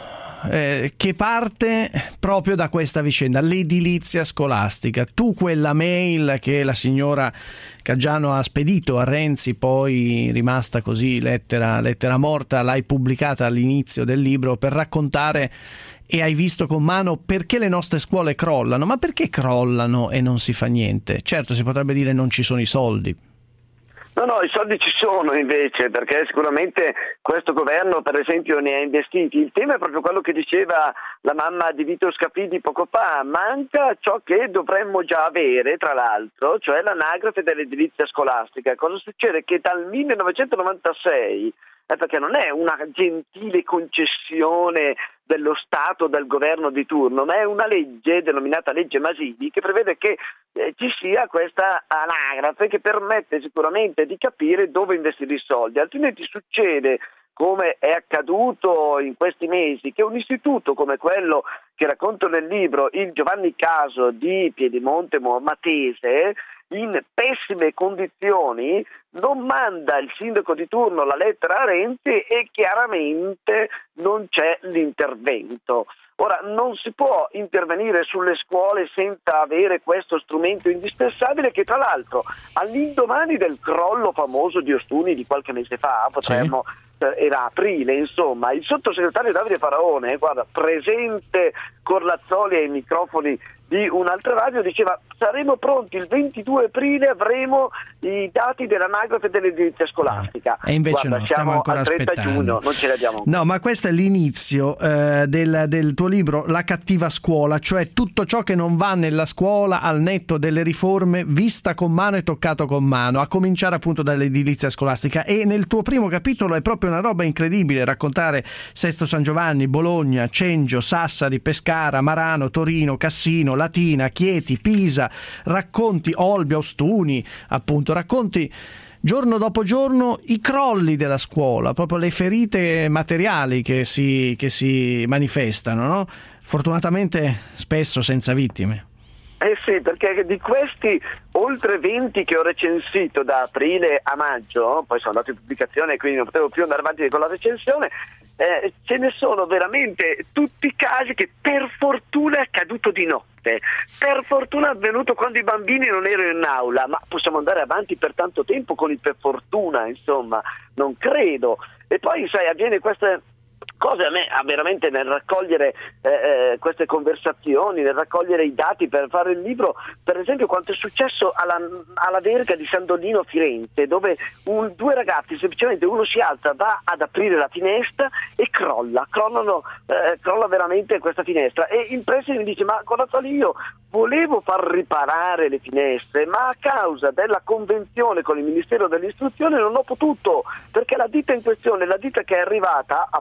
eh, che parte proprio da questa vicenda, l'edilizia scolastica. Tu quella mail che la signora Caggiano ha spedito a Renzi, poi rimasta così lettera, lettera morta, l'hai pubblicata all'inizio del libro per raccontare, e hai visto con mano perché le nostre scuole crollano. Ma perché crollano e non si fa niente? Certo, si potrebbe dire non ci sono i soldi. No, no, i soldi ci sono invece, perché sicuramente questo governo per esempio ne ha investiti. Il tema è proprio quello che diceva la mamma di Vito Scafidi poco fa: manca ciò che dovremmo già avere, tra l'altro, cioè l'anagrafe dell'edilizia scolastica. Cosa succede? Che dal millenovecentonovantasei, eh, perché non è una gentile concessione dello Stato, del governo di turno, ma è una legge denominata legge Masini che prevede che eh, ci sia questa anagrafe che permette sicuramente di capire dove investire i soldi, altrimenti succede, come è accaduto in questi mesi, che un istituto come quello che racconto nel libro, il Giovanni Caso di Piedimonte Matese, in pessime condizioni, non manda il sindaco di turno la lettera a Renzi e chiaramente non c'è l'intervento. Ora, non si può intervenire sulle scuole senza avere questo strumento indispensabile che, tra l'altro, all'indomani del crollo famoso di Ostuni di qualche mese fa, potremmo, sì. eh, era aprile, insomma, il sottosegretario Davide Faraone, guarda, presente Corlazzoli ai microfoni di un'altra radio, diceva: saremo pronti il ventidue aprile, avremo i dati dell'anagrafe dell'edilizia scolastica. E invece Guarda, no, stiamo ancora al trenta aspettando. giugno, non ce ne abbiamo. No, ma questo è l'inizio eh, del, del tuo libro La cattiva scuola, cioè tutto ciò che non va nella scuola al netto delle riforme, vista con mano e toccato con mano, a cominciare appunto dall'edilizia scolastica. E nel tuo primo capitolo è proprio una roba incredibile raccontare Sesto San Giovanni, Bologna, Cengio, Sassari, Pescara, Marano, Torino, Cassino, Latina, Chieti, Pisa, racconti Olbia, Ostuni, appunto, racconti giorno dopo giorno i crolli della scuola, proprio le ferite materiali che si, che si manifestano, no? Fortunatamente spesso senza vittime. Eh sì, perché di questi oltre venti che ho recensito da aprile a maggio, poi sono andato in pubblicazione e quindi non potevo più andare avanti con la recensione, eh, ce ne sono veramente tutti casi che per fortuna è accaduto di notte, per fortuna è avvenuto quando i bambini non erano in aula, ma possiamo andare avanti per tanto tempo con il per fortuna, insomma, non credo. E poi sai, avviene queste cose, a me veramente nel raccogliere eh, eh, queste conversazioni, nel raccogliere i dati per fare il libro, per esempio quanto è successo alla, alla verga di San Donnino a Firenze, dove un, due ragazzi, semplicemente uno si alza, va ad aprire la finestra e crolla, crollano, eh, crolla veramente questa finestra, e il preside mi dice: ma guardate, io volevo far riparare le finestre, ma a causa della convenzione con il Ministero dell'Istruzione non ho potuto, perché la ditta in questione, la ditta che è arrivata appunto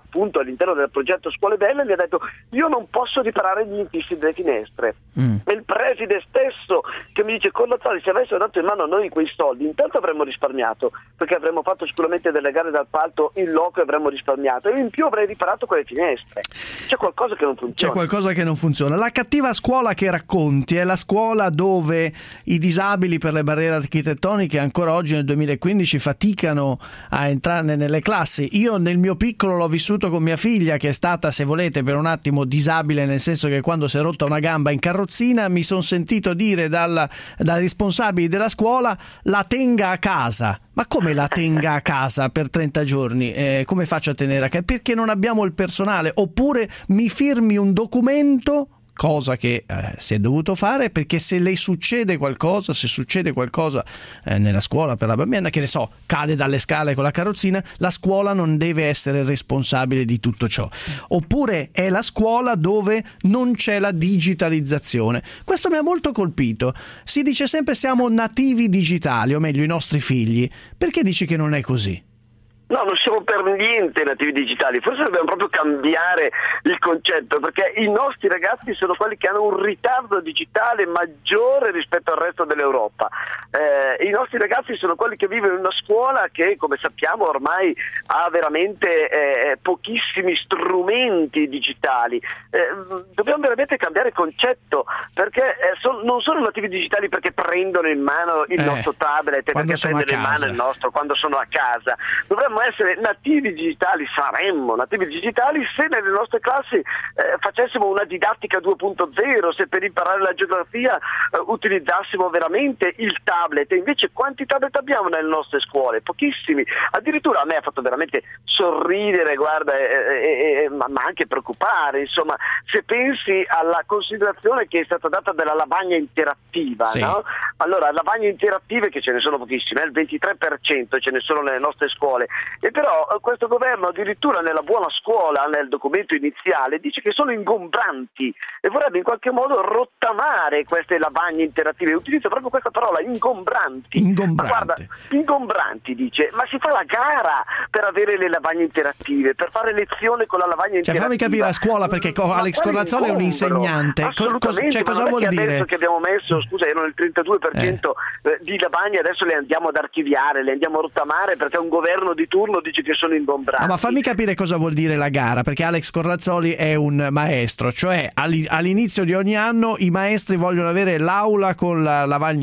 all'interno del progetto Scuole Belle, mi ha detto io non posso riparare gli infissi delle finestre. Mm. E il preside stesso che mi dice Corlazzoli, se avessero dato in mano a noi quei soldi intanto avremmo risparmiato, perché avremmo fatto sicuramente delle gare d'appalto in loco e avremmo risparmiato, e in più avrei riparato quelle finestre. C'è qualcosa che non funziona. C'è qualcosa che non funziona. La cattiva scuola che racconti è la scuola dove i disabili per le barriere architettoniche ancora oggi nel duemilaquindici faticano a entrare nelle classi. Io nel mio piccolo l'ho vissuto con mia figlia, che è stata, se volete, per un attimo disabile, nel senso che quando si è rotta una gamba in carrozzina mi sono sentito dire dal, dai responsabili della scuola la tenga a casa. Ma come la tenga a casa per trenta giorni? Eh, come faccio a tenere a casa? Perché non abbiamo il personale? Oppure mi firmi un documento, cosa che eh, si è dovuto fare, perché se le succede qualcosa, se succede qualcosa eh, nella scuola per la bambina, che ne so, cade dalle scale con la carrozzina, la scuola non deve essere responsabile di tutto ciò. Oppure è la scuola dove non c'è la digitalizzazione. Questo mi ha molto colpito. Si dice sempre siamo nativi digitali, o meglio i nostri figli. Perché dici che non è così? No, non siamo per niente nativi digitali, forse dobbiamo proprio cambiare il concetto, perché i nostri ragazzi sono quelli che hanno un ritardo digitale maggiore rispetto al resto dell'Europa. Eh, i nostri ragazzi sono quelli che vivono in una scuola che, come sappiamo, ormai ha veramente eh, pochissimi strumenti digitali. Eh, dobbiamo veramente cambiare concetto, perché eh, so, non sono nativi digitali perché prendono in mano il eh, nostro tablet e perché prendono in mano il nostro quando sono a casa. Dovremmo essere nativi digitali, saremmo nativi digitali se nelle nostre classi eh, facessimo una didattica due punto zero, se per imparare la geografia eh, utilizzassimo veramente il tablet. E invece quanti tablet abbiamo nelle nostre scuole? Pochissimi. Addirittura a me ha fatto veramente sorridere, guarda, eh, eh, ma, ma anche preoccupare, insomma, se pensi alla considerazione che è stata data della lavagna interattiva, sì. No? Allora, lavagne interattive, che ce ne sono pochissime, il ventitré per cento ce ne sono nelle nostre scuole. E però questo governo addirittura nella buona scuola, nel documento iniziale, dice che sono ingombranti e vorrebbe in qualche modo rottamare queste lavagne interattive. Utilizza proprio questa parola, ingombranti. Ingombranti. Ma guarda, ingombranti dice, ma si fa la gara per avere le lavagne interattive, per fare lezione con la lavagna interattiva. Cioè fammi capire a scuola, perché ma Alex Corlazzoli è un insegnante. Assolutamente, cioè, cosa vuol dire? Adesso che abbiamo messo, scusa, erano il trentadue per cento eh. di lavagne, adesso le andiamo ad archiviare, le andiamo a rottamare perché un governo di turno dice che sono ingombranti. No, ma fammi capire cosa vuol dire la gara, perché Alex Corlazzoli è un maestro, cioè all'inizio di ogni anno i maestri vogliono avere l'aula con la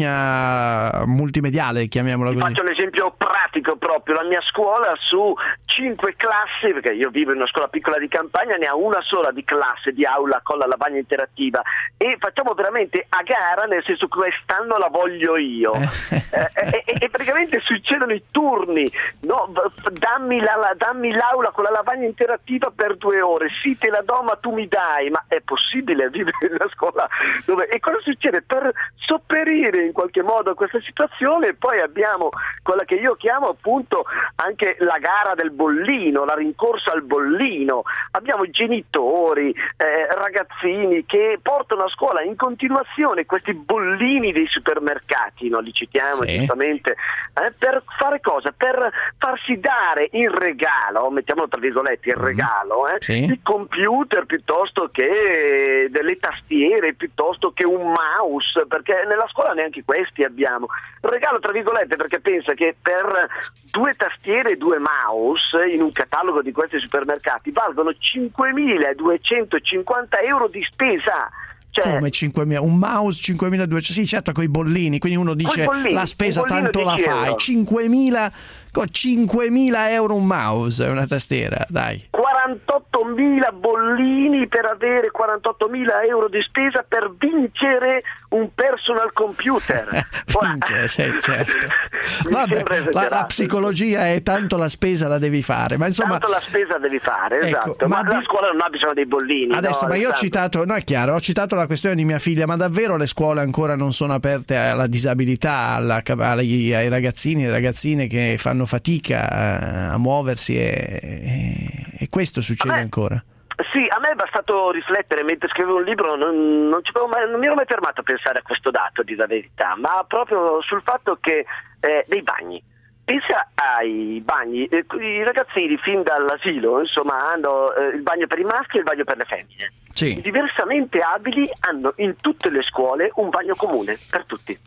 lavagna multimediale, chiamiamola così. Faccio l'esempio pratico proprio, la mia scuola su cinque classi, perché io vivo in una scuola piccola di campagna, ne ha una sola di classe, di aula con la lavagna interattiva, e facciamo veramente a gara, nel senso che quest'anno la voglio io. eh, e, e praticamente succedono i turni, no? Dammi, la, dammi l'aula con la lavagna interattiva per due ore, sì te la do ma tu mi dai, ma è possibile vivere in una scuola dove... E cosa succede? Per sopperire in qualche modo a questa situazione poi abbiamo quella che io chiamo appunto anche la gara del bollino, la rincorsa al bollino. Abbiamo genitori, eh, ragazzini che portano a scuola in continuazione questi bollini dei supermercati, no? Li citiamo sì. giustamente, eh, per fare cosa? Per farsi dare in regalo, mettiamolo tra virgolette, il regalo, eh, sì. il computer piuttosto che delle tastiere, piuttosto che un mouse, perché nella scuola neanche questi abbiamo. Regalo tra virgolette perché pensa che per due tastiere e due mouse in un catalogo di questi supermercati valgono cinquemiladuecentocinquanta euro di spesa. Cioè, come cinquemila? Un mouse cinquemiladuecento? Sì, certo, con i bollini, quindi uno dice bollini, la spesa tanto la fai. cinquemila, cinquemila euro un mouse, è una tastiera, dai. quarantottomila bollini per avere quarantottomila euro di spesa per vincere un personal computer. Vincere, sì, certo. Vabbè, la, la psicologia è tanto la spesa la devi fare, ma insomma tanto la spesa devi fare, ecco, esatto. Ma, ma la di... scuola non ha bisogno dei bollini. Adesso, no, ma io ho esatto. citato, no è chiaro, ho citato la questione di mia figlia, ma davvero le scuole ancora non sono aperte alla disabilità, alla, ai, ai ragazzini e ragazzine che fanno fatica a, a muoversi e, e, e questo succede Vabbè. ancora. Sì, a me è bastato riflettere mentre scrivevo un libro, non, non, ci mai, non mi ero mai fermato a pensare a questo dato, di la verità, ma proprio sul fatto che eh, dei bagni. pensa ai bagni, eh, i ragazzini fin dall'asilo insomma hanno eh, il bagno per i maschi e il bagno per le femmine. Sì. I diversamente abili hanno in tutte le scuole un bagno comune per tutti,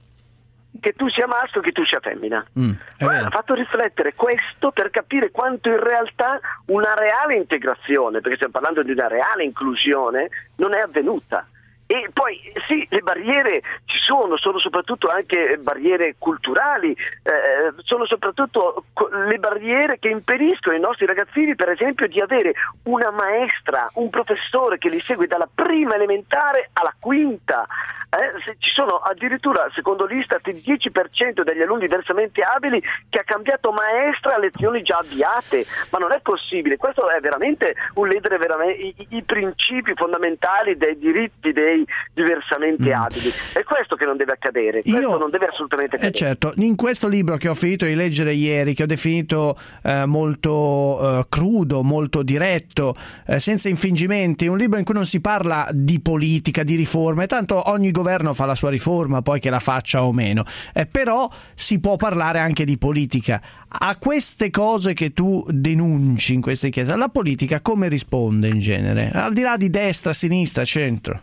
che tu sia maschio che tu sia femmina. Mm, ha fatto riflettere questo per capire quanto in realtà una reale integrazione, perché stiamo parlando di una reale inclusione, non è avvenuta. E poi sì, le barriere ci sono, sono soprattutto anche barriere culturali, eh, sono soprattutto le barriere che impediscono ai nostri ragazzini, per esempio, di avere una maestra, un professore che li segue dalla prima elementare alla quinta. Eh, se ci sono addirittura, secondo l'Istat, il dieci per cento degli alunni diversamente abili che ha cambiato maestra a lezioni già avviate, ma non è possibile. Questo è veramente un ledere veramente i, i principi fondamentali dei diritti dei diversamente mm. abili. È questo che non deve accadere, questo Io, non deve assolutamente accadere. Eh certo, in questo libro che ho finito di leggere ieri, che ho definito eh, molto eh, crudo, molto diretto, eh, senza infingimenti, un libro in cui non si parla di politica, di riforme, tanto ogni governo fa la sua riforma, poi che la faccia o meno, eh, però si può parlare anche di politica. A queste cose che tu denunci in queste chiese, la politica come risponde in genere? Al di là di destra, sinistra, centro?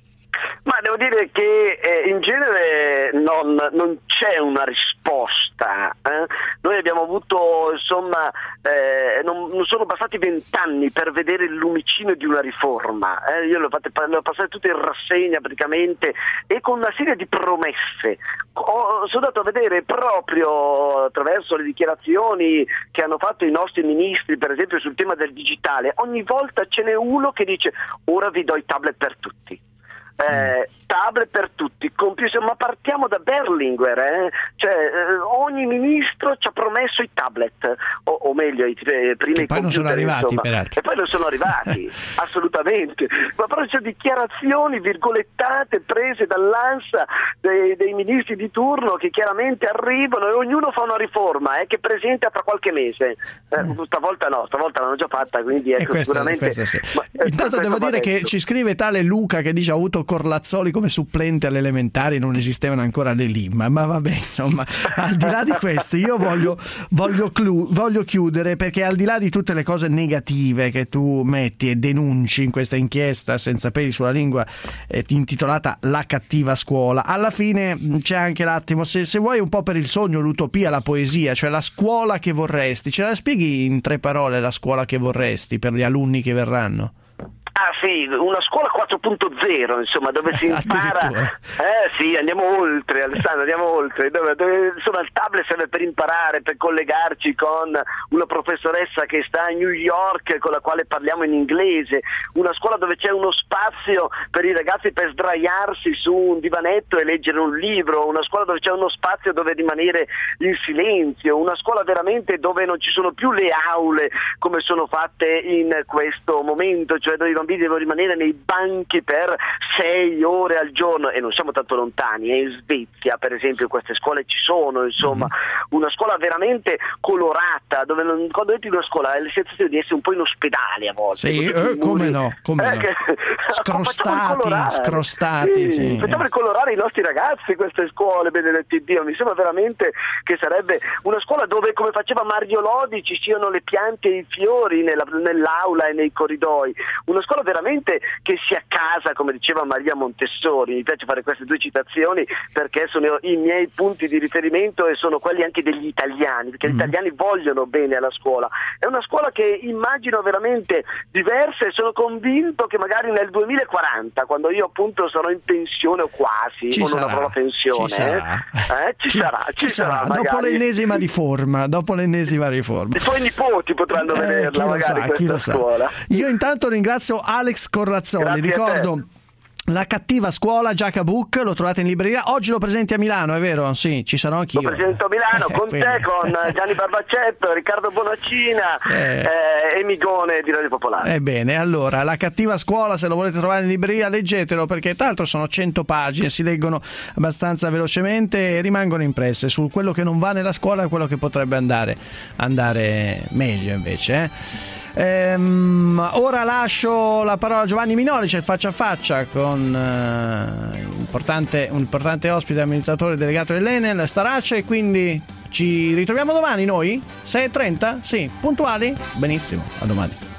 Ma devo dire che eh, in genere non, non c'è una risposta. Eh? Noi abbiamo avuto, insomma, eh, non, non sono bastati vent'anni per vedere il lumicino di una riforma. Eh? Io le ho, fatte, le ho passate tutte in rassegna praticamente e con una serie di promesse. Ho, sono andato a vedere proprio attraverso le dichiarazioni che hanno fatto i nostri ministri, per esempio sul tema del digitale, ogni volta ce n'è uno che dice ora vi do i tablet per tutti. Eh, tablet per tutti, computer, ma partiamo da Berlinguer, eh? Cioè eh, ogni ministro ci ha promesso i tablet, o, o meglio i eh, primi e poi computer, non sono arrivati, peraltro. E poi non sono arrivati, assolutamente. Ma però c'è dichiarazioni virgolettate prese dall'ANSA dei, dei ministri di turno che chiaramente arrivano e ognuno fa una riforma eh, che presenta tra qualche mese. Eh, mm. Stavolta no, stavolta l'hanno già fatta, quindi ecco, questo, sicuramente. Sì. Ma, eh, Intanto devo dire che ci scrive tale Luca che dice ha avuto Corlazzoli come supplente alle elementari, non esistevano ancora le L I M, ma vabbè, insomma, al di là di questo io voglio, voglio, clu- voglio chiudere, perché al di là di tutte le cose negative che tu metti e denunci in questa inchiesta senza peli sulla lingua eh, intitolata La cattiva scuola, alla fine c'è anche l'attimo, se, se vuoi un po' per il sogno, l'utopia, la poesia, cioè la scuola che vorresti, ce la spieghi in tre parole la scuola che vorresti per gli alunni che verranno? Ah sì, una scuola quattro punto zero, insomma, dove si impara. Eh sì, andiamo oltre, Alessandro, andiamo oltre. Dove, dove, insomma, il tablet serve per imparare, per collegarci con una professoressa che sta a New York con la quale parliamo in inglese. Una scuola dove c'è uno spazio per i ragazzi per sdraiarsi su un divanetto e leggere un libro. Una scuola dove c'è uno spazio dove rimanere in silenzio. Una scuola veramente dove non ci sono più le aule come sono fatte in questo momento, cioè dove i bambini devono rimanere nei banchi per sei ore al giorno, e non siamo tanto lontani, eh. In Svezia per esempio queste scuole ci sono, insomma, una scuola veramente colorata, dove non, quando entri in una scuola hai la sensazione di essere un po' in ospedale a volte. Sì, eh, come no, come eh, no. Che, scrostati, scrostati. Sì, sì. Facciamo ricolorare i nostri ragazzi queste scuole, benedetti Dio, mi sembra veramente che sarebbe una scuola dove, come faceva Mario Lodi, ci siano le piante e i fiori nella, nell'aula e nei corridoi, una scuola veramente che sia casa, come diceva Maria Montessori. Mi piace fare queste due citazioni perché sono i miei punti di riferimento e sono quelli anche degli italiani, perché mm. gli italiani vogliono bene alla scuola. È una scuola che immagino veramente diversa e sono convinto che magari nel duemilaquaranta, quando io appunto sarò in pensione o quasi, ci o sarà, non avrò la pensione, ci sarà, eh? Eh? ci, ci sarà, ci, ci sarà, sarà dopo l'ennesima riforma, dopo l'ennesima riforma. I tuoi nipoti potranno eh, vederla magari sa, questa scuola. Io intanto ringrazio Alex Corlazzoli. Grazie, ricordo La cattiva scuola, Giaca Book, lo trovate in libreria. Oggi lo presenti a Milano, è vero? Sì, ci sarò anch'io. Lo presento a Milano con te, con Gianni Barbaccetto, Riccardo Bonaccina eh. Eh, e Migone di Radio Popolare. Ebbene, allora, La cattiva scuola, se lo volete trovare in libreria, leggetelo, perché tra l'altro sono cento pagine, si leggono abbastanza velocemente e rimangono impresse su quello che non va nella scuola e quello che potrebbe andare, andare meglio invece, eh. Ehm, ora lascio la parola a Giovanni Minoli, c'è il faccia a faccia con uh, importante, un importante ospite, amministratore delegato dell'Enel, Starace, e quindi Ci ritroviamo domani noi? sei e trenta? Sì, puntuali? Benissimo, a domani.